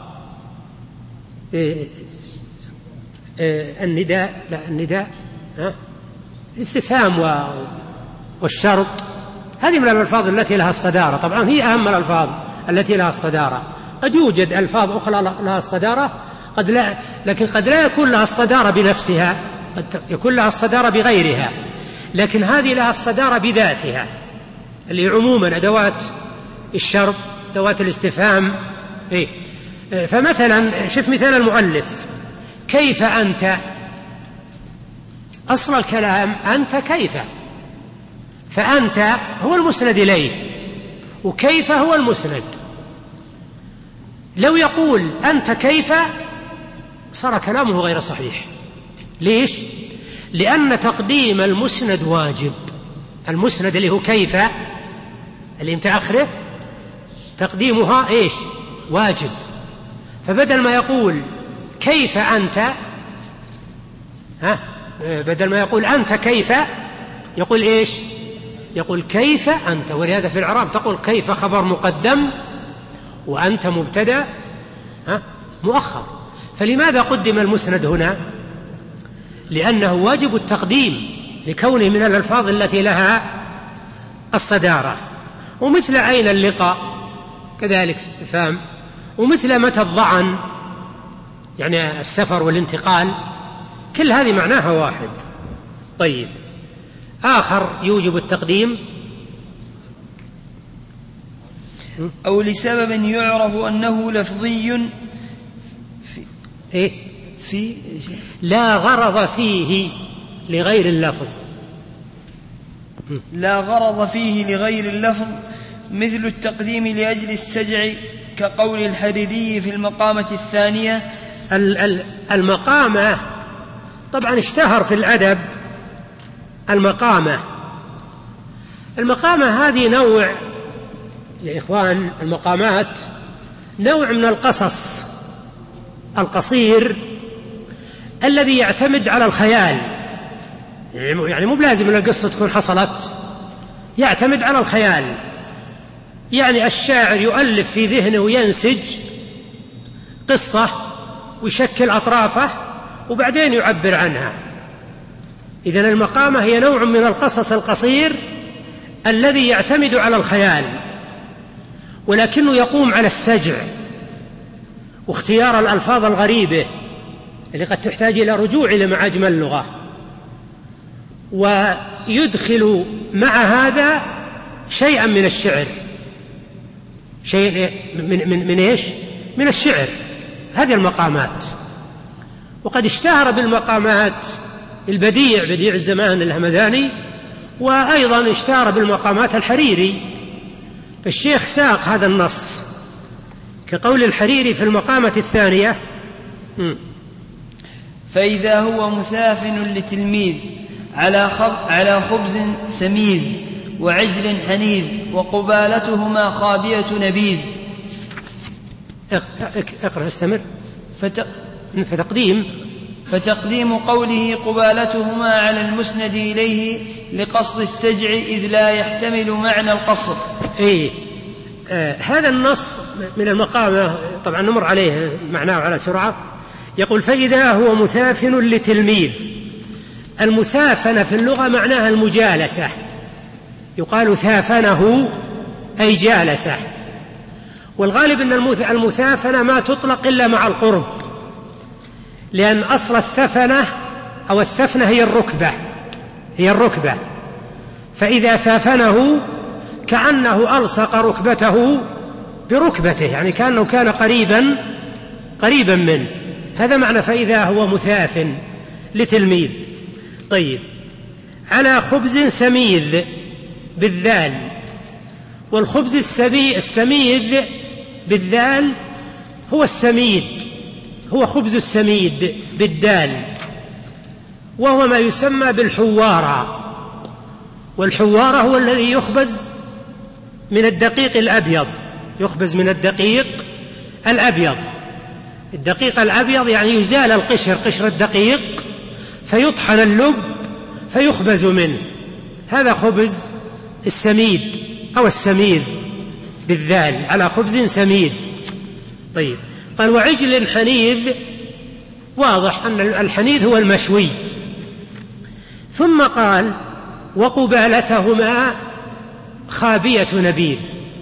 النداء لا النداء الاستفهام والشرط هذه من الألفاظ التي لها الصدارة، طبعا هي أهم الألفاظ التي لها الصدارة. قد يوجد ألفاظ أخرى لها الصدارة قد لا، لكن قد لا يكون لها الصدارة بنفسها، قد يكون لها الصدارة بغيرها، لكن هذه لها الصدارة بذاتها، اللي عموما أدوات الشرط، أدوات الاستفهام، إيه؟ فمثلا شوف مثال المؤلف: كيف أنت، أصل الكلام أنت كيف، فأنت هو المسند إليه وكيف هو المسند. لو يقول أنت كيف صار كلامه غير صحيح. ليش؟ لأن تقديم المسند واجب. المسند اللي هو كيف اللي متأخره تقديمها إيش؟ واجب. فبدل ما يقول كيف أنت، ها بدل ما يقول أنت كيف يقول إيش؟ يقول كيف أنت. ولهذا في الإعراب تقول كيف خبر مقدم وأنت مبتدأ ها مؤخر. فلماذا قدم المسند هنا؟ لأنه واجب التقديم لكونه من الألفاظ التي لها الصدارة. ومثل أين اللقاء كذلك استفهام، ومثل متى الظعن يعني السفر والانتقال، كل هذه معناها واحد. طيب، آخر يوجب التقديم: أو لسبب يعرف أنه لفظي في, إيه؟ في لا غرض فيه لغير اللفظ. لا غرض فيه لغير اللفظ، مثل التقديم لأجل السجع كقول الحريري في المقامة الثانية. المقامة طبعا اشتهر في الأدب المقامة. المقامة هذه نوع يا إخوان، المقامات نوع من القصص القصير الذي يعتمد على الخيال. يعني مو بلازم أن القصة تكون حصلت، يعتمد على الخيال. يعني الشاعر يؤلف في ذهنه وينسج قصة ويشكل أطرافه وبعدين يعبر عنها. إذن المقامة هي نوع من القصص القصير الذي يعتمد على الخيال، ولكنه يقوم على السجع واختيار الألفاظ الغريبة اللي قد تحتاج إلى رجوع إلى معاجم اللغة، ويدخل مع هذا شيئا من الشعر، شيء من, من, من إيش؟ من الشعر. هذه المقامات. وقد اشتهر بالمقامات البديع بديع الزمان الهمداني، وأيضا اشتهر بالمقامات الحريري. فالشيخ ساق هذا النص كقول الحريري في المقامة الثانية: فإذا هو مثاف لتلميذ على على خبز سميذ وعجل حنيذ وقبالتهما خابية نبيذ. اقرأ استمر. فت... فتقديم فتقديم قوله قبالتهما على المسند إليه لقصد السجع إذ لا يحتمل معنى القصر. إيه؟ آه هذا النص من المقامة طبعا نمر عليه معناه على سرعة. يقول: فإذا هو مثاف لتلميذ. المثافنة في اللغة معناها المجالسة، يقال ثافنه أي جالسه. والغالب أن المثافنة ما تطلق إلا مع القرب، لأن أصل الثفنة أو الثفنة هي الركبة هي الركبة فإذا ثافنه كأنه ألصق ركبته بركبته، يعني كأنه كان قريبا قريبا منه. هذا معنى فإذا هو مثاف لتلميذ. طيب، على خبز سميذ بالذال. والخبز السميذ بالذال هو السميد، هو خبز السميد بالدال، وهو ما يسمى بالحوارة. والحوارة هو الذي يخبز من الدقيق الأبيض، يخبز من الدقيق الأبيض. الدقيق الأبيض يعني يزال القشر، قشر الدقيق، فيطحن اللب فيخبز منه. هذا خبز السميد أو السميذ بالذال، على خبز سميذ. طيب، قال: وعجل حنيذ. واضح أن الحنيذ هو المشوي. ثم قال: وقبالتهما خابية نبيذ.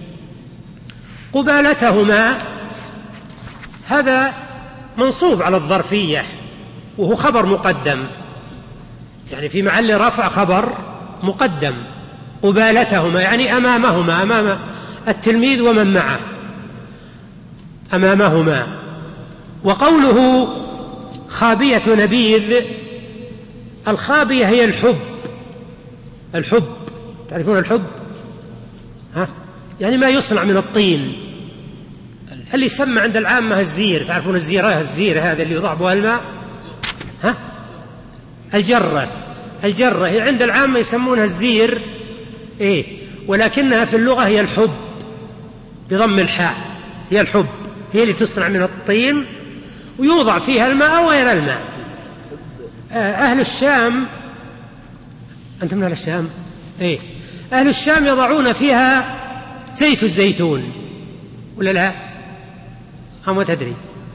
قبالتهما هذا منصوب على الظرفية، وهو خبر مقدم، يعني في محل رفع خبر مقدم. قبالتهما يعني أمامهما، أمام التلميذ ومن معه. أمامهما. وقوله خابية نبيذ، الخابية هي الحب. الحب تعرفون الحب؟ ها؟ يعني ما يصنع من الطين، اللي يسمى عند العامة الزير. تعرفون الزيرة؟ الزير هذا اللي يضع بها الماء. ها؟ الجرة. الجرة هي عند العامة يسمونها الزير، إيه، ولكنها في اللغة هي الحب بضم الحاء. هي الحب، هي اللي تصنع من الطين ويوضع فيها الماء أو غير الماء. أهل الشام، أنتم من أهل الشام؟ إيه، أهل الشام يضعون فيها زيت الزيتون ولا لا؟ أو ما تدري؟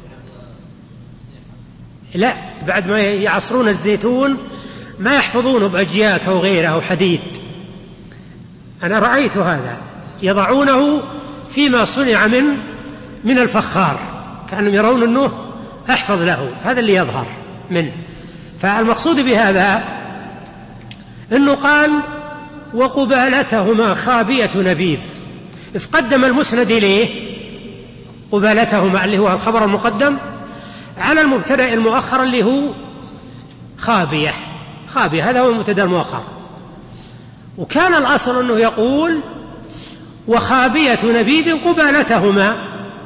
لا، بعد ما يعصرون الزيتون ما يحفظونه بأجياك أو غيره أو حديد. أنا رأيت هذا، يضعونه فيما صنع من من الفخار، كأنهم يرون أنه أحفظ له، هذا اللي يظهر منه. فالمقصود بهذا أنه قال وقبالتهما خابية نبيذ، إذ قدم المسند إليه قبالتهما اللي هو الخبر المقدم على المبتدأ المؤخر اللي هو خابية. خابية هذا هو المبتدأ المؤخر. وكان الأصل أنه يقول وخابية نبيذ قبالتهما.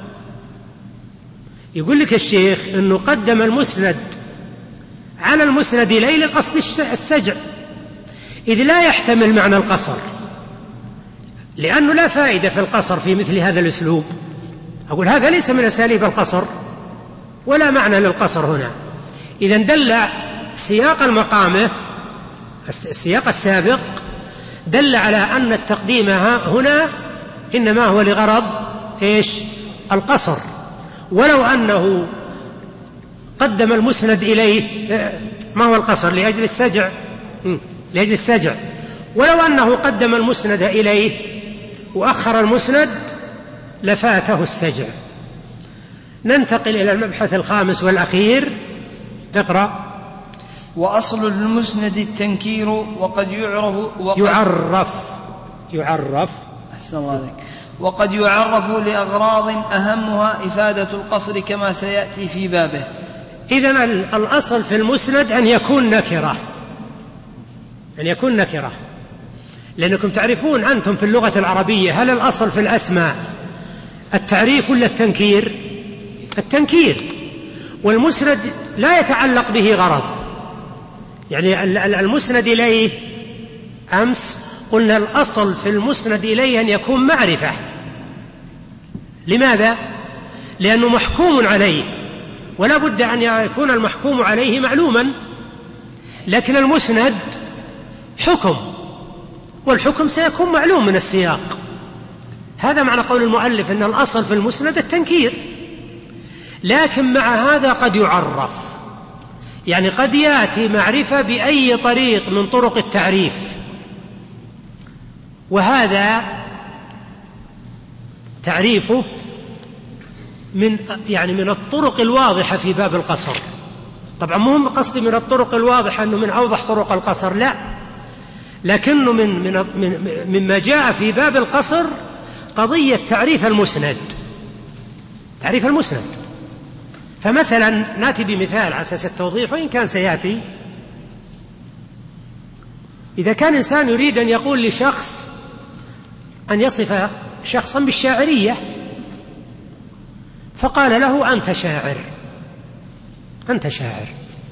يقول لك الشيخ أنه قدم المسند على المسند إليه لقصد السجع، إذ لا يحتمل معنى القصر، لأنه لا فائدة في القصر في مثل هذا الأسلوب. أقول هذا ليس من أساليب القصر ولا معنى للقصر هنا. إذن دل سياق المقامة السياق السابق دل على أن التقديم هنا إنما هو لغرض إيش؟ القصر. ولو أنه قدم المسند إليه، ما هو القصر؟ لأجل السجع، لأجل السجع. ولو أنه قدم المسند إليه وأخر المسند لفاته السجع. ننتقل إلى المبحث الخامس والأخير. اقرأ. وأصل المسند التنكير وقد يعرف وقد يعرف يعرف أحسن الله عليك. وقد يعرف لأغراض أهمها إفادة القصر كما سيأتي في بابه. إذن الأصل في المسند أن يكون نكرة، أن يكون نكرة، لأنكم تعرفون أنتم في اللغة العربية هل الأصل في الأسماء التعريف ولا التنكير؟ التنكير. والمسند لا يتعلق به غرض، يعني المسند إليه أمس قلنا الأصل في المسند إليه أن يكون معرفة. لماذا؟ لأنه محكوم عليه، ولا بد أن يكون المحكوم عليه معلوما. لكن المسند حكم، والحكم سيكون معلوم من السياق. هذا معنى قول المؤلف أن الأصل في المسند التنكير. لكن مع هذا قد يعرف، يعني قد يأتي معرفة بأي طريق من طرق التعريف، وهذا تعريفه من يعني من الطرق الواضحة في باب القصر. طبعا مهم قصدي من الطرق الواضحة أنه من أوضح طرق القصر، لا، لكنه من من مما جاء في باب القصر قضية تعريف المسند، تعريف المسند. فمثلا نأتي بمثال على أساس التوضيح وإن كان سيأتي. إذا كان إنسان يريد أن يقول لشخص أن يصف شخصا بالشاعرية، فقال له أنت شاعر، أنت شاعر،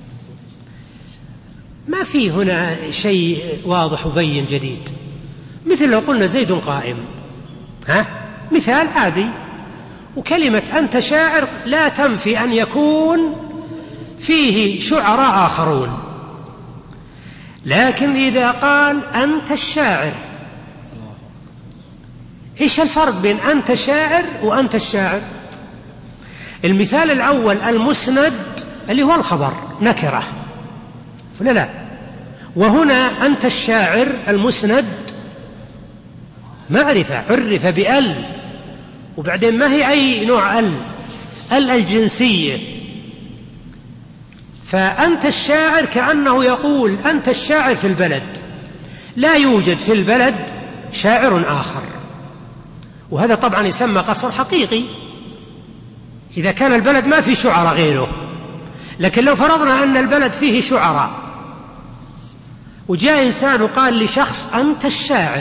ما في هنا شيء واضح وبين جديد. مثل لو قلنا زيد قائم، ها مثال عادي. وكلمة أنت شاعر لا تنفي أن يكون فيه شعراء آخرون، لكن إذا قال أنت الشاعر، إيش الفرق بين أنت شاعر وأنت الشاعر؟ المثال الأول المسند اللي هو الخبر نكرة ولا لا؟ وهنا أنت الشاعر المسند معرفة عرف بأل، وبعدين ما هي أي نوع أل، أل الجنسية. فأنت الشاعر كأنه يقول أنت الشاعر في البلد، لا يوجد في البلد شاعر آخر، وهذا طبعا يسمى قصر حقيقي. إذا كان البلد ما فيه شعراء غيره. لكن لو فرضنا أن البلد فيه شعراء وجاء إنسان وقال لشخص أنت الشاعر،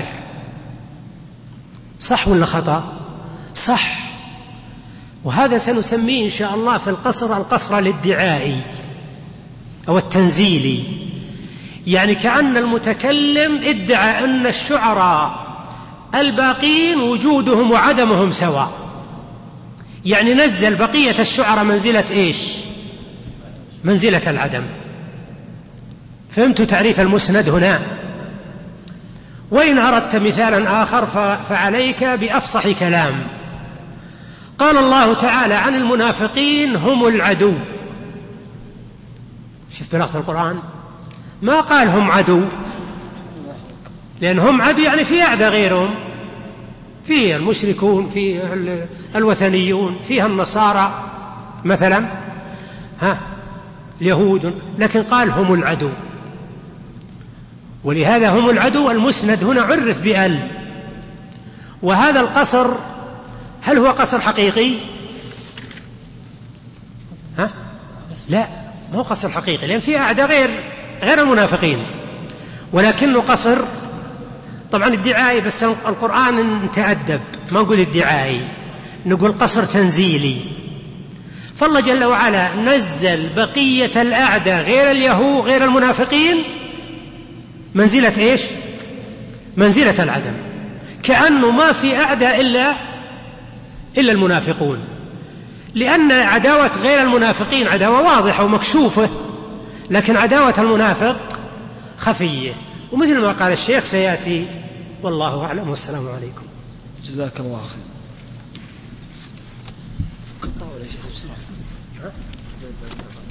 صح ولا خطأ؟ صح. وهذا سنسميه إن شاء الله في القصر القصر الادعائي أو التنزيلي، يعني كأن المتكلم ادعى أن الشعراء الباقين وجودهم وعدمهم سواء، يعني نزل بقية الشعراء منزلة إيش؟ منزلة العدم. فهمت تعريف المسند هنا؟ وإن أردت مثالا آخر فعليك بأفصح كلام. قال الله تعالى عن المنافقين هم العدو. شوف بلاغة القرآن، ما قال هم عدو، لأن هم عدو يعني في أعداء غيرهم، فيه المشركون، فيه الوثنيون، فيها النصارى مثلا، ها اليهود، لكن قال هم العدو. ولهذا هم العدو المسند هنا عرف بأل. وهذا القصر هل هو قصر حقيقي؟ ها؟ لا، ما هو قصر حقيقي، لأن فيه أعداء غير غير المنافقين، ولكنه قصر طبعا ادعائي، بس القرآن تأدب ما نقول ادعائي، نقول قصر تنزيلي. فالله جل وعلا نزل بقية الأعداء غير اليهود غير المنافقين منزلة إيش؟ منزلة العدم، كأنه ما في أعداء إلا إلا المنافقون، لأن عداوة غير المنافقين عداوة واضحة ومكشوفة، لكن عداوة المنافق خفية. ومثل ما قال الشيخ سيأتي، والله أعلم، والسلام عليكم. جزاك الله خير.